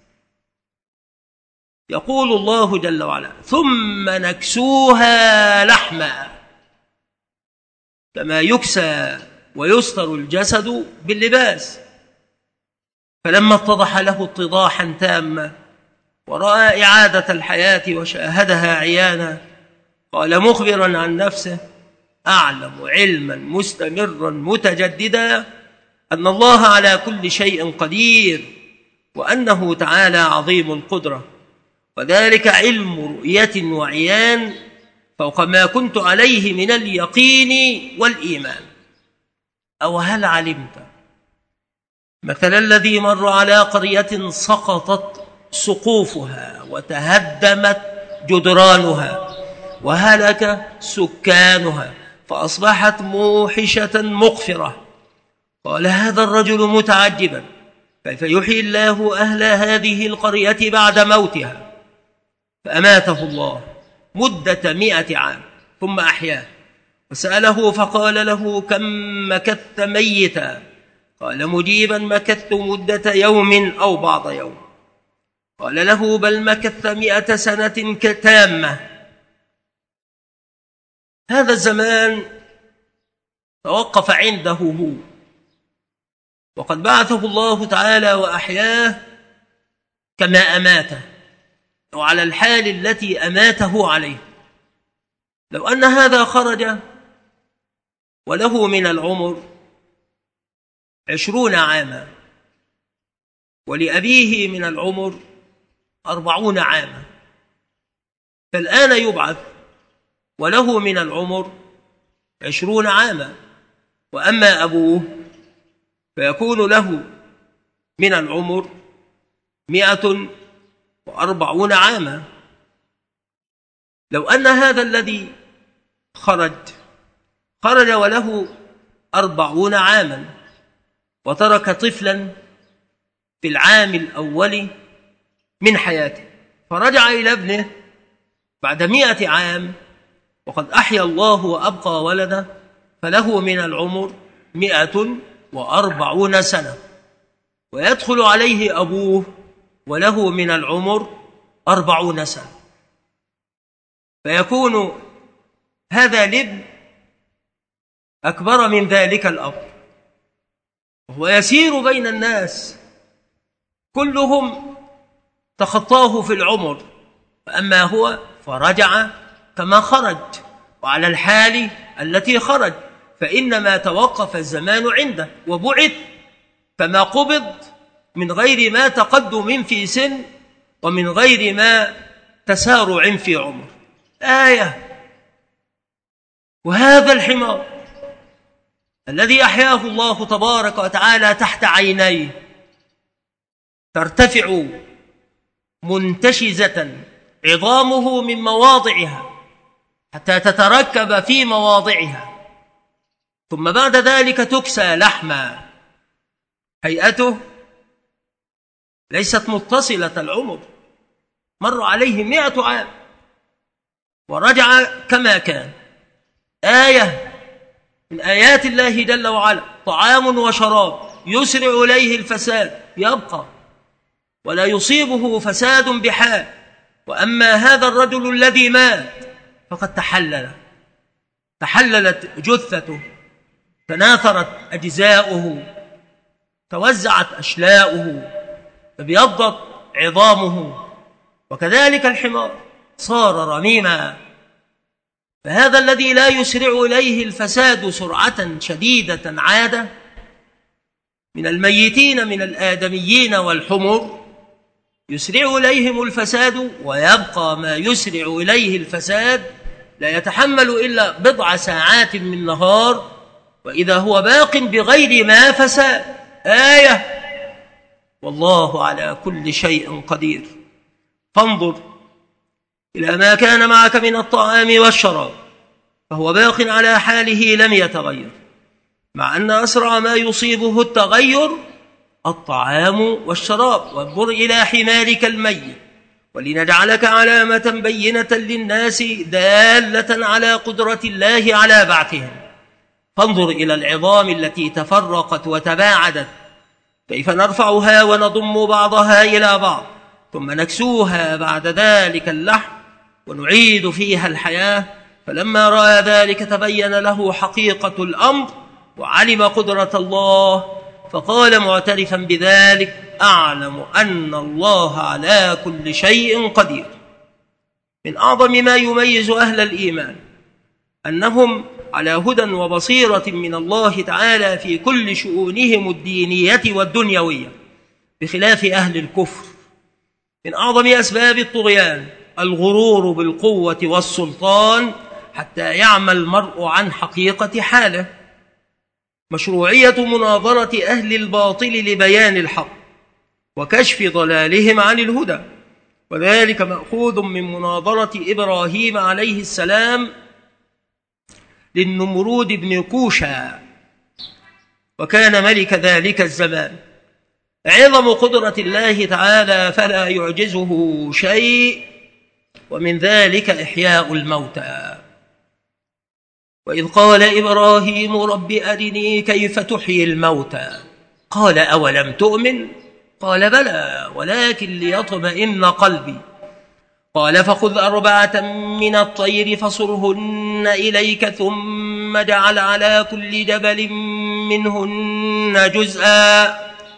يقول الله جل وعلا ثم نكسوها لحما، كما يكسى ويستر الجسد باللباس. فلما اتضح له اتضاحا تاما ورأى إعادة الحياة وشاهدها عيانا، قال مخبرا عن نفسه أعلم علما مستمرا متجددا أن الله على كل شيء قدير، وأنه تعالى عظيم القدرة، وذلك علم رؤية وعيان فوق ما كنت عليه من اليقين والإيمان. أو هل علمت مثل الذي مر على قرية سقطت سقوفها وتهدمت جدرانها وهلك سكانها فأصبحت موحشة مقفرة، قال هذا الرجل متعجبا كيف يحيي الله أهل هذه القرية بعد موتها، فأماته الله مدة مئة عام ثم أحياه، وسأله فقال له كم مكثت ميتا، قال مجيبا مكثت مدة يوم أو بعض يوم، قال له بل مكثت مئة سنة تامة. هذا الزمان توقف عنده هو، وقد بعثه الله تعالى وأحياه كما أماته وعلى الحال التي أماته عليه. لو أن هذا خرج وله من العمر عشرون عاما ولأبيه من العمر أربعون عاما، فالآن يبعث وله من العمر عشرون عاما، وأما أبوه فيكون له من العمر مئة وأربعون عاما. لو أن هذا الذي خرج خرج وله أربعون عاما وترك طفلا في العام الأول من حياته، فرجع إلى ابنه بعد مئة عام وقد أحيا الله وأبقى ولده، فله من العمر مئة وأربعون سنة، ويدخل عليه أبوه وله من العمر أربعون سنة، فيكون هذا الابن أكبر من ذلك الأب، وهو يسير بين الناس كلهم تخطاه في العمر، فأما هو فرجع كما خرج وعلى الحال التي خرج، فإنما توقف الزمان عنده وبعث كما قبض من غير ما تقدم في سن ومن غير ما تسارع في عمر. آية. وهذا الحمار الذي أحياه الله تبارك وتعالى تحت عينيه ترتفع منتشزة عظامه من مواضعها حتى تتركب في مواضعها، ثم بعد ذلك تكسى لحما. هيئته ليست متصلة العمر، مر عليه مئة عام ورجع كما كان. آية من آيات الله جل وعلا. طعام وشراب يسرع إليه الفساد يبقى ولا يصيبه فساد بحال. وأما هذا الرجل الذي مات فقد تحلل، تحللت جثته، تناثرت أجزاؤه، توزعت أشلاؤه، ابيضت عظامه. وكذلك الحمار صار رميما. فهذا الذي لا يسرع إليه الفساد سرعة شديدة عادة من الميتين من الآدميين والحمر يسرع إليهم الفساد، ويبقى ما يسرع إليه الفساد لا يتحمل إلا بضع ساعات من نهار، وإذا هو باق بغير ما فساد. آية. والله على كل شيء قدير. فانظر إلى ما كان معك من الطعام والشراب فهو باق على حاله لم يتغير، مع أن أسرع ما يصيبه التغير الطعام والشراب. وانظر إلى حمارك الميت ولنجعلك علامة بينة للناس دالة على قدرة الله على بعثهم. فانظر إلى العظام التي تفرقت وتباعدت كيف نرفعها ونضم بعضها إلى بعض ثم نكسوها بعد ذلك اللحم ونعيد فيها الحياة. فلما رأى ذلك تبين له حقيقة الأمر وعلم قدرة الله، فقال معترفا بذلك: أعلم أن الله على كل شيء قدير. من أعظم ما يميز أهل الإيمان أنهم على هدى وبصيرة من الله تعالى في كل شؤونهم الدينية والدنيوية، بخلاف أهل الكفر. من أعظم أسباب الطغيان الغرور بالقوة والسلطان حتى يعمى المرء عن حقيقة حاله. مشروعية مناظرة أهل الباطل لبيان الحق وكشف ضلالهم عن الهدى، وذلك مأخوذ من مناظرة إبراهيم عليه السلام للنمرود بن كوشا، وكان ملك ذلك الزمان. عظم قدرة الله تعالى فلا يعجزه شيء، ومن ذلك إحياء الموتى. وإذ قال إبراهيم: رب أرني كيف تحيي الموتى، قال: أولم تؤمن؟ قال: بلى ولكن ليطمئن قلبي. قال: فخذ أربعة من الطير فصرهن إليك ثم اجعل على كل جبل منهن جزءا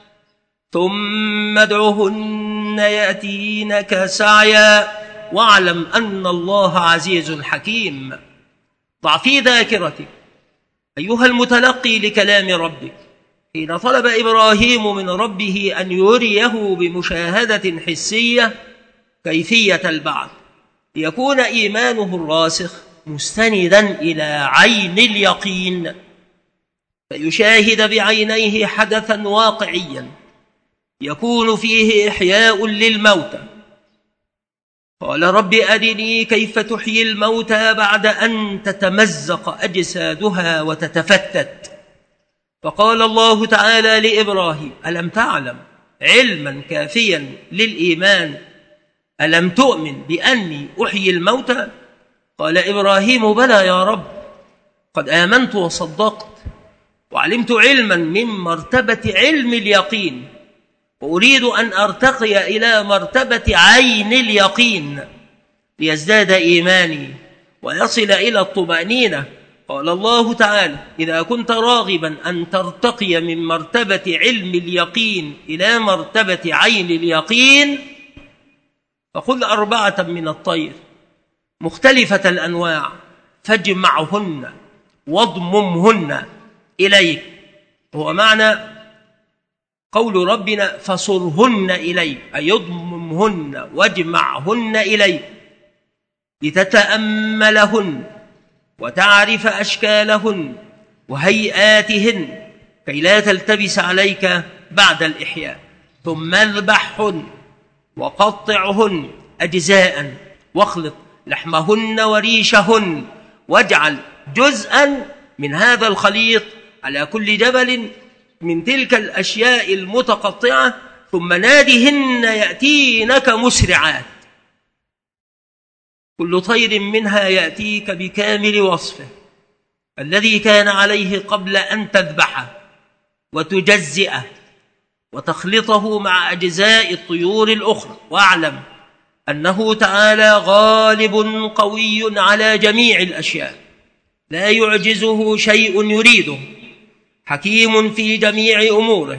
ثم ادعهن يأتينك سعيا واعلم أن الله عزيز حكيم. ضع في ذاكرتك أيها المتلقي لكلام ربك حين طلب إبراهيم من ربه أن يريه بمشاهدة حسية كيفية البعث، ليكون إيمانه الراسخ مستندا إلى عين اليقين، فيشاهد بعينيه حدثا واقعيا يكون فيه إحياء للموتى. قال: رب أرني كيف تحيي الموتى بعد أن تتمزق أجسادها وتتفتت. فقال الله تعالى لإبراهيم: ألم تعلم علما كافيا للإيمان؟ ألم تؤمن بأني أحيي الموتى؟ قال إبراهيم: بلى يا رب، قد آمنت وصدقت وعلمت علما من مرتبة علم اليقين، وأريد أن أرتقي إلى مرتبة عين اليقين ليزداد إيماني ويصل إلى الطمأنينة. قال الله تعالى: إذا كنت راغبا أن ترتقي من مرتبة علم اليقين إلى مرتبة عين اليقين فخذ أربعة من الطير مختلفة الأنواع فاجمعهن واضممهن إليك. هو معنى قول ربنا: فصرهن إليك، أي يضمم فاضمهن واجمعهن إليك لتتأملهن وتعرف أشكالهن وهيئاتهن كي لا تلتبس عليك بعد الإحياء. ثم اذبحهن وقطعهن أجزاء واخلط لحمهن وريشهن واجعل جزءا من هذا الخليط على كل جبل من تلك الأشياء المتقطعة، ثم نادهن يأتينك مسرعات، كل طير منها يأتيك بكامل وصفه الذي كان عليه قبل أن تذبحه وتجزئه وتخلطه مع أجزاء الطيور الأخرى. واعلم أنه تعالى غالب قوي على جميع الأشياء، لا يعجزه شيء يريده، حكيم في جميع أموره،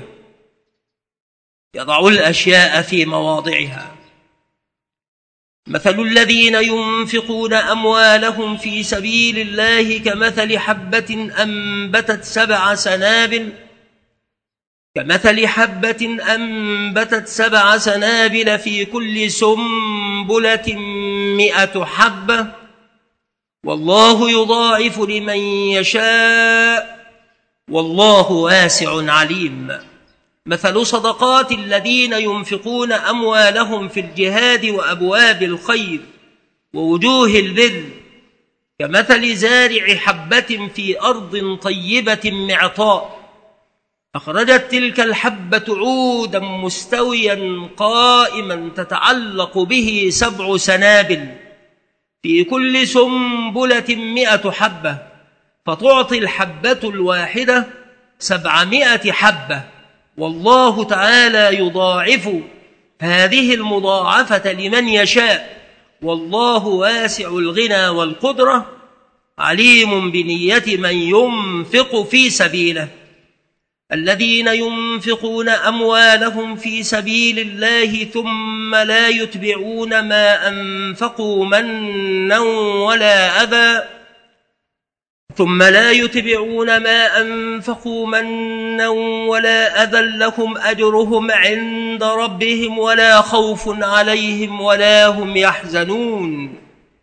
يضع الأشياء في مواضعها. مثل الذين ينفقون أموالهم في سبيل الله كمثل حبة أنبتت سبع سنابل كمثل حبة أنبتت سبع سنابل في كل سنبلة مئة حبة والله يضاعف لمن يشاء والله واسع عليم. مثل صدقات الذين ينفقون أموالهم في الجهاد وأبواب الخير ووجوه البر كمثل زارع حبة في أرض طيبة معطاء أخرجت تلك الحبة عودا مستويا قائما تتعلق به سبع سنابل في كل سنبلة مئة حبة فتعطي الحبة الواحدة سبعمائة حبة والله تعالى يضاعف هذه المضاعفة لمن يشاء والله واسع الغنى والقدرة عليم بنية من ينفق في سبيله. الذين ينفقون أموالهم في سبيل الله ثم لا يتبعون ما أنفقوا منا ولا أذى ثم لا يتبعون ما أنفقوا منا ولا أذى لهم أجرهم عند ربهم ولا خوف عليهم ولا هم يحزنون.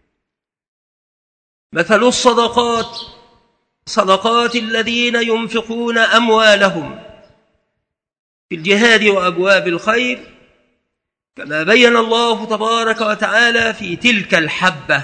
مثل الصدقات صدقات الذين ينفقون أموالهم في الجهاد وأبواب الخير كما بين الله تبارك وتعالى في تلك الحبة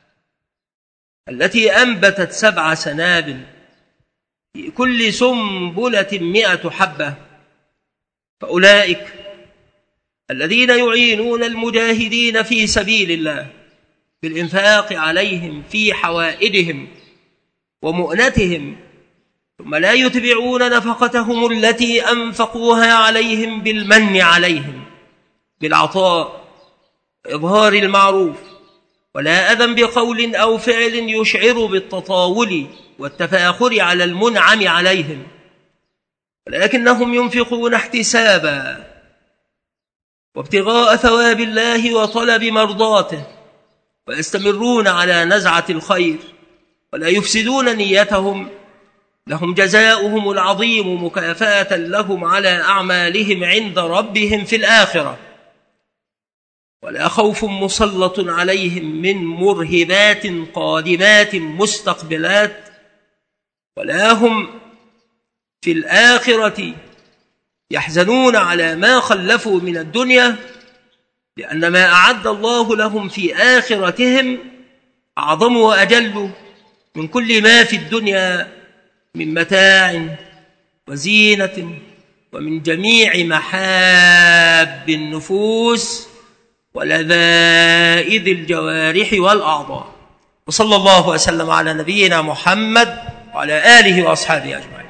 التي أنبتت سبع سنابل في كل سنبلة مئة حبة. فأولئك الذين يعينون المجاهدين في سبيل الله بالإنفاق عليهم في حوائجهم ومؤنتهم ثم لا يتبعون نفقتهم التي أنفقوها عليهم بالمن عليهم بالعطاء إظهار المعروف ولا أذى بقول أو فعل يشعر بالتطاول والتفاخر على المنعم عليهم، ولكنهم ينفقون احتسابا وابتغاء ثواب الله وطلب مرضاته ويستمرون على نزعة الخير ولا يفسدون نيتهم، لهم جزاؤهم العظيم مكافأة لهم على أعمالهم عند ربهم في الآخرة ولا خوف مسلط عليهم من مرهبات قادمات مستقبلات ولا هم في الآخرة يحزنون على ما خلفوا من الدنيا، لأن ما أعد الله لهم في آخرتهم أعظم وأجل من كل ما في الدنيا من متاع وزينة ومن جميع محاب النفوس ولذائذ الجوارح والأعضاء. وصلى الله وسلم على نبينا محمد وعلى آله وأصحابه أجمعين.